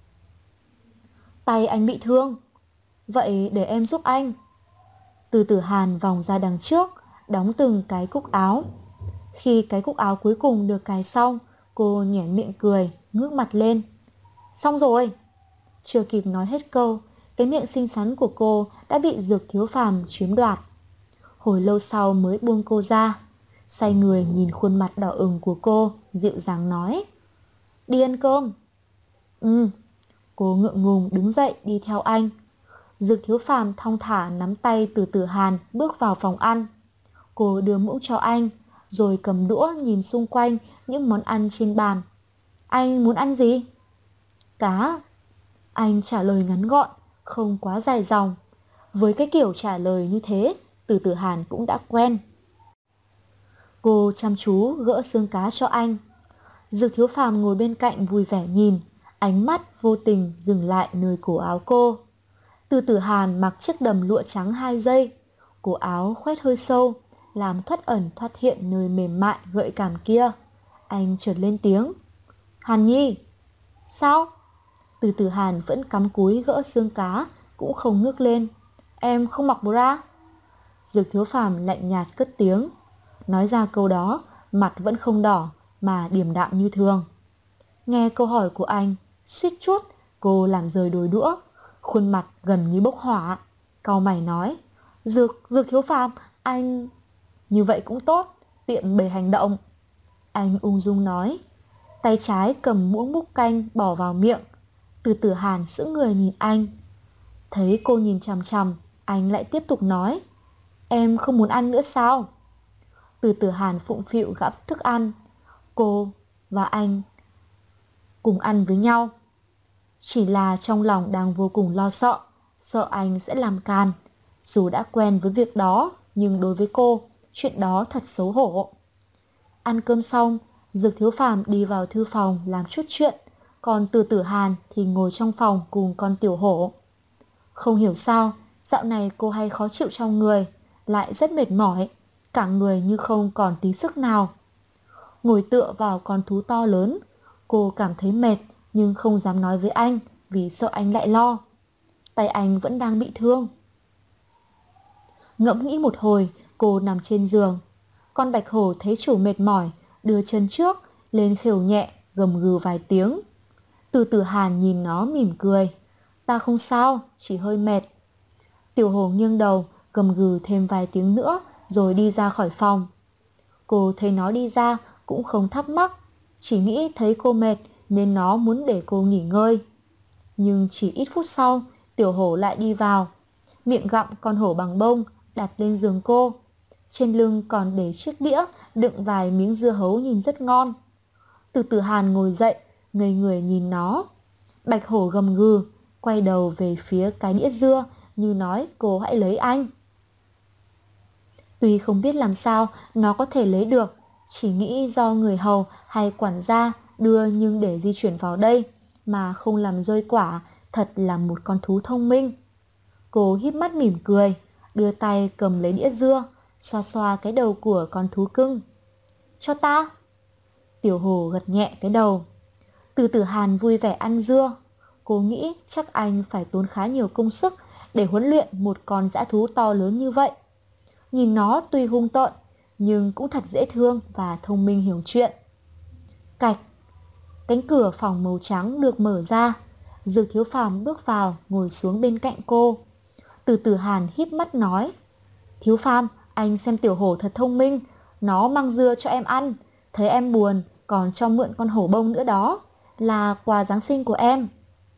B: Tay anh bị thương. Vậy để em giúp anh. Từ Tử Hàn vòng ra đằng trước, đóng từng cái cúc áo. Khi cái cúc áo cuối cùng được cài xong, cô nhoẻn miệng cười, ngước mặt lên. Xong rồi. Chưa kịp nói hết câu, cái miệng xinh xắn của cô đã bị Dược Thiếu Phàm chiếm đoạt. Hồi lâu sau mới buông cô ra, xoay người nhìn khuôn mặt đỏ ửng của cô, dịu dàng nói. Đi ăn cơm. Cô ngượng ngùng đứng dậy đi theo anh. Dược Thiếu Phàm thong thả nắm tay Từ Tử Hàn bước vào phòng ăn. Cô đưa muỗng cho anh, rồi cầm đũa nhìn xung quanh những món ăn trên bàn. Anh muốn ăn gì? Cá. Anh trả lời ngắn gọn, không quá dài dòng. Với cái kiểu trả lời như thế, Từ Tử Hàn cũng đã quen. Cô chăm chú gỡ xương cá cho anh. Dược Thiếu Phàm ngồi bên cạnh vui vẻ nhìn, ánh mắt vô tình dừng lại nơi cổ áo cô. Từ Tử Hàn mặc chiếc đầm lụa trắng 2 giây, cổ áo khoét hơi sâu, làm thoát ẩn thoát hiện nơi mềm mại gợi cảm kia. Anh chợt lên tiếng. Hàn Nhi. Sao? Từ Tử Hàn vẫn cắm cúi gỡ xương cá, cũng không ngước lên. Em không mặc bra. Dược Thiếu Phàm lạnh nhạt cất tiếng. Nói ra câu đó, mặt vẫn không đỏ mà điềm đạm như thường. Nghe câu hỏi của anh, suýt chút cô làm rơi đôi đũa, khuôn mặt gần như bốc hỏa. Cau mày nói, Dược Thiếu Phàm, anh... Như vậy cũng tốt, tiện bề hành động. Anh ung dung nói, tay trái cầm muỗng múc canh bỏ vào miệng. Từ Tử Hàn sững người nhìn anh. Thấy cô nhìn chằm chằm, anh lại tiếp tục nói, em không muốn ăn nữa sao? Từ Tử Hàn phụng phịu gắp thức ăn. Cô và anh cùng ăn với nhau. Chỉ là trong lòng đang vô cùng lo sợ, sợ anh sẽ làm càn. Dù đã quen với việc đó, nhưng đối với cô, chuyện đó thật xấu hổ. Ăn cơm xong, Dược Thiếu Phàm đi vào thư phòng làm chút chuyện, còn Từ Tử Hàn thì ngồi trong phòng cùng con tiểu hổ. Không hiểu sao, dạo này cô hay khó chịu trong người, lại rất mệt mỏi, cả người như không còn tí sức nào. Ngồi tựa vào con thú to lớn, cô cảm thấy mệt nhưng không dám nói với anh vì sợ anh lại lo. Tay anh vẫn đang bị thương. Ngẫm nghĩ một hồi, cô nằm trên giường. Con bạch hổ thấy chủ mệt mỏi, đưa chân trước lên khều nhẹ, gầm gừ vài tiếng. Từ Tử Hàn nhìn nó mỉm cười. Ta không sao, chỉ hơi mệt. Tiểu hổ nghiêng đầu, gầm gừ thêm vài tiếng nữa rồi đi ra khỏi phòng. Cô thấy nó đi ra cũng không thắc mắc, chỉ nghĩ thấy cô mệt nên nó muốn để cô nghỉ ngơi. Nhưng chỉ ít phút sau, tiểu hổ lại đi vào, miệng gặm con hổ bằng bông đặt lên giường cô. Trên lưng còn để chiếc đĩa đựng vài miếng dưa hấu nhìn rất ngon. Từ Tử Hàn ngồi dậy, ngây người nhìn nó. Bạch hổ gầm gừ, quay đầu về phía cái đĩa dưa như nói cô hãy lấy anh. Tuy không biết làm sao nó có thể lấy được, chỉ nghĩ do người hầu hay quản gia đưa nhưng để di chuyển vào đây mà không làm rơi quả, thật là một con thú thông minh. Cô híp mắt mỉm cười, đưa tay cầm lấy đĩa dưa, xoa xoa cái đầu của con thú cưng. Cho ta. Tiểu hổ gật nhẹ cái đầu. Từ Tử Hàn vui vẻ ăn dưa. Cô nghĩ chắc anh phải tốn khá nhiều công sức để huấn luyện một con dã thú to lớn như vậy. Nhìn nó tuy hung tợn nhưng cũng thật dễ thương và thông minh hiểu chuyện. Cạch. Cánh cửa phòng màu trắng được mở ra. Dược Thiếu Phàm bước vào ngồi xuống bên cạnh cô. Từ Tử Hàn híp mắt nói, Thiếu Phàm, anh xem tiểu hổ thật thông minh, nó mang dưa cho em ăn, thấy em buồn còn cho mượn con hổ bông nữa đó, là quà Giáng sinh của em.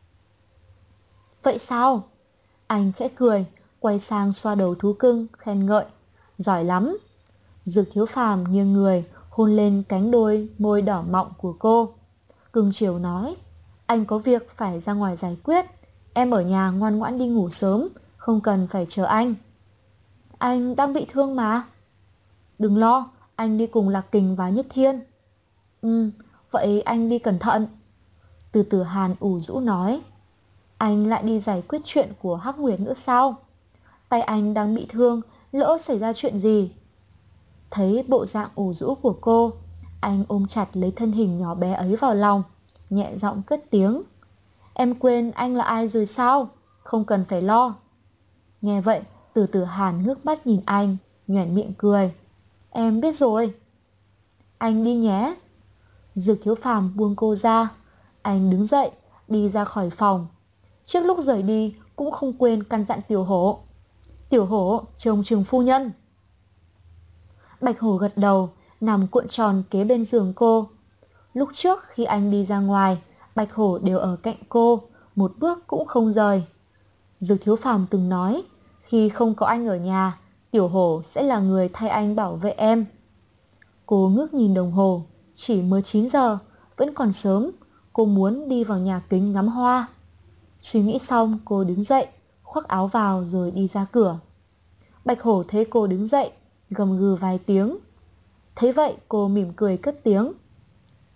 B: Vậy sao? Anh khẽ cười, quay sang xoa đầu thú cưng, khen ngợi. Giỏi lắm. Dược Thiếu Phàm nghiêng người, hôn lên cánh đôi môi đỏ mọng của cô. Cưng chiều nói, anh có việc phải ra ngoài giải quyết, em ở nhà ngoan ngoãn đi ngủ sớm, không cần phải chờ anh. Anh đang bị thương mà. Đừng lo, anh đi cùng Lạc Kình và Nhất Thiên. Vậy anh đi cẩn thận. Từ Tử Hàn ủ rũ nói. Anh lại đi giải quyết chuyện của Hắc Nguyệt nữa sao? Tay anh đang bị thương, lỡ xảy ra chuyện gì? Thấy bộ dạng ủ rũ của cô, anh ôm chặt lấy thân hình nhỏ bé ấy vào lòng, nhẹ giọng cất tiếng. Em quên anh là ai rồi sao? Không cần phải lo. Nghe vậy, Từ Tử Hàn ngước mắt nhìn anh, nhoẻn miệng cười. Em biết rồi. Anh đi nhé. Dược Thiếu Phàm buông cô ra. Anh đứng dậy, đi ra khỏi phòng. Trước lúc rời đi cũng không quên căn dặn tiểu hổ. Tiểu hổ, trông chừng phu nhân. Bạch hổ gật đầu, nằm cuộn tròn kế bên giường cô. Lúc trước khi anh đi ra ngoài, Bạch hổ đều ở cạnh cô, một bước cũng không rời. Dược Thiếu Phàm từng nói, khi không có anh ở nhà, tiểu hổ sẽ là người thay anh bảo vệ em. Cô ngước nhìn đồng hồ, chỉ mới 9 giờ, vẫn còn sớm, cô muốn đi vào nhà kính ngắm hoa. Suy nghĩ xong cô đứng dậy, khoác áo vào rồi đi ra cửa. Bạch hổ thấy cô đứng dậy, gầm gừ vài tiếng. Thấy vậy cô mỉm cười cất tiếng.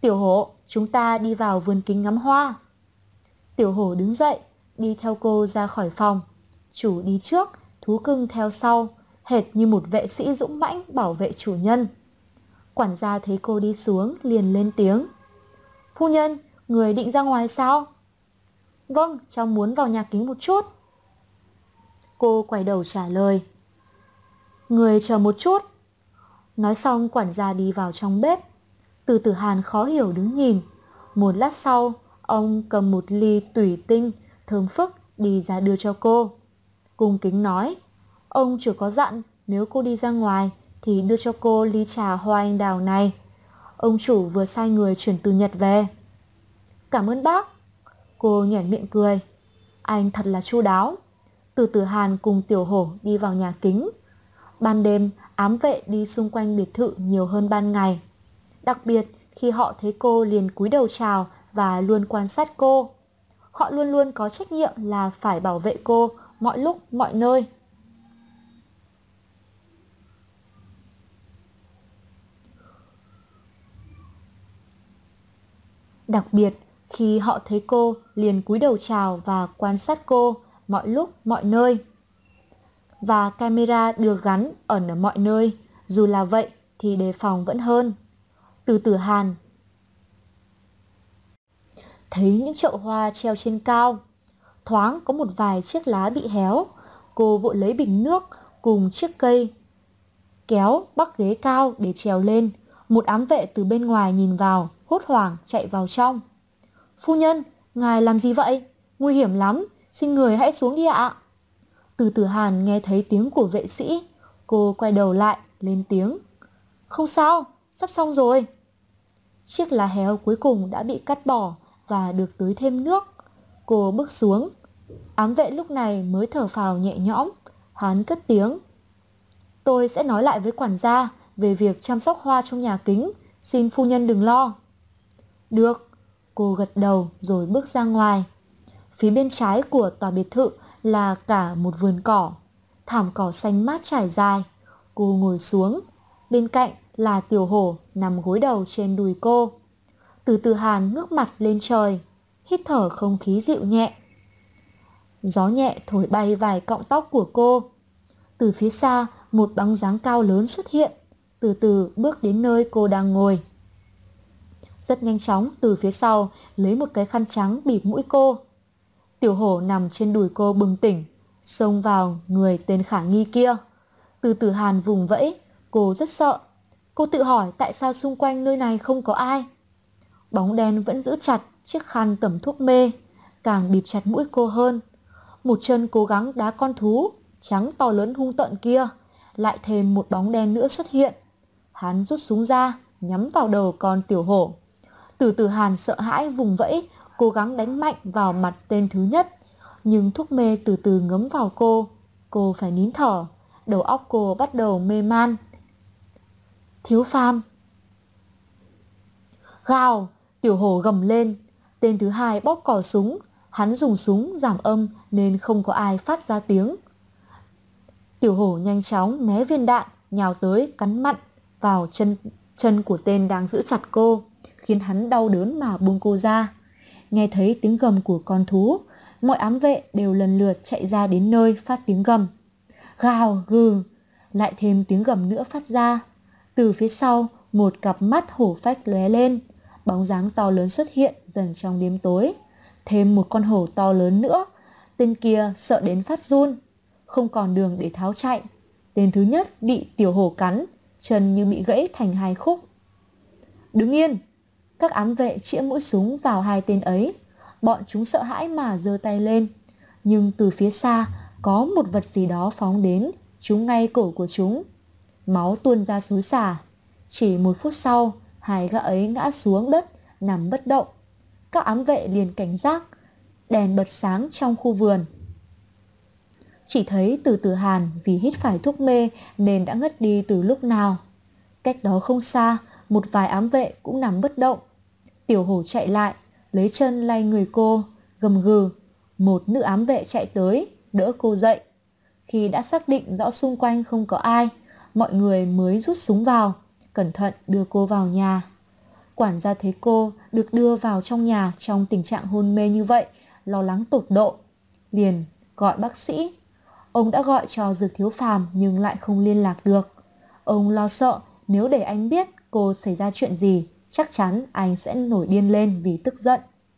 B: Tiểu hổ, chúng ta đi vào vườn kính ngắm hoa. Tiểu hổ đứng dậy, đi theo cô ra khỏi phòng. Chủ đi trước, thú cưng theo sau, hệt như một vệ sĩ dũng mãnh bảo vệ chủ nhân. Quản gia thấy cô đi xuống liền lên tiếng. Phu nhân, người định ra ngoài sao? Vâng, cháu muốn vào nhà kính một chút. Cô quay đầu trả lời. Người chờ một chút. Nói xong quản gia đi vào trong bếp. Từ Tử Hàn khó hiểu đứng nhìn. Một lát sau, ông cầm một ly tủy tinh thơm phức đi ra đưa cho cô. Cung kính nói, ông chủ có dặn nếu cô đi ra ngoài thì đưa cho cô ly trà hoa anh đào này. Ông chủ vừa sai người chuyển từ Nhật về. Cảm ơn bác. Cô nhoẻn miệng cười. Anh thật là chu đáo. Từ Tử Hàn cùng Tiểu hổ đi vào nhà kính. Ban đêm, ám vệ đi xung quanh biệt thự nhiều hơn ban ngày. Đặc biệt, khi họ thấy cô liền cúi đầu chào và luôn quan sát cô. Họ luôn luôn có trách nhiệm là phải bảo vệ cô mọi lúc, mọi nơi. Đặc biệt, khi họ thấy cô liền cúi đầu chào và quan sát cô mọi lúc, mọi nơi. Và camera được gắn ở mọi nơi, dù là vậy thì đề phòng vẫn hơn. Từ Tử Hàn thấy những chậu hoa treo trên cao, thoáng có một vài chiếc lá bị héo. Cô vội lấy bình nước cùng chiếc cây kéo bắc ghế cao để trèo lên. Một ám vệ từ bên ngoài nhìn vào, hốt hoảng chạy vào trong. Phu nhân, ngài làm gì vậy? Nguy hiểm lắm, xin người hãy xuống đi ạ. Từ Tử Hàn nghe thấy tiếng của vệ sĩ. Cô quay đầu lại, lên tiếng. Không sao, sắp xong rồi. Chiếc lá héo cuối cùng đã bị cắt bỏ và được tưới thêm nước. Cô bước xuống. Ám vệ lúc này mới thở phào nhẹ nhõm. Hắn cất tiếng. Tôi sẽ nói lại với quản gia về việc chăm sóc hoa trong nhà kính. Xin phu nhân đừng lo. Được. Cô gật đầu rồi bước ra ngoài. Phía bên trái của tòa biệt thự là cả một vườn cỏ. Thảm cỏ xanh mát trải dài. Cô ngồi xuống. Bên cạnh là Tiểu hổ nằm gối đầu trên đùi cô. Từ Tử Hàn ngước mặt lên trời, hít thở không khí dịu nhẹ. Gió nhẹ thổi bay vài cọng tóc của cô. Từ phía xa, một bóng dáng cao lớn xuất hiện, từ từ bước đến nơi cô đang ngồi. Rất nhanh chóng từ phía sau lấy một cái khăn trắng bịt mũi cô. Tiểu hổ nằm trên đùi cô bừng tỉnh, xông vào người tên khả nghi kia. Từ Tử Hàn vùng vẫy, cô rất sợ. Cô tự hỏi tại sao xung quanh nơi này không có ai. Bóng đen vẫn giữ chặt chiếc khăn tẩm thuốc mê, càng bịt chặt mũi cô hơn. Một chân cố gắng đá con thú trắng to lớn hung tợn kia. Lại thêm một bóng đen nữa xuất hiện. Hắn rút súng ra, nhắm vào đầu con Tiểu hổ. Từ Tử Hàn sợ hãi vùng vẫy, cố gắng đánh mạnh vào mặt tên thứ nhất. Nhưng thuốc mê từ từ ngấm vào cô phải nín thở. Đầu óc cô bắt đầu mê man. Thiếu Phàm. Gào, Tiểu hổ gầm lên. Tên thứ hai bóp cò súng. Hắn dùng súng giảm âm nên không có ai phát ra tiếng. Tiểu hổ nhanh chóng né viên đạn, nhào tới cắn mặn vào chân của tên đang giữ chặt cô, khiến hắn đau đớn mà buông cô ra. Nghe thấy tiếng gầm của con thú, mọi ám vệ đều lần lượt chạy ra đến nơi phát tiếng gầm. Gào gừ, lại thêm tiếng gầm nữa phát ra. Từ phía sau, một cặp mắt hổ phách lóe lên, bóng dáng to lớn xuất hiện dần trong đêm tối. Thêm một con hổ to lớn nữa, tên kia sợ đến phát run, không còn đường để tháo chạy. Tên thứ nhất bị Tiểu hổ cắn, chân như bị gãy thành hai khúc. Đứng yên! Các ám vệ chĩa mũi súng vào hai tên ấy. Bọn chúng sợ hãi mà giơ tay lên. Nhưng từ phía xa có một vật gì đó phóng đến, trúng ngay cổ của chúng. Máu tuôn ra xối xả. Chỉ một phút sau, hai gã ấy ngã xuống đất, nằm bất động. Các ám vệ liền cảnh giác. Đèn bật sáng trong khu vườn. Chỉ thấy Từ Tử Hàn vì hít phải thuốc mê nên đã ngất đi từ lúc nào. Cách đó không xa, một vài ám vệ cũng nằm bất động. Tiểu hổ chạy lại, lấy chân lay người cô, gầm gừ. Một nữ ám vệ chạy tới, đỡ cô dậy. Khi đã xác định rõ xung quanh không có ai, mọi người mới rút súng vào, cẩn thận đưa cô vào nhà. Quản gia thấy cô được đưa vào trong nhà trong tình trạng hôn mê như vậy, lo lắng tột độ, liền gọi bác sĩ. Ông đã gọi cho Dược Thiếu Phàm nhưng lại không liên lạc được. Ông lo sợ nếu để anh biết cô xảy ra chuyện gì, chắc chắn anh sẽ nổi điên lên vì tức giận.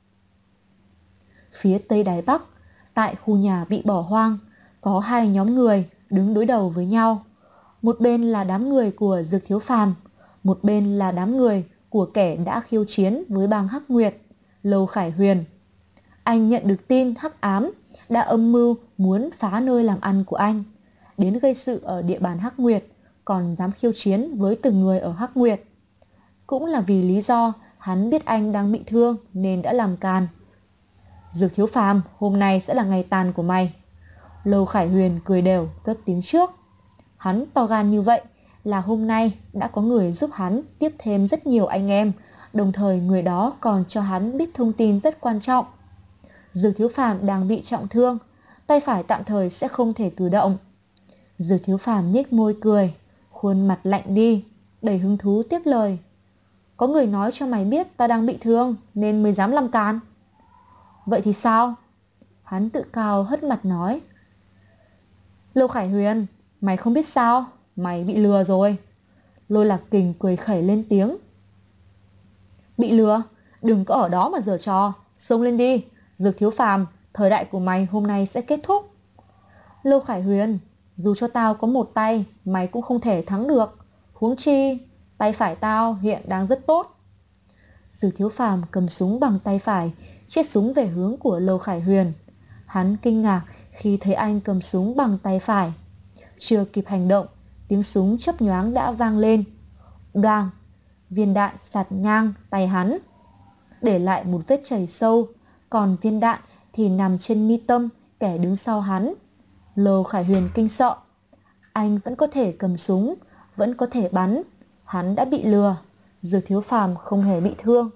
B: Phía tây đài Bắc, tại khu nhà bị bỏ hoang, có hai nhóm người đứng đối đầu với nhau. Một bên là đám người của Dược Thiếu Phàm, một bên là đám người của kẻ đã khiêu chiến với bang Hắc Nguyệt, Lâu Khải Huyền. Anh nhận được tin Hắc Ám đã âm mưu muốn phá nơi làm ăn của anh, đến gây sự ở địa bàn Hắc Nguyệt, còn dám khiêu chiến với từng người ở Hắc Nguyệt. Cũng là vì lý do hắn biết anh đang bị thương nên đã làm càn. Dược Thiếu Phàm, hôm nay sẽ là ngày tàn của mày. Lâu Khải Huyền cười đều cất tiếng trước. Hắn to gan như vậy là hôm nay đã có người giúp hắn tiếp thêm rất nhiều anh em, đồng thời người đó còn cho hắn biết thông tin rất quan trọng. Dược Thiếu Phàm đang bị trọng thương, tay phải tạm thời sẽ không thể cử động. Dược Thiếu Phàm nhếch môi cười, khuôn mặt lạnh đi, đầy hứng thú tiếp lời. Có người nói cho mày biết ta đang bị thương nên mới dám làm càn. Vậy thì sao? Hắn tự cao hất mặt nói. Lâu Khải Huyền, mày không biết sao? Mày bị lừa rồi. Lôi Lạc Kình cười khẩy lên tiếng. Bị lừa? Đừng có ở đó mà giở trò. Xông lên đi. Dược Thiếu Phàm, thời đại của mày hôm nay sẽ kết thúc. Lâu Khải Huyền, dù cho tao có một tay, mày cũng không thể thắng được. Huống chi, tay phải tao hiện đang rất tốt. Dược Thiếu Phàm cầm súng bằng tay phải, chiết súng về hướng của Lâu Khải Huyền. Hắn kinh ngạc khi thấy anh cầm súng bằng tay phải. Chưa kịp hành động, tiếng súng chớp nhoáng đã vang lên. Đoàng, viên đạn sạt ngang tay hắn, để lại một vết chảy sâu, còn viên đạn thì nằm trên mi tâm kẻ đứng sau hắn. Lâu Khải Huyền kinh sợ. Anh vẫn có thể cầm súng, vẫn có thể bắn. Hắn đã bị lừa. Dược Thiếu Phàm không hề bị thương.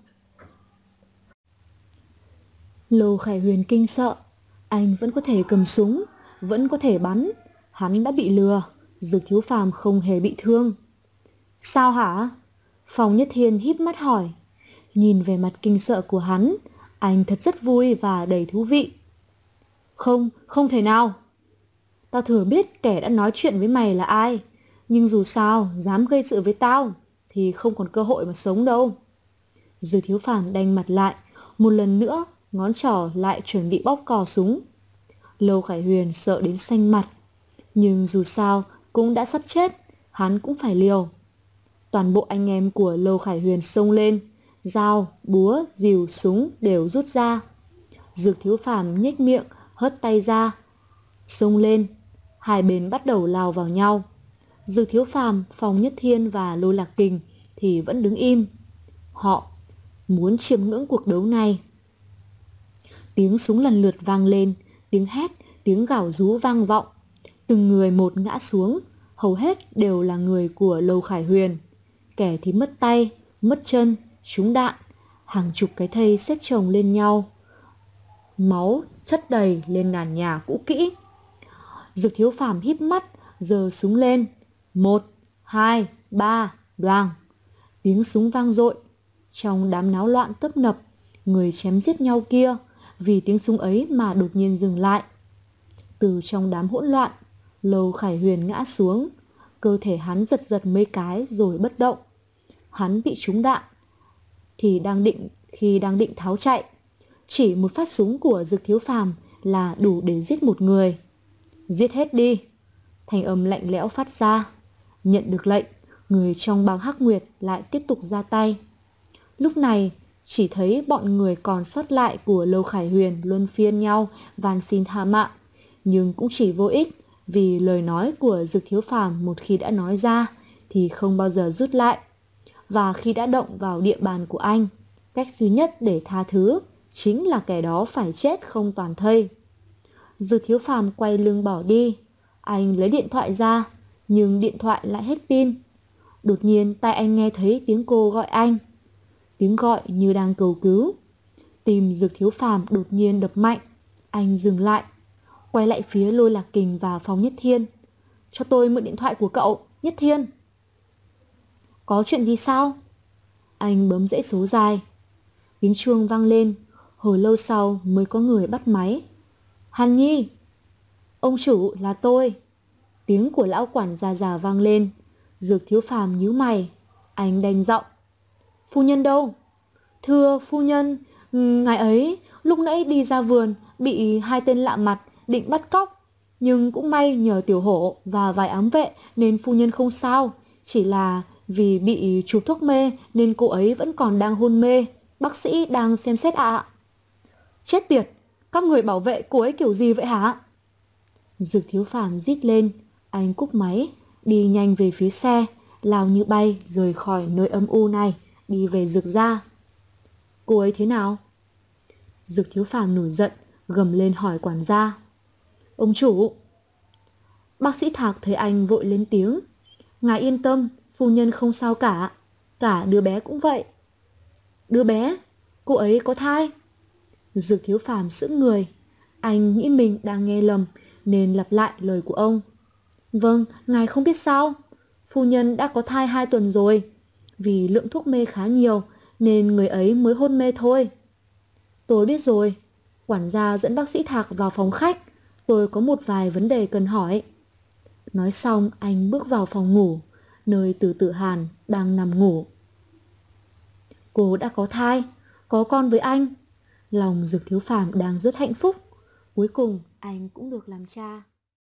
B: Lâu Khải Huyền kinh sợ. Anh vẫn có thể cầm súng, vẫn có thể bắn. Hắn đã bị lừa. Dược Thiếu Phàm không hề bị thương. Sao hả? Phong Nhất Thiên híp mắt hỏi. Nhìn về mặt kinh sợ của hắn, anh thật rất vui và đầy thú vị. Không thể nào. Tao thừa biết kẻ đã nói chuyện với mày là ai, nhưng dù sao dám gây sự với tao thì không còn cơ hội mà sống đâu. Dư Thiếu Phàm đanh mặt lại, một lần nữa ngón trỏ lại chuẩn bị bóp cò súng. Lâu Khải Huyền sợ đến xanh mặt, nhưng dù sao cũng đã sắp chết, hắn cũng phải liều. Toàn bộ anh em của Lâu Khải Huyền xông lên, dao, búa, rìu, súng đều rút ra. Dược Thiếu Phàm nhếch miệng, hất tay ra, xông lên. Hai bên bắt đầu lao vào nhau. Dược Thiếu Phàm, Phong Nhất Thiên và Lôi Lạc Kình thì vẫn đứng im. Họ muốn chiêm ngưỡng cuộc đấu này. Tiếng súng lần lượt vang lên, tiếng hét, tiếng gào rú vang vọng. Từng người một ngã xuống, hầu hết đều là người của Lâu Khải Huyền. Kẻ thì mất tay, mất chân, trúng đạn. Hàng chục cái thây xếp chồng lên nhau. Máu chất đầy lên nền nhà cũ kỹ. Dược Thiếu Phàm híp mắt, giơ súng lên. 1, 2, 3, đoàng. Tiếng súng vang dội. Trong đám náo loạn tấp nập, người chém giết nhau kia, vì tiếng súng ấy mà đột nhiên dừng lại. Từ trong đám hỗn loạn, Lâu Khải Huyền ngã xuống. Cơ thể hắn giật giật mấy cái rồi bất động. Hắn bị trúng đạn khi đang định tháo chạy. Chỉ một phát súng của Dược Thiếu Phàm là đủ để giết một người. Giết hết đi. Thanh âm lạnh lẽo phát ra. Nhận được lệnh, người trong bang Hắc Nguyệt lại tiếp tục ra tay. Lúc này chỉ thấy bọn người còn sót lại của Lâu Khải Huyền luân phiên nhau van xin tha mạng, nhưng cũng chỉ vô ích, vì lời nói của Dược Thiếu Phàm một khi đã nói ra thì không bao giờ rút lại. Và khi đã động vào địa bàn của anh, cách duy nhất để tha thứ chính là kẻ đó phải chết không toàn thây. Dược Thiếu Phàm quay lưng bỏ đi. Anh lấy điện thoại ra, nhưng điện thoại lại hết pin. Đột nhiên tai anh nghe thấy tiếng cô gọi anh. Tiếng gọi như đang cầu cứu. Tim Dược Thiếu Phàm đột nhiên đập mạnh. Anh dừng lại, quay lại phía Lôi Lạc Kình và Phong Nhất Thiên. Cho tôi mượn điện thoại của cậu, Nhất Thiên. Có chuyện gì sao? Anh bấm dãy số dài. Tiếng chuông vang lên, hồi lâu sau mới có người bắt máy. Hàn Nhi! Ông chủ, là tôi. Tiếng của lão quản già già vang lên. Dược Thiếu Phàm nhíu mày. Anh đanh giọng. Phu nhân đâu? Thưa phu nhân, ngài ấy lúc nãy đi ra vườn bị hai tên lạ mặt định bắt cóc. Nhưng cũng may nhờ tiểu hổ và vài ám vệ nên phu nhân không sao. Chỉ là vì bị chụp thuốc mê nên cô ấy vẫn còn đang hôn mê. Bác sĩ đang xem xét ạ. Chết tiệt, các người bảo vệ cô ấy kiểu gì vậy hả? Dược Thiếu Phàm rít lên. Anh cúp máy, đi nhanh về phía xe, lao như bay rời khỏi nơi âm u này, đi về Dược gia. Cô ấy thế nào? Dược Thiếu Phàm nổi giận, gầm lên hỏi quản gia. Ông chủ! Bác sĩ Thạc thấy anh vội lên tiếng. Ngài yên tâm, phu nhân không sao cả. Cả đứa bé cũng vậy. Đứa bé? Cô ấy có thai? Dược Thiếu Phàm sững người. Anh nghĩ mình đang nghe lầm nên lặp lại lời của ông. Vâng, ngài không biết sao? Phu nhân đã có thai 2 tuần rồi. Vì lượng thuốc mê khá nhiều nên người ấy mới hôn mê thôi. Tôi biết rồi. Quản gia dẫn bác sĩ Thạc vào phòng khách. Tôi có một vài vấn đề cần hỏi. Nói xong anh bước vào phòng ngủ, nơi Từ Tử Hàn đang nằm ngủ. Cô đã có thai, có con với anh. Lòng Dược Thiếu Phàm đang rất hạnh phúc. Cuối cùng anh cũng được làm cha.